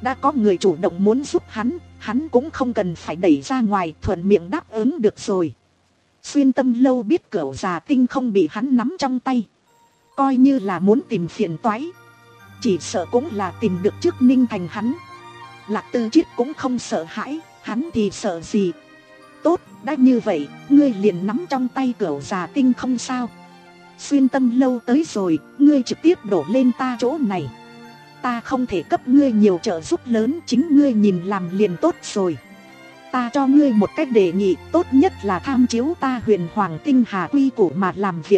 Đã có người chủ động muốn giúp hắn, hắn cũng không cần phải đẩy ra ngoài, thuận miệng đáp ứng được rồi. Xuyên Tâm Lâu biết Cửu Già Tinh không bị hắn nắm trong tay, coi như là muốn tìm phiền toái, chỉ sợ cũng là tìm được trước Ninh Thành hắn. Lạc Tư Chiết cũng không sợ hãi, hắn thì sợ gì. Tốt, đã như vậy, ngươi liền nắm trong tay Cửu Già Tinh không sao. Xuyên Tâm Lâu tới rồi, ngươi trực tiếp đổ lên ta chỗ này. Ta không thể cấp ngươi nhiều trợ giúp lớn, chính ngươi nhìn làm liền tốt rồi. Ta cho ngươi một cách đề nghị, tốt nhất là tham chiếu ta Huyền Hoàng Tinh Hà quy củ mà làm việc.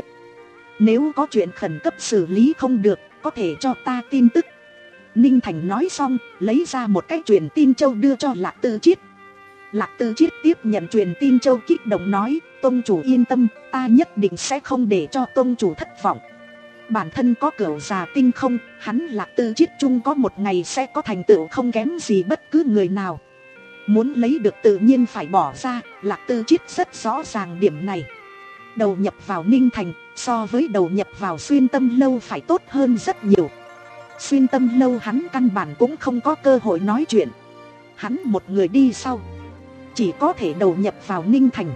Nếu có chuyện khẩn cấp xử lý không được, có thể cho ta tin tức. Ninh Thành nói xong, lấy ra một cái truyền tin châu đưa cho Lạc Tư Chiết. Lạc Tư Chiết tiếp nhận truyền tin châu kích động nói, tông chủ yên tâm, ta nhất định sẽ không để cho tông chủ thất vọng. Bản thân có Cửu Già Tinh không, hắn Lạc Tư Chiết chung có một ngày sẽ có thành tựu không kém gì bất cứ người nào. Muốn lấy được tự nhiên phải bỏ ra, Lạc Tư Chiết rất rõ ràng điểm này. Đầu nhập vào Ninh Thành, so với đầu nhập vào Xuyên Tâm Lâu phải tốt hơn rất nhiều. Xuyên Tâm Lâu hắn căn bản cũng không có cơ hội nói chuyện. Hắn một người đi sau, chỉ có thể đầu nhập vào Ninh Thành.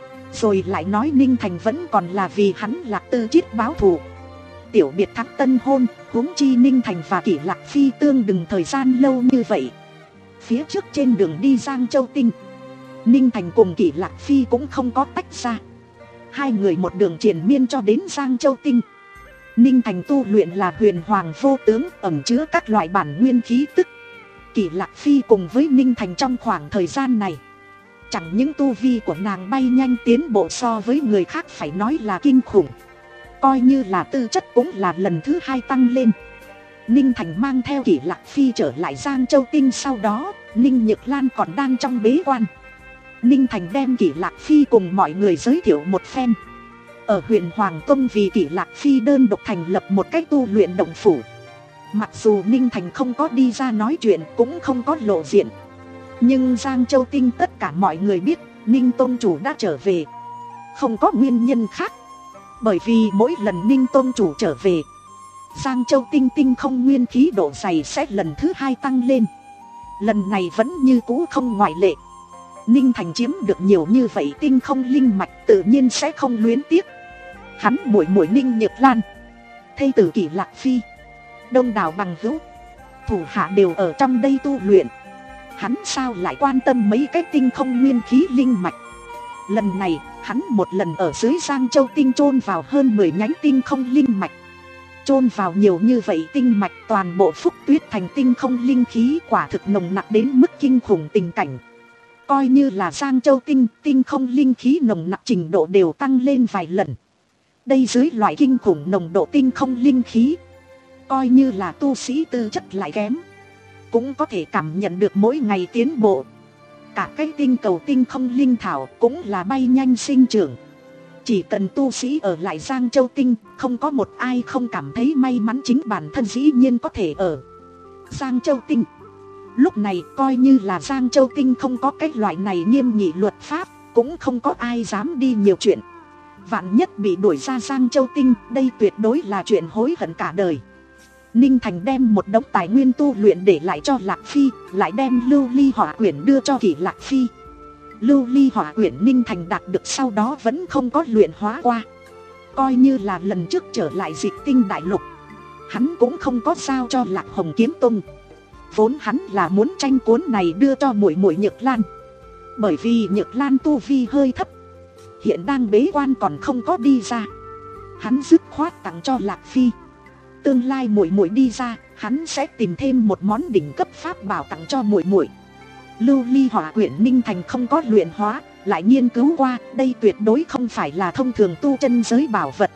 Rồi lại nói Ninh Thành vẫn còn là vì hắn Lạc Tư Chiết báo thù. Tiểu biệt thắng tân hôn, huống chi Ninh Thành và Kỷ Lạc Phi tương đừng thời gian lâu như vậy. Phía trước trên đường đi Giang Châu Tinh, Ninh Thành cùng Kỷ Lạc Phi cũng không có tách ra. Hai người một đường triền miên cho đến Giang Châu Tinh. Ninh Thành tu luyện là Huyền Hoàng vô tướng, ẩn chứa các loại bản nguyên khí tức. Kỷ Lạc Phi cùng với Ninh Thành trong khoảng thời gian này, chẳng những tu vi của nàng bay nhanh tiến bộ so với người khác phải nói là kinh khủng, coi như là tư chất cũng là lần thứ hai tăng lên. Ninh Thành mang theo Kỷ Lạc Phi trở lại Giang Châu Tinh, sau đó Ninh Nhược Lan còn đang trong bế quan. Ninh Thành đem Kỷ Lạc Phi cùng mọi người giới thiệu một phen. Ở Huyền Hoàng Tông vì Kỷ Lạc Phi đơn độc thành lập một cách tu luyện động phủ. Mặc dù Ninh Thành không có đi ra nói chuyện, cũng không có lộ diện, nhưng Giang Châu Tinh tất cả mọi người biết Ninh Tôn Chủ đã trở về. Không có nguyên nhân khác, bởi vì mỗi lần Ninh Tôn Chủ trở về, Giang Châu Tinh tinh không nguyên khí độ dày sẽ lần thứ hai tăng lên. Lần này vẫn như cũ không ngoại lệ. Ninh Thành chiếm được nhiều như vậy tinh không linh mạch, tự nhiên sẽ không luyến tiếc. Hắn muội muội Ninh Nhược Lan, thê tử Kỷ Lạc Phi, đông đảo bằng hữu, thủ hạ đều ở trong đây tu luyện. Hắn sao lại quan tâm mấy cái tinh không nguyên khí linh mạch. Lần này hắn một lần ở dưới Giang Châu Tinh chôn vào hơn mười nhánh tinh không linh mạch. Chôn vào nhiều như vậy tinh mạch, toàn bộ Phúc Tuyết thành tinh không linh khí quả thực nồng nặc đến mức kinh khủng tình cảnh. Coi như là Giang Châu Tinh, tinh không linh khí nồng nặc trình độ đều tăng lên vài lần. Đây dưới loại kinh khủng nồng độ tinh không linh khí, coi như là tu sĩ tư chất lại kém, cũng có thể cảm nhận được mỗi ngày tiến bộ. Cả cái tinh cầu tinh không linh thảo cũng là bay nhanh sinh trưởng. Chỉ cần tu sĩ ở lại Giang Châu Tinh, không có một ai không cảm thấy may mắn, chính bản thân dĩ nhiên có thể ở Giang Châu Tinh. Lúc này coi như là Giang Châu Tinh không có cái loại này nghiêm nghị luật pháp, cũng không có ai dám đi nhiều chuyện. Vạn nhất bị đuổi ra Giang Châu Tinh, đây tuyệt đối là chuyện hối hận cả đời. Ninh Thành đem một đống tài nguyên tu luyện để lại cho Lạc Phi, lại đem lưu ly hỏa quyển đưa cho Kỷ Lạc Phi. Lưu ly hỏa quyển Ninh Thành đạt được sau đó vẫn không có luyện hóa qua. Coi như là lần trước trở lại Dịch Tinh Đại Lục, hắn cũng không có giao cho Lạc Hồng Kiếm Tông. Vốn hắn là muốn tranh cuốn này đưa cho muội muội Nhược Lan, bởi vì Nhược Lan tu vi hơi thấp, hiện đang bế quan còn không có đi ra. Hắn dứt khoát tặng cho Lạc Phi. Tương lai muội muội đi ra, hắn sẽ tìm thêm một món đỉnh cấp pháp bảo tặng cho muội muội. Lưu ly hỏa quyển Ninh Thành không có luyện hóa, lại nghiên cứu qua, đây tuyệt đối không phải là thông thường tu chân giới bảo vật,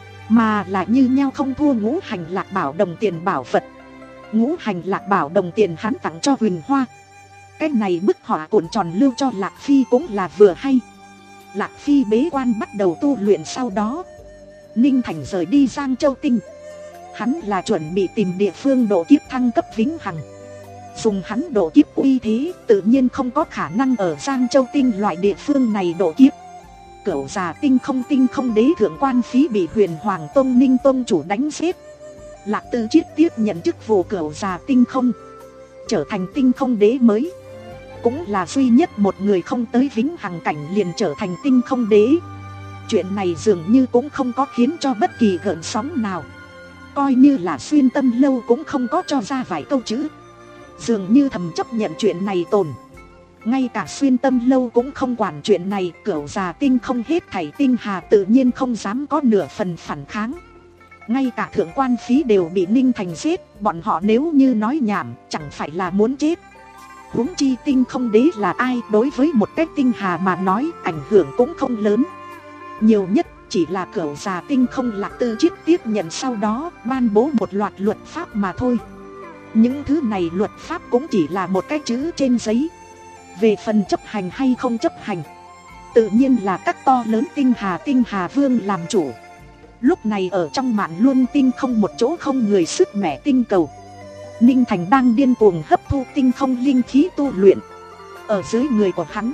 mà là như nhau không thua ngũ hành lạc bảo đồng tiền bảo vật. Ngũ hành lạc bảo đồng tiền hắn tặng cho Huỳnh Hoa. Cái này bức họa cuộn tròn lưu cho Lạc Phi cũng là vừa hay. Lạc Phi bế quan bắt đầu tu luyện, sau đó Ninh Thành rời đi Giang Châu Tinh. Hắn là chuẩn bị tìm địa phương độ kiếp thăng cấp vĩnh hằng. Dùng hắn độ kiếp uy thế, tự nhiên không có khả năng ở Giang Châu Tinh loại địa phương này độ kiếp. Cửu Già Tinh không tinh không đế thượng quan phí bị Huyền Hoàng Tông Ninh Tông chủ đánh xếp. Lạc Tư Chiết tiếp nhận chức vụ Cửu Già Tinh không. trở thành tinh không đế mới. Cũng là duy nhất một người không tới vĩnh hằng cảnh liền trở thành tinh không đế. Chuyện này dường như cũng không có khiến cho bất kỳ gợn sóng nào. Coi như là Xuyên Tâm Lâu cũng không có cho ra vài câu chữ, dường như thầm chấp nhận chuyện này tồn. Ngay cả Xuyên Tâm Lâu cũng không quản chuyện này. Cửu già tinh không hết thảy tinh hà tự nhiên không dám có nửa phần phản kháng. Ngay cả thượng quan phí đều bị Ninh Thành giết. Bọn họ nếu như nói nhảm chẳng phải là muốn chết. Huống chi tinh không đế là ai, đối với một cái tinh hà mà nói ảnh hưởng cũng không lớn. Nhiều nhất chỉ là cửu già tinh không Lạc Tư Chiết tiếp nhận, sau đó ban bố một loạt luật pháp mà thôi. Những thứ này luật pháp cũng chỉ là một cái chữ trên giấy. Về phần chấp hành hay không chấp hành, tự nhiên là các to lớn tinh hà tinh hà vương làm chủ. Lúc này ở trong mạn luân tinh không một chỗ không người sức mẻ tinh cầu, Ninh Thành đang điên cuồng hấp thu tinh không linh khí tu luyện. Ở dưới người của hắn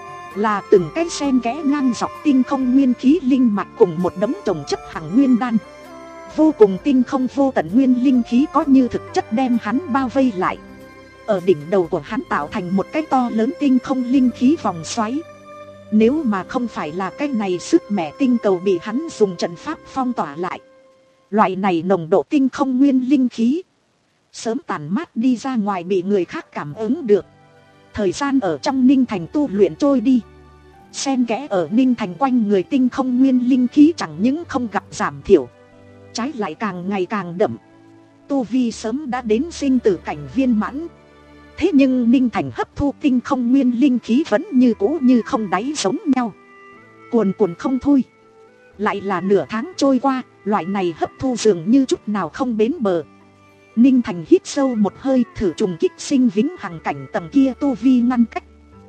là từng cái sen kẽ ngang dọc tinh không nguyên khí linh mạch cùng một đống trồng chất hằng nguyên đan. Vô cùng tinh không vô tận nguyên linh khí có như thực chất đem hắn bao vây lại. Ở đỉnh đầu của hắn tạo thành một cái to lớn tinh không linh khí vòng xoáy. Nếu mà không phải là cái này sức mẻ tinh cầu bị hắn dùng trận pháp phong tỏa lại, loại này nồng độ tinh không nguyên linh khí sớm tàn mát đi ra ngoài bị người khác cảm ứng được. Thời gian ở trong Ninh Thành tu luyện trôi đi, xen kẽ ở Ninh Thành quanh người tinh không nguyên linh khí chẳng những không gặp giảm thiểu, trái lại càng ngày càng đậm. Tu vi sớm đã đến sinh tử cảnh viên mãn. Thế nhưng Ninh Thành hấp thu tinh không nguyên linh khí vẫn như cũ như không đáy giống nhau, cuồn cuộn không thôi. Lại là nửa tháng trôi qua, loại này hấp thu dường như chút nào không bến bờ. Ninh Thành hít sâu một hơi, thử trùng kích sinh vĩnh hằng cảnh tầng kia tu vi ngăn cách.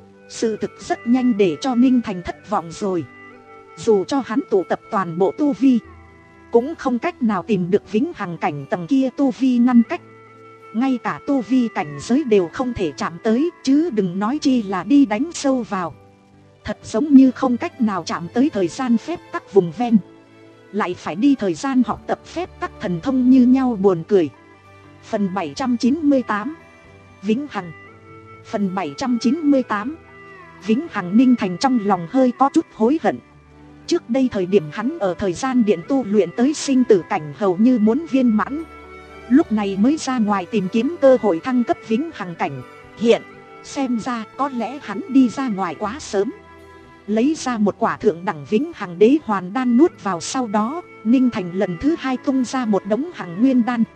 Sự thực rất nhanh để cho Ninh Thành thất vọng rồi. Dù cho hắn tụ tập toàn bộ tu vi, cũng không cách nào tìm được vĩnh hằng cảnh tầng kia tu vi ngăn cách. Ngay cả tu vi cảnh giới đều không thể chạm tới, chứ đừng nói chi là đi đánh sâu vào. Thật giống như không cách nào chạm tới thời gian phép tắc vùng ven, lại phải đi thời gian học tập phép tắc thần thông như nhau, buồn cười. Phần bảy trăm chín mươi tám Vĩnh Hằng. Phần bảy trăm chín mươi tám Vĩnh Hằng. Ninh Thành trong lòng hơi có chút hối hận. Trước đây thời điểm hắn ở thời gian điện tu luyện tới sinh tử cảnh hầu như muốn viên mãn, lúc này mới ra ngoài tìm kiếm cơ hội thăng cấp vĩnh hằng cảnh. Hiện xem ra có lẽ hắn đi ra ngoài quá sớm. Lấy ra một quả thượng đẳng vĩnh hằng đế hoàn đan nuốt vào, sau đó Ninh Thành lần thứ hai tung ra một đống hằng nguyên đan.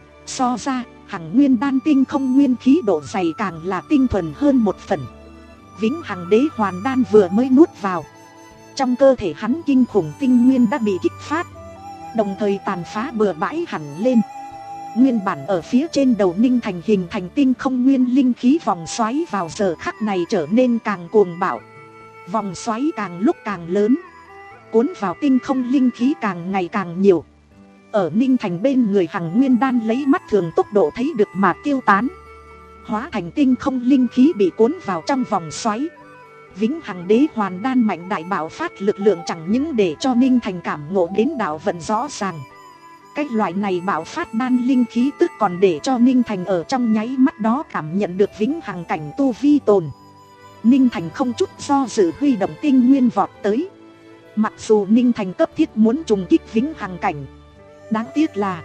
So ra hằng nguyên đan tinh không nguyên khí độ dày càng là tinh thuần hơn một phần. Vĩnh hằng đế hoàn đan vừa mới nuốt vào, trong cơ thể hắn kinh khủng tinh nguyên đã bị kích phát, đồng thời tàn phá bừa bãi hẳn lên. Nguyên bản ở phía trên đầu Ninh Thành hình thành tinh không nguyên linh khí vòng xoáy vào giờ khắc này trở nên càng cuồng bạo. Vòng xoáy càng lúc càng lớn, cuốn vào tinh không linh khí càng ngày càng nhiều. Ở Ninh Thành bên người hằng nguyên đan lấy mắt thường tốc độ thấy được mà tiêu tán, hóa thành tinh không linh khí bị cuốn vào trong vòng xoáy. Vĩnh hằng đế hoàn đan mạnh đại bạo phát lực lượng chẳng những để cho Ninh Thành cảm ngộ đến đạo vận rõ ràng. Cái loại này bạo phát đan linh khí tức còn để cho Ninh Thành ở trong nháy mắt đó cảm nhận được vĩnh hằng cảnh tu vi tồn. Ninh Thành không chút do dự huy động tinh nguyên vọt tới. Mặc dù Ninh Thành cấp thiết muốn trùng kích vĩnh hằng cảnh, đáng tiếc là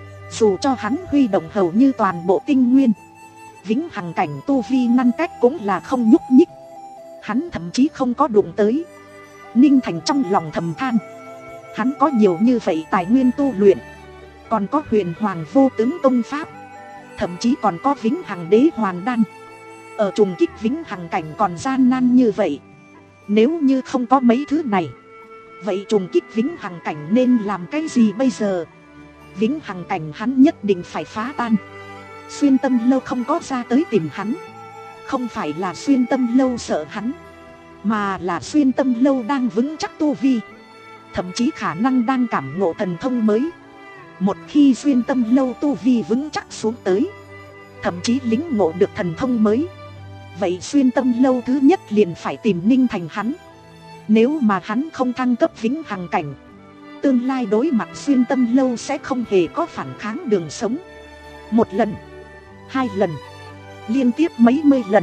dù cho hắn huy động hầu như toàn bộ tinh nguyên, vĩnh hằng cảnh tu vi ngăn cách cũng là không nhúc nhích. Hắn thậm chí không có đụng tới. Ninh Thành trong lòng thầm than, hắn có nhiều như vậy tài nguyên tu luyện, còn có huyền hoàng vô tướng công pháp, thậm chí còn có vĩnh hằng đế hoàn đan. Ở trùng kích vĩnh hằng cảnh còn gian nan như vậy, nếu như không có mấy thứ này, vậy trùng kích vĩnh hằng cảnh nên làm cái gì bây giờ? Vĩnh hằng cảnh hắn nhất định phải phá tan. Xuyên Tâm Lâu không có ra tới tìm hắn, không phải là Xuyên Tâm Lâu sợ hắn, mà là Xuyên Tâm Lâu đang vững chắc tu vi, thậm chí khả năng đang cảm ngộ thần thông mới. Một khi Xuyên Tâm Lâu tu vi vững chắc xuống tới, thậm chí lĩnh ngộ được thần thông mới, vậy Xuyên Tâm Lâu thứ nhất liền phải tìm Ninh Thành hắn. Nếu mà hắn không thăng cấp vĩnh hằng cảnh, tương lai đối mặt Xuyên Tâm Lâu sẽ không hề có phản kháng đường sống. Một lần, hai lần, liên tiếp mấy mươi lần.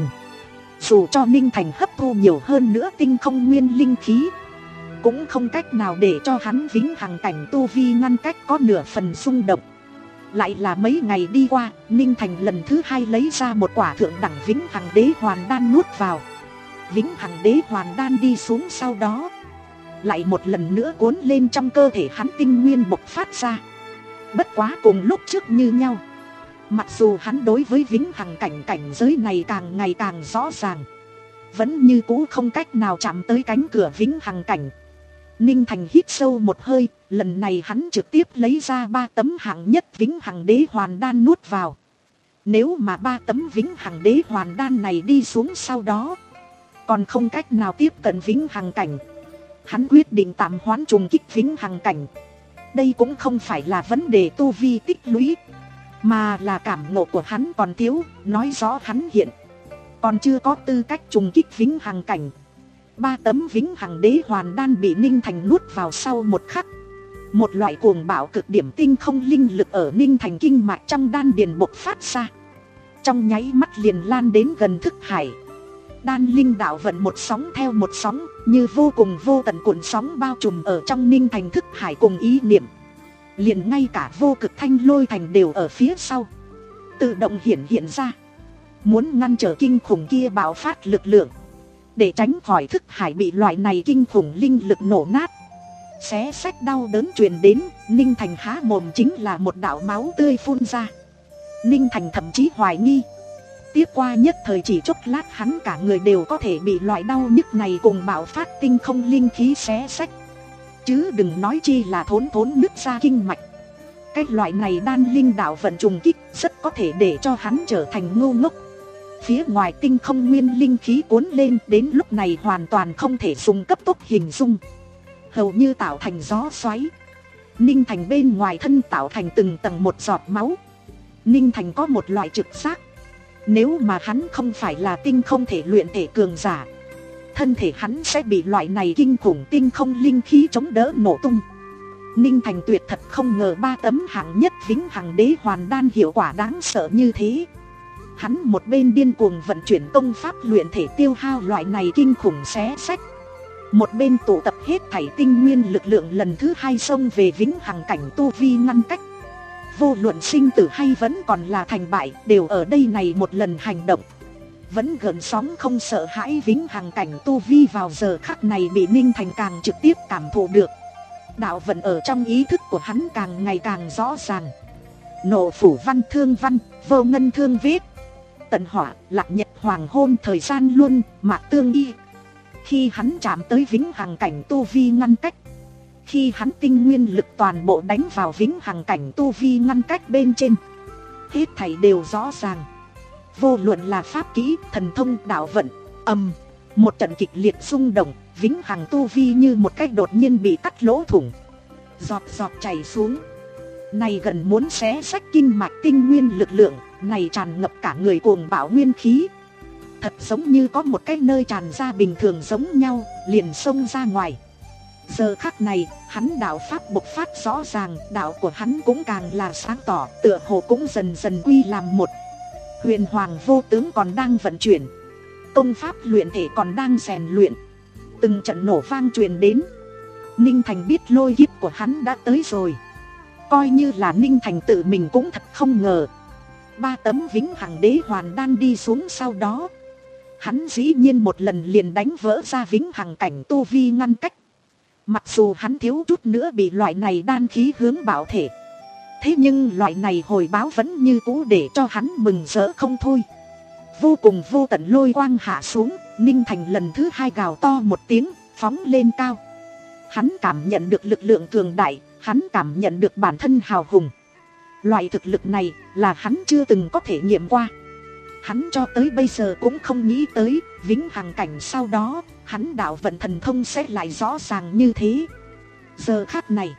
Dù cho Ninh Thành hấp thu nhiều hơn nữa tinh không nguyên linh khí, cũng không cách nào để cho hắn vĩnh hằng cảnh tu vi ngăn cách có nửa phần xung động. Lại là mấy ngày đi qua, Ninh Thành lần thứ hai lấy ra một quả thượng đẳng vĩnh hằng đế hoàn đan nuốt vào. Vĩnh hằng đế hoàn đan đi xuống sau đó, lại một lần nữa cuốn lên trong cơ thể hắn tinh nguyên bộc phát ra. Bất quá cùng lúc trước như nhau, mặc dù hắn đối với vĩnh hằng cảnh cảnh giới này càng ngày càng rõ ràng, vẫn như cũ không cách nào chạm tới cánh cửa vĩnh hằng cảnh. Ninh Thành hít sâu một hơi, lần này hắn trực tiếp lấy ra ba tấm hạng nhất vĩnh hằng đế hoàn đan nuốt vào. Nếu mà ba tấm vĩnh hằng đế hoàn đan này đi xuống sau đó, còn không cách nào tiếp cận vĩnh hằng cảnh, hắn quyết định tạm hoãn trùng kích vĩnh hằng cảnh. Đây cũng không phải là vấn đề tu vi tích lũy, mà là cảm ngộ của hắn còn thiếu, nói rõ hắn hiện còn chưa có tư cách trùng kích vĩnh hằng cảnh. Ba tấm vĩnh hằng đế hoàn đan bị Ninh Thành nuốt vào sau một khắc, một loại cuồng bạo cực điểm tinh không linh lực ở Ninh Thành kinh mạch trong đan điền bộc phát ra, trong nháy mắt liền lan đến gần thức hải. Đan linh đạo vận một sóng theo một sóng, như vô cùng vô tận cuộn sóng bao trùm ở trong Ninh Thành thức hải cùng ý niệm. Liền ngay cả vô cực thanh lôi thành đều ở phía sau, tự động hiện hiện ra, muốn ngăn trở kinh khủng kia bạo phát lực lượng. Để tránh khỏi thức hải bị loại này kinh khủng linh lực nổ nát, xé xách đau đớn truyền đến, Ninh Thành há mồm chính là một đạo máu tươi phun ra. Ninh Thành thậm chí hoài nghi, tiếp qua nhất thời chỉ chốc lát hắn cả người đều có thể bị loại đau nhức này cùng bạo phát tinh không linh khí xé xách, chứ đừng nói chi là thốn thốn nứt ra kinh mạch. Cái loại này đan linh đạo vận trùng kích rất có thể để cho hắn trở thành ngu ngốc. Phía ngoài tinh không nguyên linh khí cuốn lên, đến lúc này hoàn toàn không thể dùng cấp tốc hình dung, hầu như tạo thành gió xoáy. Ninh Thành bên ngoài thân tạo thành từng tầng một giọt máu. Ninh Thành có một loại trực giác, nếu mà hắn không phải là tinh không thể luyện thể cường giả, thân thể hắn sẽ bị loại này kinh khủng tinh không linh khí chống đỡ nổ tung. Ninh Thành tuyệt thật không ngờ ba tấm hạng nhất vĩnh hằng đế hoàn đan hiệu quả đáng sợ như thế. Hắn một bên điên cuồng vận chuyển công pháp luyện thể tiêu hao loại này kinh khủng xé xách, một bên tụ tập hết thảy tinh nguyên lực lượng lần thứ hai xông về vĩnh hằng cảnh tu vi ngăn cách. Vô luận sinh tử hay vẫn còn là thành bại, đều ở đây này một lần hành động. Vẫn gợn sóng không sợ hãi vĩnh hằng cảnh tu vi vào giờ khắc này bị Ninh Thành càng trực tiếp cảm thụ được. Đạo vận ở trong ý thức của hắn càng ngày càng rõ ràng. Nộ phủ văn thương văn, vô ngân thương vết, tận hỏa, lạc nhật hoàng hôn thời gian luôn, mạc tương y. Khi hắn chạm tới vĩnh hằng cảnh tu vi ngăn cách, khi hắn tinh nguyên lực toàn bộ đánh vào vĩnh hằng cảnh tu vi ngăn cách bên trên, hết thảy đều rõ ràng. Vô luận là pháp kỹ, thần thông, đạo vận, ầm, một trận kịch liệt xung động, vĩnh hằng tu vi như một cách đột nhiên bị cắt lỗ thủng, giọt giọt chảy xuống. Này gần muốn xé xách kinh mạch tinh nguyên lực lượng, này tràn ngập cả người cuồng bạo nguyên khí. Thật giống như có một cái nơi tràn ra bình thường giống nhau, liền xông ra ngoài. Giờ khắc này, hắn đạo pháp bộc phát rõ ràng, đạo của hắn cũng càng là sáng tỏ, tựa hồ cũng dần dần quy làm một. Huyền hoàng vô tướng còn đang vận chuyển, công pháp luyện thể còn đang rèn luyện. Từng trận nổ vang truyền đến. Ninh Thành biết lôi kiếp của hắn đã tới rồi. Coi như là Ninh Thành tự mình cũng thật không ngờ. Ba tấm vĩnh hằng đế hoàn đan đi xuống sau đó, hắn dĩ nhiên một lần liền đánh vỡ ra vĩnh hằng cảnh tu vi ngăn cách. Mặc dù hắn thiếu chút nữa bị loại này đan khí hướng bảo thể, thế nhưng loại này hồi báo vẫn như cũ để cho hắn mừng rỡ không thôi. Vô cùng vô tận lôi quang hạ xuống, Ninh Thành lần thứ hai gào to một tiếng, phóng lên cao. Hắn cảm nhận được lực lượng cường đại, hắn cảm nhận được bản thân hào hùng. Loại thực lực này là hắn chưa từng có thể nghiệm qua. Hắn cho tới bây giờ cũng không nghĩ tới, vĩnh hằng cảnh sau đó, hắn đạo vận thần thông sẽ lại rõ ràng như thế. Giờ khắc này,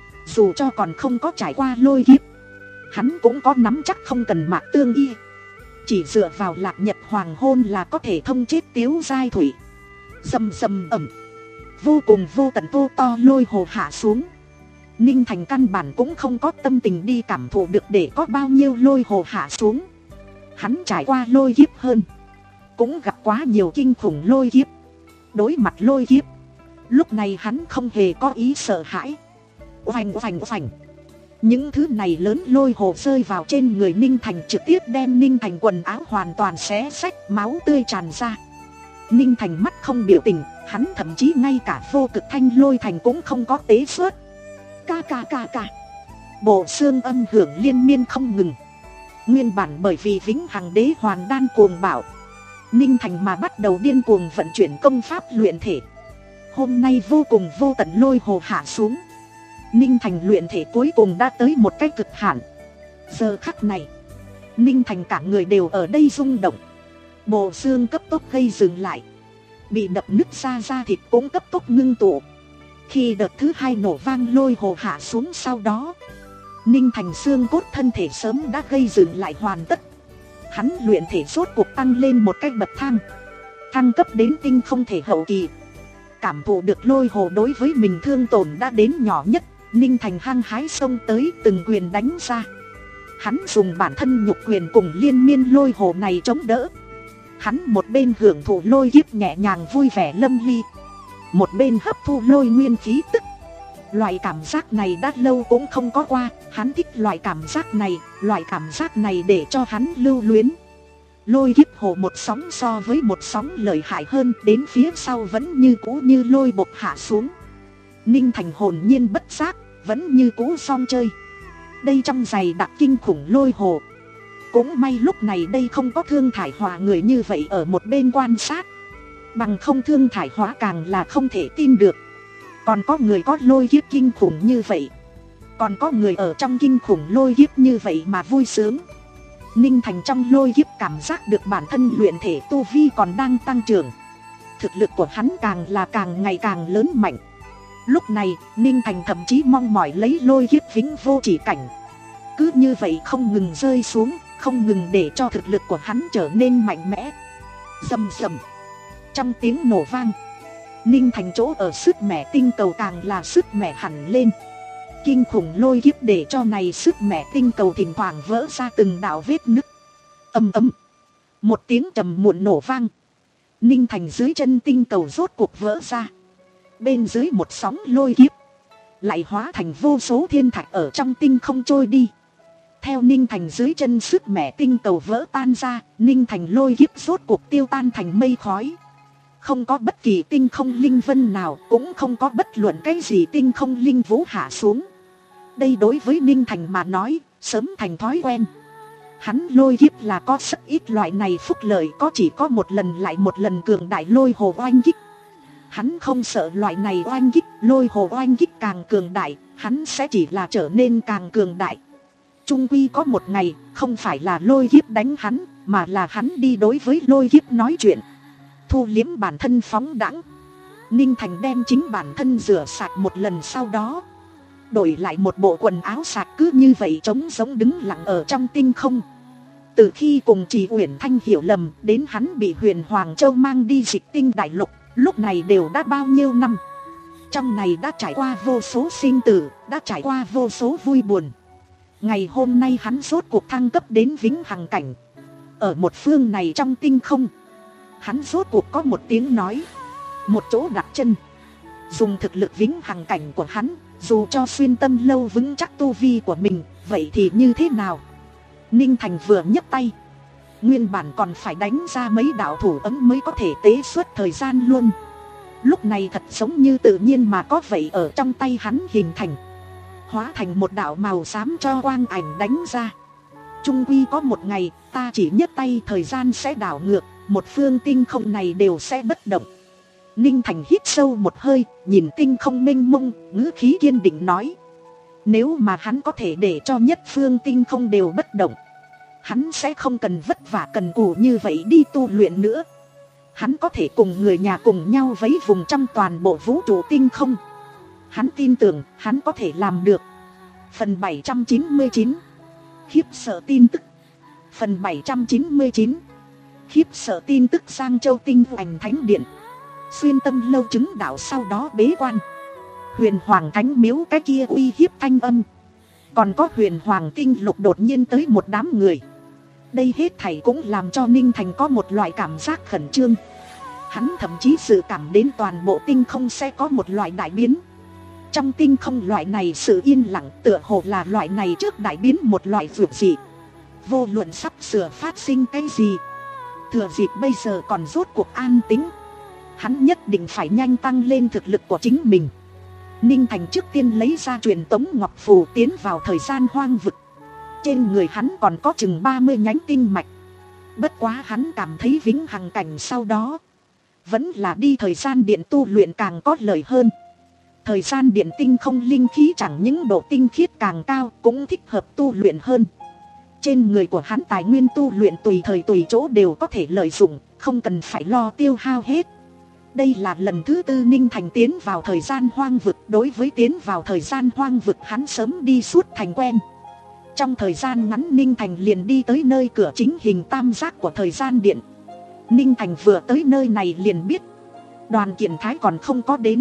dù cho còn không có trải qua lôi kiếp, hắn cũng có nắm chắc không cần mạc tương y, chỉ dựa vào lạc nhật hoàng hôn là có thể thông chết tiếu giai thủy. Rầm rầm ẩm, vô cùng vô tận vô to lôi hồ hạ xuống. Ninh Thành căn bản cũng không có tâm tình đi cảm thụ được để có bao nhiêu lôi hồ hạ xuống. Hắn trải qua lôi kiếp hơn, cũng gặp quá nhiều kinh khủng lôi kiếp. Đối mặt lôi kiếp, lúc này hắn không hề có ý sợ hãi. Oành oành oành, những thứ này lớn lôi hồ rơi vào trên người Ninh Thành, trực tiếp đem Ninh Thành quần áo hoàn toàn xé xách, máu tươi tràn ra. Ninh Thành mắt không biểu tình, hắn thậm chí ngay cả vô cực thanh lôi thành cũng không có tế xuất. Ca ca ca ca, bộ xương âm hưởng liên miên không ngừng. Nguyên bản bởi vì vĩnh hằng đế hoàn đan cuồng bạo, Ninh Thành mà bắt đầu điên cuồng vận chuyển công pháp luyện thể. Hôm nay vô cùng vô tận lôi hồ hạ xuống, Ninh Thành luyện thể cuối cùng đã tới một cái cực hạn. Giờ khắc này, Ninh Thành cả người đều ở đây rung động. Bộ xương cấp tốc gây dừng lại, bị đập nứt ra da thịt cũng cấp tốc ngưng tụ. Khi đợt thứ hai nổ vang lôi hồ hạ xuống sau đó, Ninh Thành xương cốt thân thể sớm đã gây dừng lại hoàn tất. Hắn luyện thể rốt cuộc tăng lên một cái bậc thang, thăng cấp đến tinh không thể hậu kỳ. Cảm thụ được lôi hồ đối với mình thương tổn đã đến nhỏ nhất, Ninh Thành hăng hái xông tới từng quyền đánh ra. Hắn dùng bản thân nhục quyền cùng liên miên lôi hồ này chống đỡ. Hắn một bên hưởng thụ lôi kiếp nhẹ nhàng vui vẻ lâm ly, một bên hấp thu lôi nguyên khí tức. Loại cảm giác này đã lâu cũng không có qua, hắn thích loại cảm giác này, loại cảm giác này để cho hắn lưu luyến. Lôi kiếp hồ một sóng so với một sóng lợi hại hơn, đến phía sau vẫn như cũ như lôi bộc hạ xuống. Ninh Thành hồn nhiên bất giác, vẫn như cũ song chơi. Đây trong giày đặc kinh khủng lôi hồ. Cũng may lúc này đây không có Thương Thải Hòa người như vậy ở một bên quan sát. Bằng không Thương Thải Hóa càng là không thể tin được. Còn có người có lôi kiếp kinh khủng như vậy, còn có người ở trong kinh khủng lôi kiếp như vậy mà vui sướng. Ninh Thành trong lôi kiếp cảm giác được bản thân luyện thể tu vi còn đang tăng trưởng. Thực lực của hắn càng là càng ngày càng lớn mạnh. Lúc này Ninh Thành thậm chí mong mỏi lấy lôi kiếp vĩnh vô chỉ cảnh. Cứ như vậy không ngừng rơi xuống, không ngừng để cho thực lực của hắn trở nên mạnh mẽ. Rầm rầm, trong tiếng nổ vang, Ninh Thành chỗ ở sức mẻ tinh cầu càng là sức mẻ hẳn lên. Kinh khủng lôi kiếp để cho này sức mẻ tinh cầu thỉnh thoảng vỡ ra từng đạo vết nứt. Ầm ầm, một tiếng trầm muộn nổ vang, Ninh Thành dưới chân tinh cầu rốt cuộc vỡ ra. Bên dưới một sóng lôi kiếp lại hóa thành vô số thiên thạch ở trong tinh không trôi đi. Theo Ninh Thành dưới chân sức mẻ tinh cầu vỡ tan ra, Ninh Thành lôi kiếp rốt cuộc tiêu tan thành mây khói. Không có bất kỳ tinh không linh vân nào, cũng không có bất luận cái gì tinh không linh vũ hạ xuống. Đây đối với Ninh Thành mà nói, sớm thành thói quen. Hắn lôi kiếp là có rất ít loại này phúc lợi, có chỉ có một lần lại một lần cường đại lôi hồ oanh kích. Hắn không sợ loại này oanh kích, lôi hồ oanh kích càng cường đại, hắn sẽ chỉ là trở nên càng cường đại. Trung quy có một ngày, không phải là lôi kiếp đánh hắn, mà là hắn đi đối với lôi kiếp nói chuyện. Thu liếm bản thân phóng đãng, Ninh Thành đem chính bản thân rửa sạch một lần, sau đó đổi lại một bộ quần áo sạch, cứ như vậy trống giống đứng lặng ở trong tinh không. Từ khi cùng Trì Uyển Thanh hiểu lầm, đến hắn bị Huyền Hoàng Châu mang đi Dịch Tinh Đại Lục, lúc này đều đã bao nhiêu năm. Trong này đã trải qua vô số sinh tử, đã trải qua vô số vui buồn. Ngày hôm nay hắn rốt cuộc thăng cấp đến vĩnh hằng cảnh. Ở một phương này trong tinh không, hắn rốt cuộc có một tiếng nói, một chỗ đặt chân. Dùng thực lực vĩnh hằng cảnh của hắn, dù cho xuyên tâm lâu vững chắc tu vi của mình, vậy thì như thế nào? Ninh Thành vừa nhấc tay, nguyên bản còn phải đánh ra mấy đạo thủ ấm mới có thể tế xuất thời gian luôn. Lúc này thật giống như tự nhiên mà có vậy ở trong tay hắn hình thành, hóa thành một đạo màu xám cho quang ảnh đánh ra. Trung quy có một ngày, ta chỉ nhấc tay thời gian sẽ đảo ngược, một phương tinh không này đều sẽ bất động. Ninh Thành hít sâu một hơi, nhìn tinh không mênh mông, ngữ khí kiên định nói. Nếu mà hắn có thể để cho nhất phương tinh không đều bất động, hắn sẽ không cần vất vả cần cù như vậy đi tu luyện nữa. Hắn có thể cùng người nhà cùng nhau vấy vùng trong toàn bộ vũ trụ tinh không. Hắn tin tưởng hắn có thể làm được. Phần bảy trăm chín mươi chín, khiếp sợ tin tức. Phần bảy trăm chín mươi chín, khiếp sợ tin tức. Giang Châu Tinh Hoành Thánh Điện, xuyên tâm lâu chứng đạo sau đó bế quan. Huyền Hoàng Thánh Miếu cái kia uy hiếp thanh âm, còn có Huyền Hoàng Tinh Lục đột nhiên tới một đám người. Đây hết thảy cũng làm cho Ninh Thành có một loại cảm giác khẩn trương. Hắn thậm chí dự cảm đến toàn bộ tinh không sẽ có một loại đại biến. Trong tinh không loại này sự yên lặng tựa hồ là loại này trước đại biến một loại vượt dị. Vô luận sắp sửa phát sinh cái gì, thừa dịp bây giờ còn rốt cuộc an tĩnh, hắn nhất định phải nhanh tăng lên thực lực của chính mình. Ninh Thành trước tiên lấy ra truyền tống ngọc phù tiến vào thời gian hoang vực. Trên người hắn còn có chừng ba mươi nhánh tinh mạch. Bất quá hắn cảm thấy vĩnh hằng cảnh sau đó vẫn là đi thời gian điện tu luyện càng có lợi hơn. Thời gian điện tinh không linh khí chẳng những độ tinh khiết càng cao, cũng thích hợp tu luyện hơn. Trên người của hắn tài nguyên tu luyện tùy thời tùy chỗ đều có thể lợi dụng, không cần phải lo tiêu hao hết. Đây là lần thứ tư Ninh Thành tiến vào thời gian hoang vực. Đối với tiến vào thời gian hoang vực hắn sớm đi suốt thành quen. Trong thời gian ngắn Ninh Thành liền đi tới nơi cửa chính hình tam giác của thời gian điện. Ninh Thành vừa tới nơi này liền biết Đoàn Kiện Thái còn không có đến.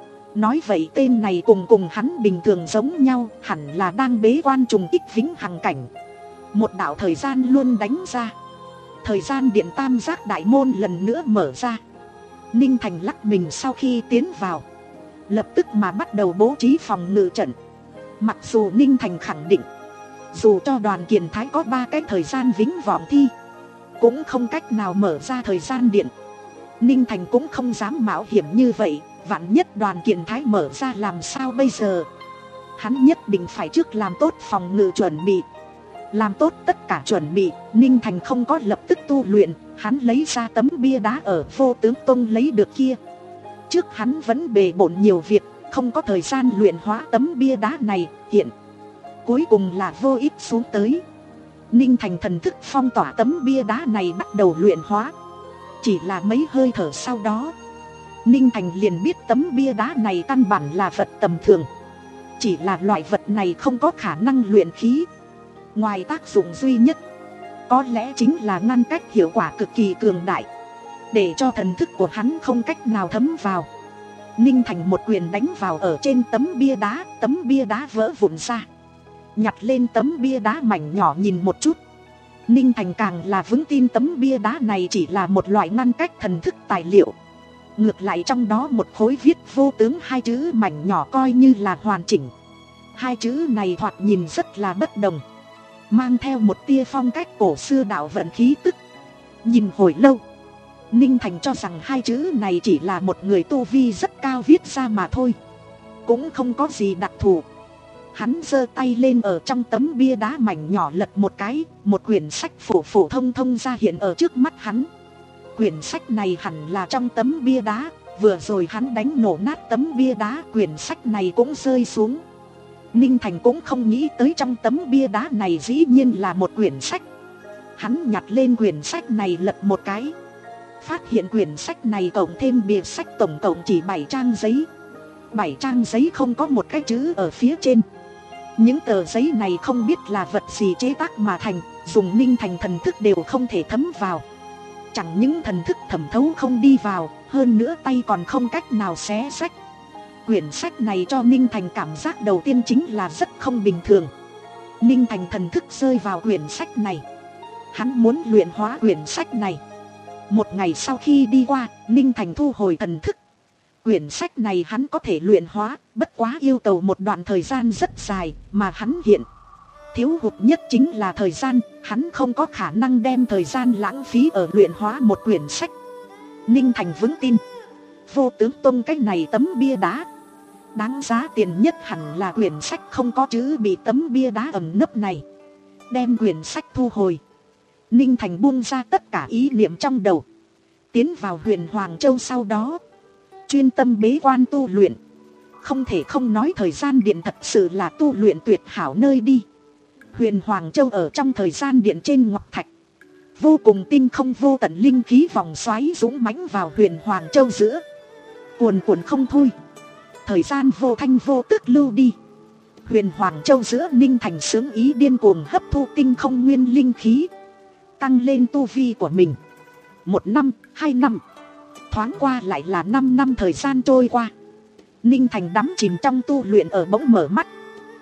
Nói vậy tên này cùng cùng hắn bình thường giống nhau, hẳn là đang bế quan trùng kích vĩnh hằng cảnh. Một đạo thời gian luôn đánh ra. Thời gian điện tam giác đại môn lần nữa mở ra. Ninh Thành lắc mình sau khi tiến vào, lập tức mà bắt đầu bố trí phòng ngự trận. Mặc dù Ninh Thành khẳng định dù cho Đoàn Kiện Thái có ba cái thời gian vĩnh vọng thi, cũng không cách nào mở ra thời gian điện. Ninh Thành cũng không dám mạo hiểm như vậy. Vạn nhất Đoàn Kiện Thái mở ra làm sao bây giờ. Hắn nhất định phải trước làm tốt phòng ngự chuẩn bị. Làm tốt tất cả chuẩn bị, Ninh Thành không có lập tức tu luyện. Hắn lấy ra tấm bia đá ở Vô Tướng Tông lấy được kia. Trước hắn vẫn bề bộn nhiều việc, không có thời gian luyện hóa tấm bia đá này. Hiện cuối cùng là vô ích xuống tới. Ninh Thành thần thức phong tỏa tấm bia đá này bắt đầu luyện hóa. Chỉ là mấy hơi thở sau đó, Ninh Thành liền biết tấm bia đá này căn bản là vật tầm thường. Chỉ là loại vật này không có khả năng luyện khí. Ngoài tác dụng duy nhất, có lẽ chính là ngăn cách hiệu quả cực kỳ cường đại, để cho thần thức của hắn không cách nào thấm vào. Ninh Thành một quyền đánh vào ở trên tấm bia đá, tấm bia đá vỡ vụn ra. Nhặt lên tấm bia đá mảnh nhỏ nhìn một chút, Ninh Thành càng là vững tin tấm bia đá này chỉ là một loại ngăn cách thần thức tài liệu. Ngược lại trong đó một khối viết Vô Tướng hai chữ mảnh nhỏ coi như là hoàn chỉnh. Hai chữ này thoạt nhìn rất là bất đồng, mang theo một tia phong cách cổ xưa đạo vận khí tức. Nhìn hồi lâu, Ninh Thành cho rằng hai chữ này chỉ là một người tu vi rất cao viết ra mà thôi, cũng không có gì đặc thù. Hắn giơ tay lên ở trong tấm bia đá mảnh nhỏ lật một cái, một quyển sách phổ phổ thông thông ra hiện ở trước mắt hắn. Quyển sách này hẳn là trong tấm bia đá, vừa rồi hắn đánh nổ nát tấm bia đá, quyển sách này cũng rơi xuống. Ninh Thành cũng không nghĩ tới trong tấm bia đá này dĩ nhiên là một quyển sách. Hắn nhặt lên quyển sách này lật một cái, phát hiện quyển sách này cộng thêm bìa sách tổng cộng chỉ bảy trang giấy. Bảy trang giấy không có một cái chữ ở phía trên. Những tờ giấy này không biết là vật gì chế tác mà thành, dùng Ninh Thành thần thức đều không thể thấm vào. Chẳng những thần thức thẩm thấu không đi vào, hơn nữa tay còn không cách nào xé sách. Quyển sách này cho Ninh Thành cảm giác đầu tiên chính là rất không bình thường. Ninh Thành thần thức rơi vào quyển sách này. Hắn muốn luyện hóa quyển sách này. Một ngày sau khi đi qua, Ninh Thành thu hồi thần thức. Quyển sách này hắn có thể luyện hóa, bất quá yêu cầu một đoạn thời gian rất dài, mà hắn hiện thiếu hụt nhất chính là thời gian. Hắn không có khả năng đem thời gian lãng phí ở luyện hóa một quyển sách. Ninh Thành vững tin Vô Tướng Tông cái này tấm bia đá đáng giá tiền nhất hẳn là quyển sách không có chữ bị tấm bia đá ẩn nấp này. Đem quyển sách thu hồi, Ninh Thành buông ra tất cả ý niệm trong đầu, tiến vào Huyền Hoàng Châu. Sau đó chuyên tâm bế quan tu luyện. Không thể không nói thời gian điện thật sự là tu luyện tuyệt hảo nơi đi. Huyền Hoàng Châu ở trong thời gian điện trên ngọc thạch, vô cùng tinh không vô tận linh khí vòng xoáy dũng mãnh vào Huyền Hoàng Châu giữa, cuồn cuộn không thôi. Thời gian vô thanh vô tức lưu đi. Huyền Hoàng Châu giữa Ninh Thành sướng ý điên cuồng hấp thu tinh không nguyên linh khí, tăng lên tu vi của mình. Một năm, hai năm, thoáng qua lại là năm năm thời gian trôi qua. Ninh Thành đắm chìm trong tu luyện ở bỗng mở mắt.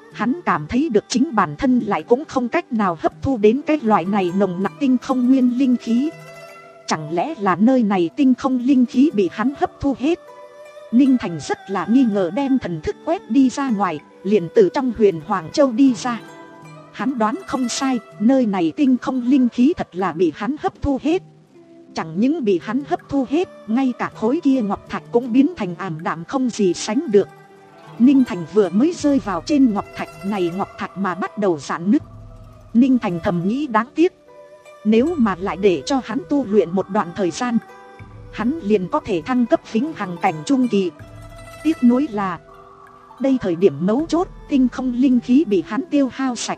Hắn cảm thấy được chính bản thân lại cũng không cách nào hấp thu đến cái loại này nồng nặc tinh không nguyên linh khí. Chẳng lẽ là nơi này tinh không linh khí bị hắn hấp thu hết? Ninh Thành rất là nghi ngờ, đem thần thức quét đi ra ngoài, liền từ trong Huyền Hoàng Châu đi ra. Hắn đoán không sai, nơi này tinh không linh khí thật là bị hắn hấp thu hết. Chẳng những bị hắn hấp thu hết, ngay cả khối kia ngọc thạch cũng biến thành ảm đạm không gì sánh được. Ninh Thành vừa mới rơi vào trên ngọc thạch này, ngọc thạch mà bắt đầu rạn nứt. Ninh Thành thầm nghĩ đáng tiếc, nếu mà lại để cho hắn tu luyện một đoạn thời gian, hắn liền có thể thăng cấp vĩnh hằng cảnh trung kỳ. Tiếc nuối là đây thời điểm mấu chốt, tinh không linh khí bị hắn tiêu hao sạch.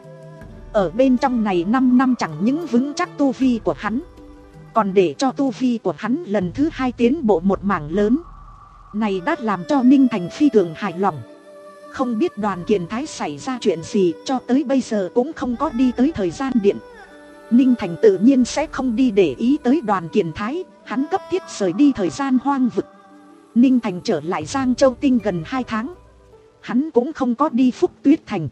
Ở bên trong này năm năm chẳng những vững chắc tu vi của hắn, còn để cho tu vi của hắn lần thứ hai tiến bộ một mảng lớn. Này đã làm cho Ninh Thành phi thường hài lòng. Không biết Đoàn Kiền Thái xảy ra chuyện gì, cho tới bây giờ cũng không có đi tới thời gian điện. Ninh Thành tự nhiên sẽ không đi để ý tới Đoàn Kiền Thái, hắn cấp thiết rời đi thời gian hoang vực. Ninh Thành trở lại Giang Châu Tinh gần hai tháng. Hắn cũng không có đi Phúc Tuyết Thành,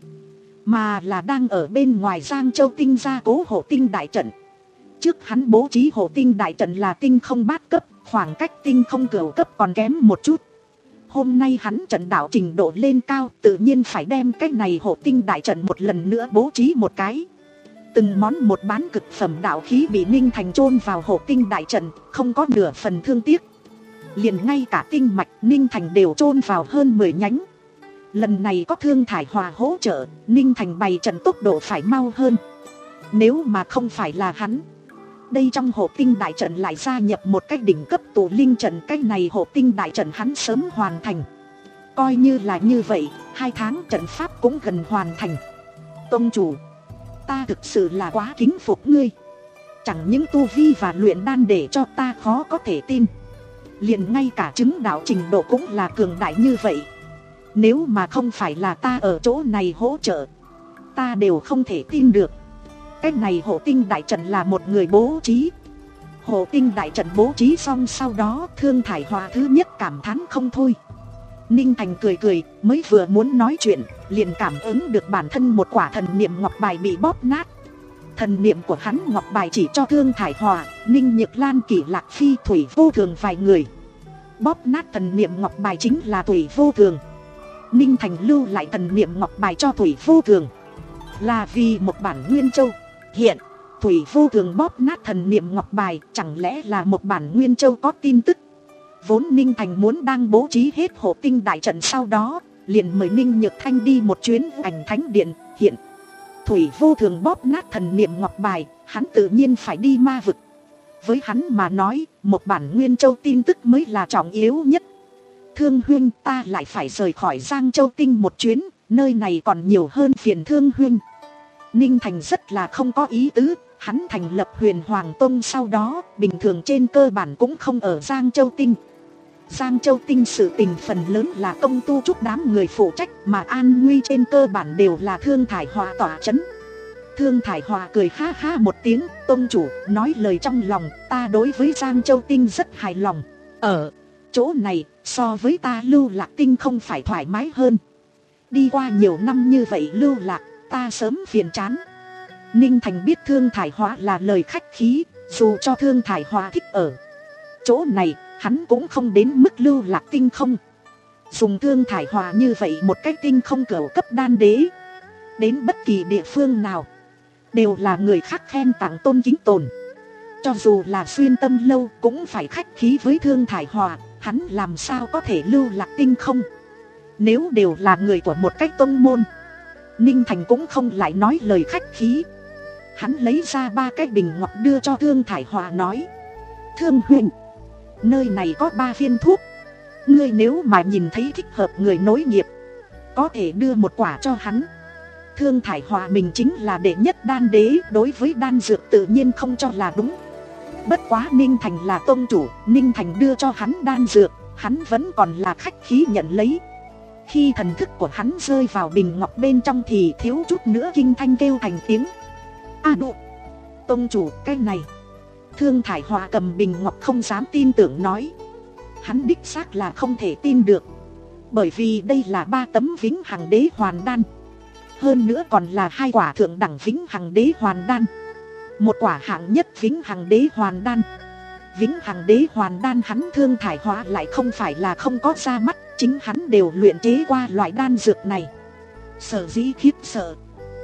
mà là đang ở bên ngoài Giang Châu Tinh gia cố hộ tinh đại trận. Trước hắn bố trí hộ tinh đại trận là tinh không bát cấp, khoảng cách tinh không cửu cấp còn kém một chút. Hôm nay hắn trận đạo trình độ lên cao, tự nhiên phải đem cái này hộ tinh đại trận một lần nữa bố trí một cái. Từng món một bán cực phẩm đạo khí bị Ninh Thành chôn vào hộ tinh đại trận, không có nửa phần thương tiếc. Liền ngay cả tinh mạch Ninh Thành đều chôn vào hơn mười nhánh. Lần này có Thương Thải Hòa hỗ trợ, Ninh Thành bày trận tốc độ phải mau hơn. Nếu mà không phải là hắn, đây trong hộ tinh đại trận lại gia nhập một cái đỉnh cấp tụ linh trận, cái này hộ tinh đại trận hắn sớm hoàn thành. Coi như là như vậy, hai tháng trận pháp cũng gần hoàn thành. Tông chủ, ta thực sự là quá kính phục ngươi. Chẳng những tu vi và luyện đan để cho ta khó có thể tin, liền ngay cả chứng đạo trình độ cũng là cường đại như vậy. Nếu mà không phải là ta ở chỗ này hỗ trợ, ta đều không thể tin được. Cái này hộ tinh đại trận là một người bố trí. Hộ tinh đại trận bố trí xong sau đó, Thương Thải Hòa thứ nhất cảm thán không thôi. Ninh Thành cười cười, mới vừa muốn nói chuyện, liền cảm ứng được bản thân một quả thần niệm ngọc bài bị bóp nát. Thần niệm của hắn ngọc bài chỉ cho Thương Thải Hòa, Ninh Nhược Lan, Kỷ Lạc Phi, Thủy Vô Thường vài người. Bóp nát thần niệm ngọc bài chính là Thủy Vô Thường. Ninh Thành lưu lại thần niệm ngọc bài cho Thủy Vô Thường, là vì một bản Nguyên Châu. Hiện Thủy Vô Thường bóp nát thần niệm ngọc bài, chẳng lẽ là một bản Nguyên Châu có tin tức. Vốn Ninh Thành muốn đang bố trí hết hộ tinh đại trận, sau đó liền mời Ninh Nhược Thanh đi một chuyến Ảnh Thánh Điện. Hiện Thủy Vô Thường bóp nát thần niệm ngọc bài, hắn tự nhiên phải đi ma vực. Với hắn mà nói, một bản Nguyên Châu tin tức mới là trọng yếu nhất. Thương huynh, ta lại phải rời khỏi Giang Châu Tinh một chuyến, nơi này còn nhiều hơn phiền Thương huynh. Ninh Thành rất là không có ý tứ, hắn thành lập Huyền Hoàng Tông sau đó, bình thường trên cơ bản cũng không ở Giang Châu Tinh. Giang Châu Tinh sự tình phần lớn là công tu trúc đám người phụ trách, mà an nguy trên cơ bản đều là Thương Thải Hòa tỏa chấn. Thương Thải Hòa cười ha ha một tiếng, tông chủ, nói lời trong lòng, ta đối với Giang Châu Tinh rất hài lòng. Ở chỗ này, so với ta Lưu Lạc Tinh không phải thoải mái hơn. Đi qua nhiều năm như vậy Lưu Lạc, ta sớm phiền chán. Ninh Thành biết Thương Thải Hòa là lời khách khí, dù cho Thương Thải Hòa thích ở chỗ này, hắn cũng không đến mức Lưu Lạc Tinh không. Dùng Thương Thải Hòa như vậy một cách tinh không cửu cấp đan đế, đến bất kỳ địa phương nào đều là người khác khen tặng tôn kính tồn. Cho dù là Xuyên Tâm Lâu cũng phải khách khí với Thương Thải Hòa, hắn làm sao có thể Lưu Lạc Tinh không. Nếu đều là người của một cách tông môn, Ninh Thành cũng không lại nói lời khách khí. Hắn lấy ra ba cái bình ngọc đưa cho Thương Thải Hòa, nói: Thương huynh, nơi này có ba viên thuốc, ngươi nếu mà nhìn thấy thích hợp người nối nghiệp, có thể đưa một quả cho hắn. Thương Thải Hòa mình chính là đệ nhất đan đế, đối với đan dược tự nhiên không cho là đúng. Bất quá Ninh Thành là tông chủ, Ninh Thành đưa cho hắn đan dược, hắn vẫn còn là khách khí nhận lấy. Khi thần thức của hắn rơi vào bình ngọc bên trong thì thiếu chút nữa kinh thanh kêu thành tiếng: A đụ, tông chủ, cái này. Thương Thải Hòa cầm bình ngọc không dám tin tưởng nói. Hắn đích xác là không thể tin được, bởi vì đây là ba tấm vĩnh hằng đế hoàn đan. Hơn nữa còn là hai quả thượng đẳng vĩnh hằng đế hoàn đan. Một quả hạng nhất vĩnh hằng đế hoàn đan. Vĩnh hằng đế hoàn đan hắn Thương Thải Hóa lại không phải là không có ra mắt, chính hắn đều luyện chế qua loại đan dược này. Sở dĩ khiếp sợ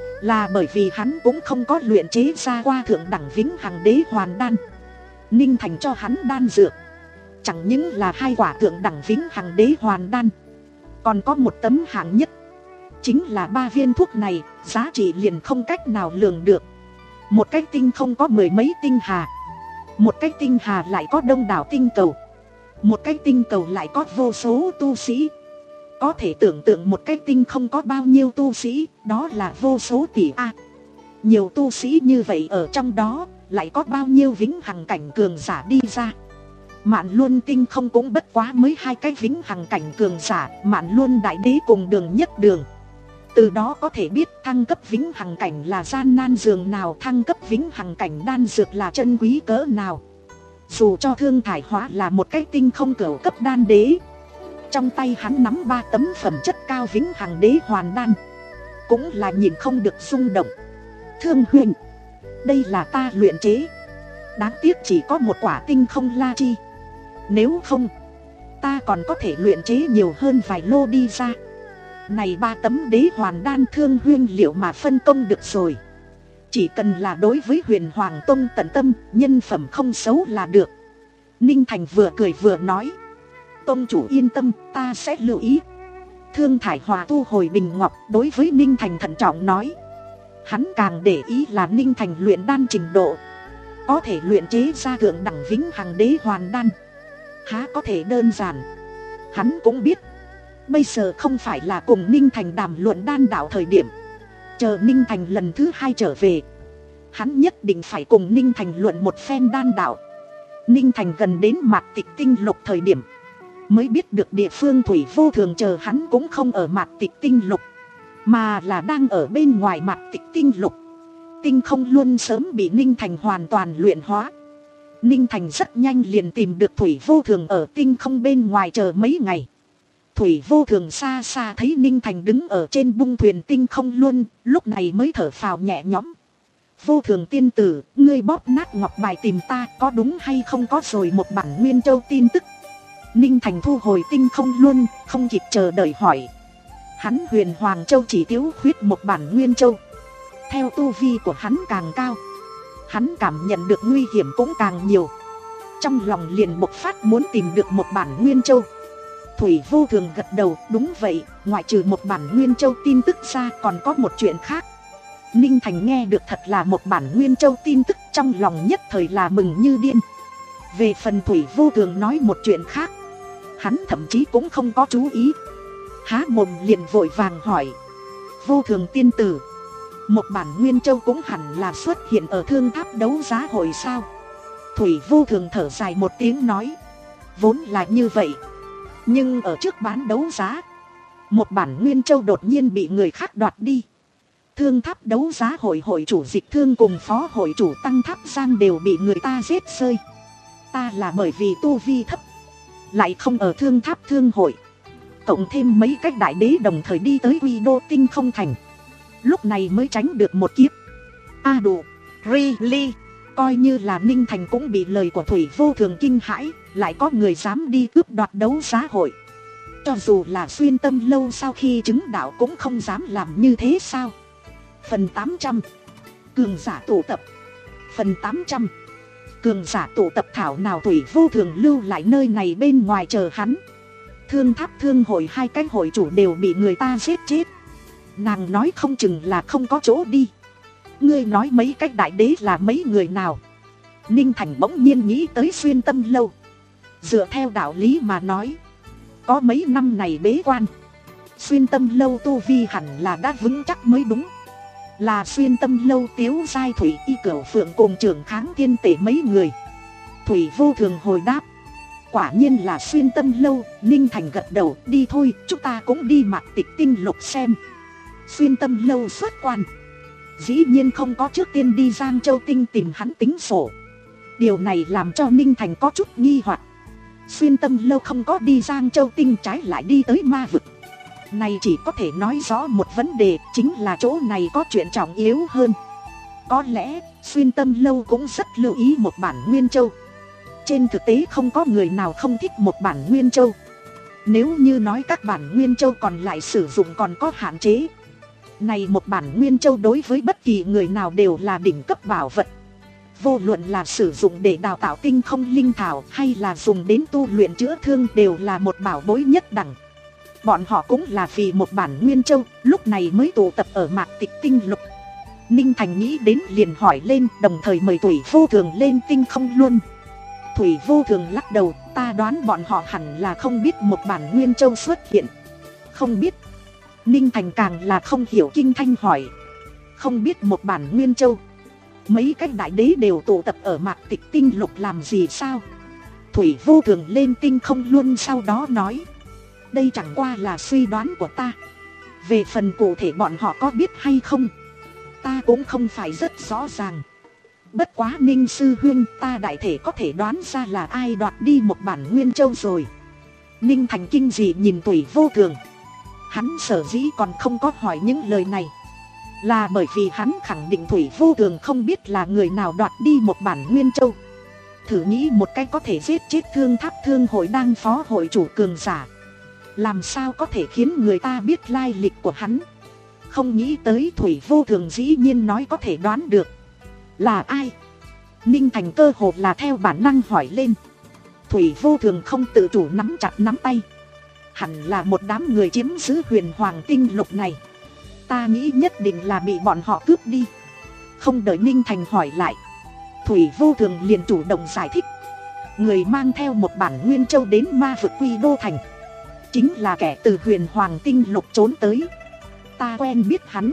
là bởi vì hắn cũng không có luyện chế ra qua thượng đẳng vĩnh hằng đế hoàn đan. Ninh Thành cho hắn đan dược chẳng những là hai quả thượng đẳng vĩnh hằng đế hoàn đan, còn có một tấm hạng nhất. Chính là ba viên thuốc này, giá trị liền không cách nào lường được. Một cái tinh không có mười mấy tinh hà, một cái tinh hà lại có đông đảo tinh cầu, một cái tinh cầu lại có vô số tu sĩ. Có thể tưởng tượng một cái tinh không có bao nhiêu tu sĩ, đó là vô số tỷ a. Nhiều tu sĩ như vậy ở trong đó, lại có bao nhiêu vĩnh hằng cảnh cường giả đi ra. Mạn Luân tinh không cũng bất quá mới hai cái vĩnh hằng cảnh cường giả, Mạn Luân đại đế cùng Đường Nhất Đường. Từ đó có thể biết thăng cấp vĩnh hằng cảnh là gian nan dường nào, thăng cấp vĩnh hằng cảnh đan dược là chân quý cỡ nào. Dù cho Thương Thải Hóa là một cái tinh không cửu cấp đan đế, trong tay hắn nắm ba tấm phẩm chất cao vĩnh hằng đế hoàn đan, cũng là nhìn không được xung động. Thương huynh, đây là ta luyện chế, đáng tiếc chỉ có một quả tinh không la chi, nếu không ta còn có thể luyện chế nhiều hơn vài lô đi ra. Này ba tấm đế hoàn đan Thương huynh liệu mà phân công được rồi. Chỉ cần là đối với Huyền Hoàng Tông tận tâm, nhân phẩm không xấu là được. Ninh Thành vừa cười vừa nói, tông chủ yên tâm, ta sẽ lưu ý. Thương Thải Hóa thu hồi bình ngọc, đối với Ninh Thành thận trọng nói. Hắn càng để ý là Ninh Thành luyện đan trình độ. Có thể luyện chế ra thượng đẳng vĩnh hằng đế hoàn đan, há có thể đơn giản. Hắn cũng biết bây giờ không phải là cùng Ninh Thành đàm luận đan đạo thời điểm. Chờ Ninh Thành lần thứ hai trở về, hắn nhất định phải cùng Ninh Thành luận một phen đan đạo. Ninh Thành gần đến Mạt Tịch Tinh Lục thời điểm, mới biết được địa phương Thủy Vô Thường chờ hắn cũng không ở Mạt Tịch Tinh Lục, mà là đang ở bên ngoài Mạt Tịch Tinh Lục. Tinh không luôn sớm bị Ninh Thành hoàn toàn luyện hóa. Ninh Thành rất nhanh liền tìm được Thủy Vô Thường ở tinh không bên ngoài chờ mấy ngày. Thủy Vô Thường xa xa thấy Ninh Thành đứng ở trên bung thuyền tinh không luôn, lúc này mới thở phào nhẹ nhõm. Vô Thường tiên tử, ngươi bóp nát ngọc bài tìm ta, có đúng hay không có rồi một bản Nguyên Châu tin tức. Ninh Thành thu hồi tinh không luôn, không kịp chờ đợi hỏi. Hắn Huyền Hoàng Châu chỉ thiếu khuyết một bản Nguyên Châu. Theo tu vi của hắn càng cao, hắn cảm nhận được nguy hiểm cũng càng nhiều. Trong lòng liền bộc phát muốn tìm được một bản Nguyên Châu. Thủy Vô Thường gật đầu, đúng vậy, ngoại trừ một bản Nguyên Châu tin tức ra còn có một chuyện khác. Ninh Thành nghe được thật là một bản Nguyên Châu tin tức, trong lòng nhất thời là mừng như điên. Về phần Thủy Vô Thường nói một chuyện khác, hắn thậm chí cũng không có chú ý. Há mồm liền vội vàng hỏi, Vô Thường tiên tử, một bản Nguyên Châu cũng hẳn là xuất hiện ở thương tháp đấu giá hội sao? Thủy Vô Thường thở dài một tiếng nói, vốn là như vậy, nhưng ở trước bán đấu giá, một bản Nguyên Châu đột nhiên bị người khác đoạt đi. Thương tháp đấu giá hội hội chủ Dịch Thương cùng phó hội chủ Tăng Tháp Giang đều bị người ta giết rơi. Ta là bởi vì tu vi thấp, lại không ở thương tháp thương hội, cộng thêm mấy cách đại đế đồng thời đi tới Quy Đô Tinh không thành, lúc này mới tránh được một kiếp. A à đủ, really, coi như là Ninh Thành cũng bị lời của Thủy Vô Thường kinh hãi, lại có người dám đi cướp đoạt đấu giá hội. Cho dù là Xuyên Tâm Lâu sau khi chứng đạo cũng không dám làm như thế sao? Phần tám trăm, cường giả tụ tập. Phần tám trăm, cường giả tụ tập thảo nào Thủy Vô Thường lưu lại nơi này bên ngoài chờ hắn. Thương tháp thương hội hai cái hội chủ đều bị người ta giết chết. Nàng nói không chừng là không có chỗ đi. Ngươi nói mấy cách đại đế là mấy người nào? Ninh Thành bỗng nhiên nghĩ tới Xuyên Tâm Lâu. Dựa theo đạo lý mà nói, có mấy năm này bế quan, Xuyên Tâm Lâu tu vi hẳn là đã vững chắc mới đúng. Là Xuyên Tâm Lâu Tiếu Giai Thủy Y Cửu Phượng cùng trưởng kháng thiên tể mấy người. Thủy Vô Thường hồi đáp, quả nhiên là Xuyên Tâm Lâu. Ninh Thành gật đầu, đi thôi, chúng ta cũng đi Mạt Tịch Tinh Lục xem. Xuyên Tâm Lâu xuất quan, dĩ nhiên không có trước tiên đi Giang Châu Tinh tìm hắn tính sổ. Điều này làm cho Ninh Thành có chút nghi hoặc. Xuyên Tâm Lâu không có đi Giang Châu Tinh, trái lại đi tới ma vực. Này chỉ có thể nói rõ một vấn đề, chính là chỗ này có chuyện trọng yếu hơn. Có lẽ Xuyên Tâm Lâu cũng rất lưu ý một bản Nguyên Châu. Trên thực tế không có người nào không thích một bản Nguyên Châu. Nếu như nói các bản Nguyên Châu còn lại sử dụng còn có hạn chế, này một bản Nguyên Châu đối với bất kỳ người nào đều là đỉnh cấp bảo vật. Vô luận là sử dụng để đào tạo tinh không linh thảo hay là dùng đến tu luyện chữa thương đều là một bảo bối nhất đẳng. Bọn họ cũng là vì một bản Nguyên Châu lúc này mới tụ tập ở Mạc Tịch Tinh Lục. Ninh Thành nghĩ đến liền hỏi lên, đồng thời mời Thủy Vô Thường lên tinh không luôn. Thủy Vô Thường lắc đầu, ta đoán bọn họ hẳn là không biết một bản Nguyên Châu xuất hiện. Không biết. Ninh Thành càng là không hiểu, kinh thanh hỏi. Không biết một bản Nguyên Châu? Mấy cái đại đế đều tụ tập ở Mạc Tịch Tinh Lục làm gì sao? Thủy Vô Thường lên tinh không luôn sau đó nói. Đây chẳng qua là suy đoán của ta. Về phần cụ thể bọn họ có biết hay không, ta cũng không phải rất rõ ràng. Bất quá Ninh sư huynh, ta đại thể có thể đoán ra là ai đoạt đi một bản Nguyên Châu rồi. Ninh Thành kinh dị nhìn Thủy Vô Thường. Hắn sở dĩ còn không có hỏi những lời này là bởi vì hắn khẳng định Thủy Vô Thường không biết là người nào đoạt đi một bản Nguyên Châu. Thử nghĩ một cái có thể giết chết Thương Tháp Thương hội đang phó hội chủ cường giả, làm sao có thể khiến người ta biết lai lịch của hắn. Không nghĩ tới Thủy Vô Thường dĩ nhiên nói có thể đoán được. Là ai? Ninh Thành cơ hồ là theo bản năng hỏi lên. Thủy Vô Thường không tự chủ nắm chặt nắm tay. Hẳn là một đám người chiếm giữ Huyền Hoàng Tinh Lục này. Ta nghĩ nhất định là bị bọn họ cướp đi. Không đợi Ninh Thành hỏi lại, Thủy Vô Thường liền chủ động giải thích. Người mang theo một bản Nguyên Châu đến Ma Vực Quy Đô Thành chính là kẻ từ Huyền Hoàng Tinh Lục trốn tới. Ta quen biết hắn,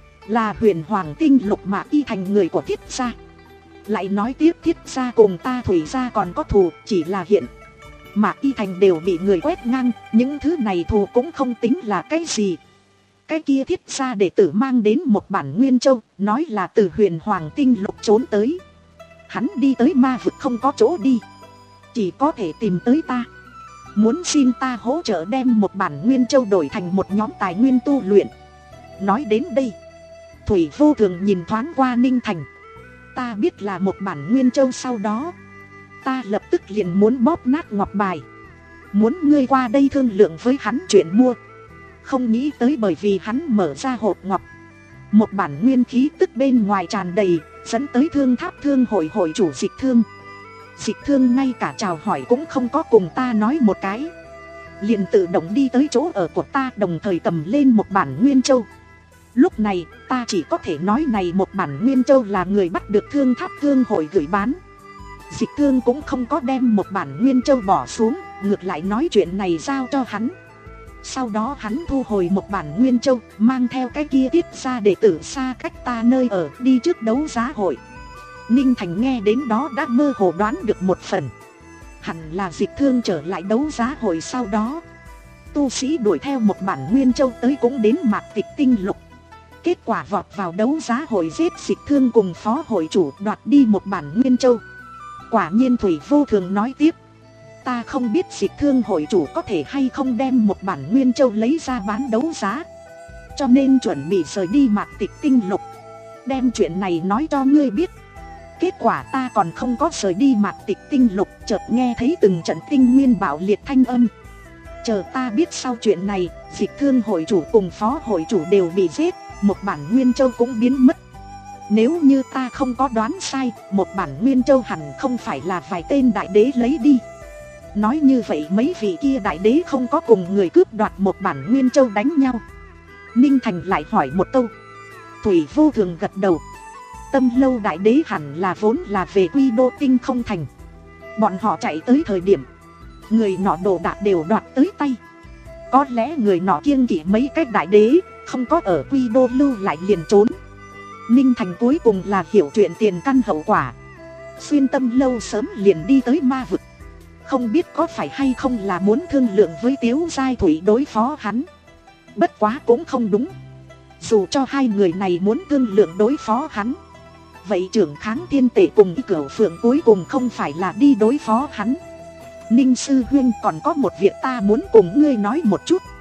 là Huyền Hoàng Tinh Lục Mạc Y Thành người của Thiết gia. Lại nói tiếp, Thiết gia cùng ta Thủy gia còn có thù, chỉ là hiện Mạc Y Thành đều bị người quét ngang, những thứ này thù cũng không tính là cái gì. Cái kia Thiết gia đệ tử mang đến một bản Nguyên Châu, nói là từ Huyền Hoàng Tinh Lục trốn tới. Hắn đi tới Ma Vực không có chỗ đi, chỉ có thể tìm tới ta, muốn xin ta hỗ trợ đem một bản Nguyên Châu đổi thành một nhóm tài nguyên tu luyện. Nói đến đây, Thủy Vô Thường nhìn thoáng qua Ninh Thành. Ta biết là một bản Nguyên Châu, sau đó ta lập tức liền muốn bóp nát ngọc bài, muốn ngươi qua đây thương lượng với hắn chuyện mua. Không nghĩ tới bởi vì hắn mở ra hộp ngọc, một bản nguyên khí tức bên ngoài tràn đầy, dẫn tới Thương Tháp Thương hội hội chủ Dịch Thương. Dịch Thương ngay cả chào hỏi cũng không có cùng ta nói một cái, liền tự động đi tới chỗ ở của ta, đồng thời cầm lên một bản Nguyên Châu. Lúc này ta chỉ có thể nói này một bản Nguyên Châu là người bắt được Thương Tháp Thương hội gửi bán. Dịch Thương cũng không có đem một bản Nguyên Châu bỏ xuống, ngược lại nói chuyện này giao cho hắn. Sau đó hắn thu hồi một bản Nguyên Châu, mang theo cái kia Tiết gia đệ tử xa cách ta nơi ở, đi trước đấu giá hội. Ninh Thành nghe đến đó đã mơ hồ đoán được một phần. Hẳn là Dịch Thương trở lại đấu giá hội sau đó, tu sĩ đuổi theo một bản Nguyên Châu tới cũng đến Mạc Tịch Tinh Lục. Kết quả vọt vào đấu giá hội giết Dịch Thương cùng phó hội chủ, đoạt đi một bản Nguyên Châu. Quả nhiên Thủy Vô Thường nói tiếp. Ta không biết Dịch Thương hội chủ có thể hay không đem một bản Nguyên Châu lấy ra bán đấu giá, cho nên chuẩn bị rời đi Mạc Tịch Tinh Lục, đem chuyện này nói cho ngươi biết. Kết quả ta còn không có rời đi Mạc Tịch Tinh Lục, chợt nghe thấy từng trận tinh nguyên bạo liệt thanh âm. Chờ ta biết sau chuyện này, Dịch Thương hội chủ cùng phó hội chủ đều bị giết, một bản Nguyên Châu cũng biến mất. Nếu như ta không có đoán sai, một bản Nguyên Châu hẳn không phải là vài tên đại đế lấy đi. Nói như vậy mấy vị kia đại đế không có cùng người cướp đoạt một bản Nguyên Châu đánh nhau. Ninh Thành lại hỏi một câu. Thủy Vô Thường gật đầu. Tâm Lâu đại đế hẳn là vốn là về Quy Đô Tinh không thành. Bọn họ chạy tới thời điểm, người nọ đồ đạc đều đoạt tới tay. Có lẽ người nọ kiêng kỵ mấy cái đại đế, không có ở Quy Đô lưu lại liền trốn. Ninh Thành cuối cùng là hiểu chuyện tiền căn hậu quả. Xuyên Tâm Lâu sớm liền đi tới Ma Vực, không biết có phải hay không là muốn thương lượng với Tiếu Giai Thủy đối phó hắn. Bất quá cũng không đúng. Dù cho hai người này muốn thương lượng đối phó hắn, vậy trưởng kháng thiên tể cùng Y Cửu Phượng cuối cùng không phải là đi đối phó hắn. Ninh sư huynh, còn có một việc ta muốn cùng ngươi nói một chút.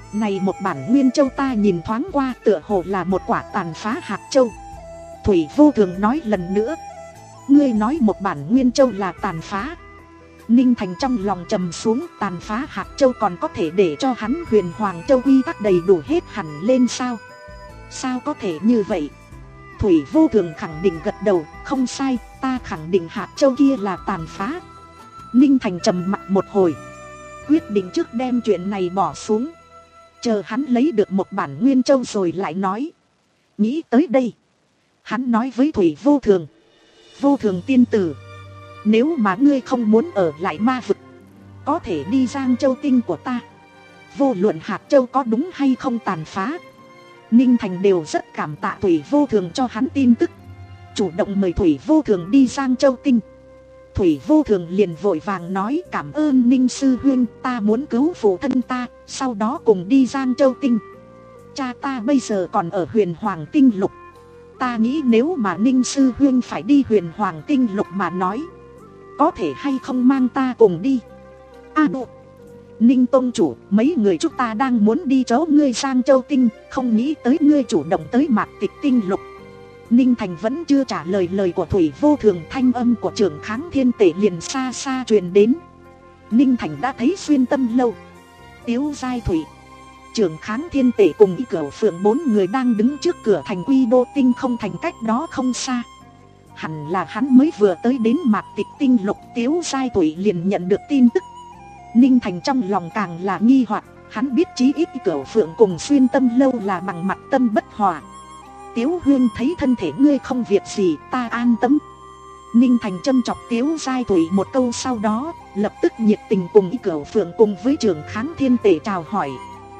Này một bản Nguyên Châu ta nhìn thoáng qua tựa hồ là một quả tàn phá hạt châu. Thủy Vô Thường nói lần nữa. Ngươi nói một bản Nguyên Châu là tàn phá. Ninh Thành trong lòng trầm xuống, tàn phá hạt châu còn có thể để cho hắn Huyền Hoàng Châu quy tắc đầy đủ hết hẳn lên sao? Sao có thể như vậy? Thủy Vô Thường khẳng định gật đầu, không sai, ta khẳng định hạt châu kia là tàn phá. Ninh Thành trầm mặc một hồi, quyết định trước đem chuyện này bỏ xuống, chờ hắn lấy được một bản Nguyên Châu rồi lại nói. Nghĩ tới đây, hắn nói với Thủy Vô Thường. Vô Thường tiên tử, nếu mà ngươi không muốn ở lại ma vực, có thể đi Giang Châu tinh của ta. Vô luận hạt châu có đúng hay không tàn phá, Ninh Thành đều rất cảm tạ Thủy Vô Thường cho hắn tin tức, chủ động mời Thủy Vô Thường đi Giang Châu tinh. Thủy Vô Thường liền vội vàng nói cảm ơn Ninh sư huynh, ta muốn cứu phụ thân ta, sau đó cùng đi Giang Châu tinh. Cha ta bây giờ còn ở Huyền Hoàng tinh lục, ta nghĩ nếu mà Ninh sư huynh phải đi Huyền Hoàng tinh lục mà nói, có thể hay không mang ta cùng đi. A à, Ninh tông chủ, mấy người chúng ta đang muốn đi chỗ ngươi Giang Châu tinh, không nghĩ tới ngươi chủ động tới Mạc Tịch tinh lục. Ninh Thành vẫn chưa trả lời lời của Thủy Vô Thường, thanh âm của trưởng Kháng Thiên Tể liền xa xa truyền đến. Ninh Thành đã thấy Xuyên Tâm Lâu, Tiếu Giai Thủy, trưởng Kháng Thiên Tể cùng Y Cửu Phượng bốn người đang đứng trước cửa thành Quy Đô tinh không thành cách đó không xa. Hẳn là hắn mới vừa tới đến Mạc Tịch tinh lục, Tiếu Giai Thủy liền nhận được tin tức. Ninh Thành trong lòng càng là nghi hoặc, hắn biết chí ít Y Cửu Phượng cùng Xuyên Tâm Lâu là bằng mặt tâm bất hòa. Tiếu Huyên thấy thân thể ngươi không việc gì, ta an tâm. Ninh Thành châm chọc Tiếu Giai Thủy một câu, sau đó lập tức nhiệt tình cùng Y Cửu Phượng cùng với trưởng Kháng Thiên Tể chào hỏi.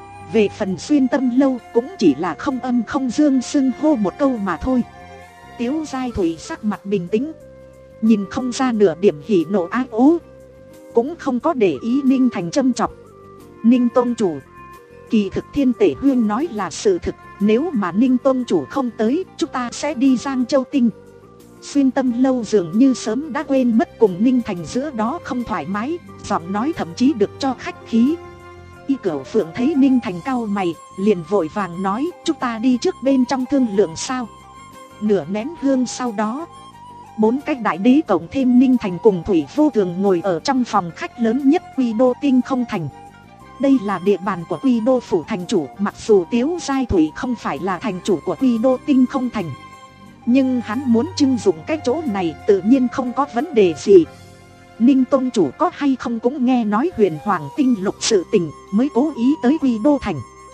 Về phần Xuyên Tâm Lâu cũng chỉ là không âm không dương xưng hô một câu mà thôi. Tiếu Giai Thủy sắc mặt bình tĩnh, nhìn không ra nửa điểm hỉ nộ ái ố, cũng không có để ý Ninh Thành châm chọc. Ninh Tông chủ, kỳ thực Thiên Tể Huyên nói là sự thực, nếu mà Ninh Tông chủ không tới, chúng ta sẽ đi Giang Châu tinh. Xuyên Tâm Lâu dường như sớm đã quên mất cùng Ninh Thành giữa đó không thoải mái, giọng nói thậm chí được cho khách khí. Y Cửu Phượng thấy Ninh Thành cau mày, liền vội vàng nói, chúng ta đi trước bên trong thương lượng sao. Nửa nén hương sau đó, bốn cái đại đế cộng thêm Ninh Thành cùng Thủy Vô Thường ngồi ở trong phòng khách lớn nhất Quy Đô tinh không thành. Đây là địa bàn của Quy Đô phủ thành chủ, mặc dù Tiếu Giai Thủy không phải là thành chủ của Quy Đô tinh không thành, nhưng hắn muốn trưng dụng cái chỗ này tự nhiên không có vấn đề gì. Ninh Tông chủ có hay không cũng nghe nói Huyền Hoàng tinh lục sự tình, mới cố ý tới Quy Đô thành.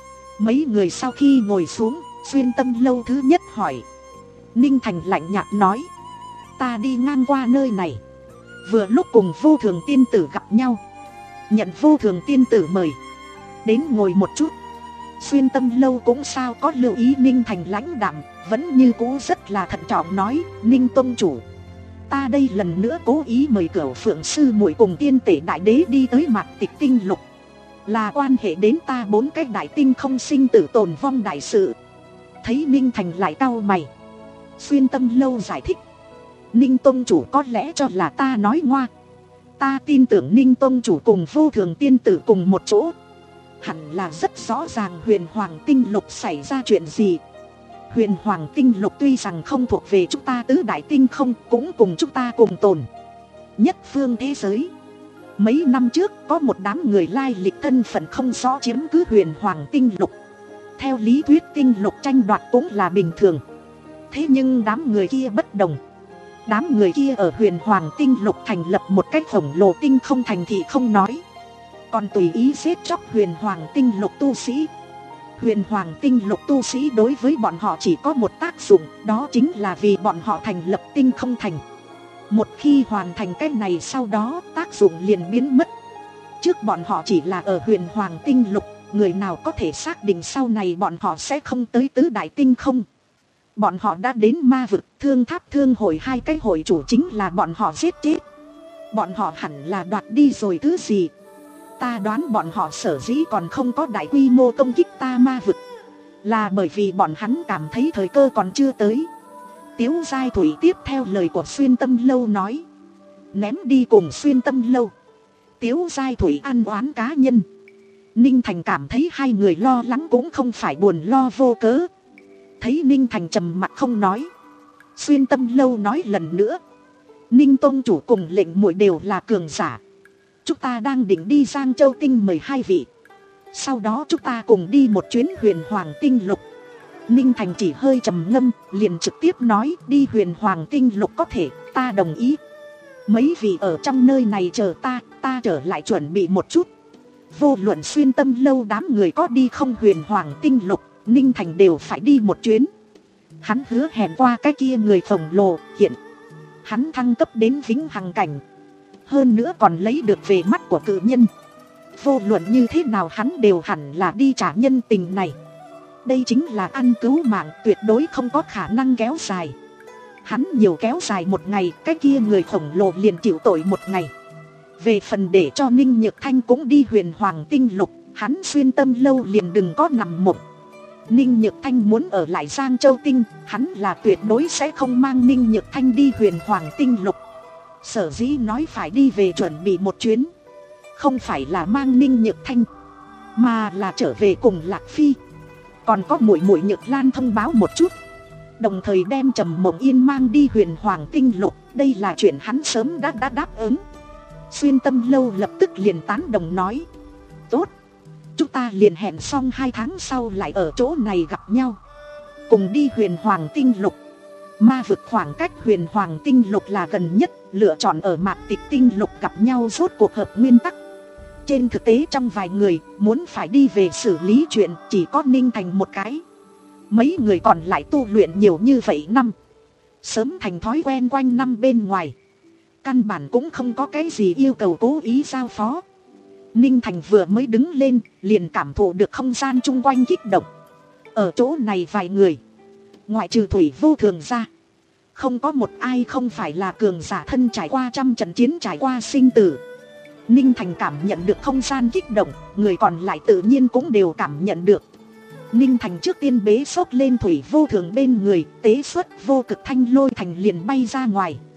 Mấy người sau khi ngồi xuống, Xuyên Tâm Lâu thứ nhất hỏi. Ninh Thành lạnh nhạt nói, ta đi ngang qua nơi này, vừa lúc cùng Vô Thường tiên tử gặp nhau, nhận Vô Thường tiên tử mời đến ngồi một chút. Xuyên Tâm Lâu cũng sao có lưu ý Ninh Thành lãnh đạm, vẫn như cũ rất là thận trọng nói, Ninh Tông chủ, ta đây lần nữa cố ý mời Cửu Phượng sư muội cùng Tiên Tể đại đế đi tới Mạc Tịch tinh lục, là quan hệ đến ta bốn cái đại tinh không sinh tử tồn vong đại sự. Thấy Ninh Thành lại cau mày, Xuyên Tâm Lâu giải thích, Ninh Tông chủ có lẽ cho là ta nói ngoa, ta tin tưởng Ninh Tông chủ cùng Vô Thường tiên tử cùng một chỗ, hẳn là rất rõ ràng Huyền Hoàng tinh lục xảy ra chuyện gì. Huyền Hoàng tinh lục tuy rằng không thuộc về chúng ta tứ đại tinh không, cũng cùng chúng ta cùng tồn nhất phương thế giới. Mấy năm trước có một đám người lai lịch thân phận không rõ chiếm cứ Huyền Hoàng tinh lục, theo lý thuyết tinh lục tranh đoạt cũng là bình thường. Thế nhưng đám người kia bất đồng, đám người kia ở Huyền Hoàng tinh lục thành lập một cái khổng lồ tinh không thành thị không nói, còn tùy ý giết chóc Huyền Hoàng tinh lục tu sĩ. Huyền Hoàng tinh lục tu sĩ đối với bọn họ chỉ có một tác dụng, đó chính là vì bọn họ thành lập tinh không thành. Một khi hoàn thành cái này, sau đó tác dụng liền biến mất. Trước bọn họ chỉ là ở Huyền Hoàng tinh lục, người nào có thể xác định sau này bọn họ sẽ không tới tứ đại tinh không. Bọn họ đã đến ma vực, Thương Tháp Thương hội hai cái hội chủ chính là bọn họ giết chết. Bọn họ hẳn là đoạt đi rồi thứ gì. Ta đoán bọn họ sở dĩ còn không có đại quy mô công kích ta ma vực, là bởi vì bọn hắn cảm thấy thời cơ còn chưa tới. Tiếu Giai Thủy tiếp theo lời của Xuyên Tâm Lâu nói, ném đi cùng Xuyên Tâm Lâu. Tiếu Giai Thủy ăn oán cá nhân, Ninh Thành cảm thấy hai người lo lắng cũng không phải buồn lo vô cớ. Thấy Ninh Thành trầm mặc không nói, Xuyên Tâm Lâu nói lần nữa. Ninh Tông chủ cùng lệnh muội đều là cường giả. Chúng ta đang định đi Giang Châu Tinh mời hai vị. Sau đó chúng ta cùng đi một chuyến Huyền Hoàng Tinh Lục. Ninh Thành chỉ hơi trầm ngâm, liền trực tiếp nói đi Huyền Hoàng Tinh Lục có thể, ta đồng ý. Mấy vị ở trong nơi này chờ ta, ta trở lại chuẩn bị một chút. Vô luận Xuyên Tâm Lâu đám người có đi không Huyền Hoàng Tinh Lục, Ninh Thành đều phải đi một chuyến. Hắn hứa hẹn qua cái kia người khổng lồ, hiện hắn thăng cấp đến vĩnh hằng cảnh. Hơn nữa còn lấy được về mắt của cự nhân. Vô luận như thế nào hắn đều hẳn là đi trả nhân tình này. Đây chính là ăn cứu mạng, tuyệt đối không có khả năng kéo dài. Hắn nhiều kéo dài một ngày, cái kia người khổng lồ liền chịu tội một ngày. Về phần để cho Ninh Nhược Thanh cũng đi Huyền Hoàng Tinh Lục, hắn Xuyên Tâm Lâu liền đừng có nằm mộng. Ninh Nhược Thanh muốn ở lại Giang Châu Tinh, hắn là tuyệt đối sẽ không mang Ninh Nhược Thanh đi Huyền Hoàng Tinh Lục. Sở dĩ nói phải đi về chuẩn bị một chuyến, không phải là mang Ninh Nhược Thanh, mà là trở về cùng Lạc Phi. Còn có muội muội Nhược Lan thông báo một chút, đồng thời đem Trầm Mộng Yên mang đi Huyền Hoàng Tinh Lục. Đây là chuyện hắn sớm đã, đã đáp ứng. Xuyên Tâm Lâu lập tức liền tán đồng nói, tốt, chúng ta liền hẹn xong hai tháng sau lại ở chỗ này gặp nhau, cùng đi Huyền Hoàng Tinh Lục. Ma vực khoảng cách Huyền Hoàng Tinh Lục là gần nhất, lựa chọn ở Mạc Tịch Tinh Lục gặp nhau rốt cuộc hợp nguyên tắc. Trên thực tế trong vài người muốn phải đi về xử lý chuyện chỉ có Ninh Thành một cái. Mấy người còn lại tu luyện nhiều như vậy năm, sớm thành thói quen quanh năm bên ngoài, căn bản cũng không có cái gì yêu cầu cố ý giao phó. Ninh Thành vừa mới đứng lên liền cảm thụ được không gian chung quanh kích động. Ở chỗ này vài người, ngoại trừ Thủy Vô Thường ra, không có một ai không phải là cường giả thân trải qua trăm trận chiến, trải qua sinh tử. Ninh Thành cảm nhận được không gian kích động, người còn lại tự nhiên cũng đều cảm nhận được. Ninh Thành trước tiên bế xốc lên Thủy Vô Thường bên người, tế xuất vô cực thanh lôi thành liền bay ra ngoài.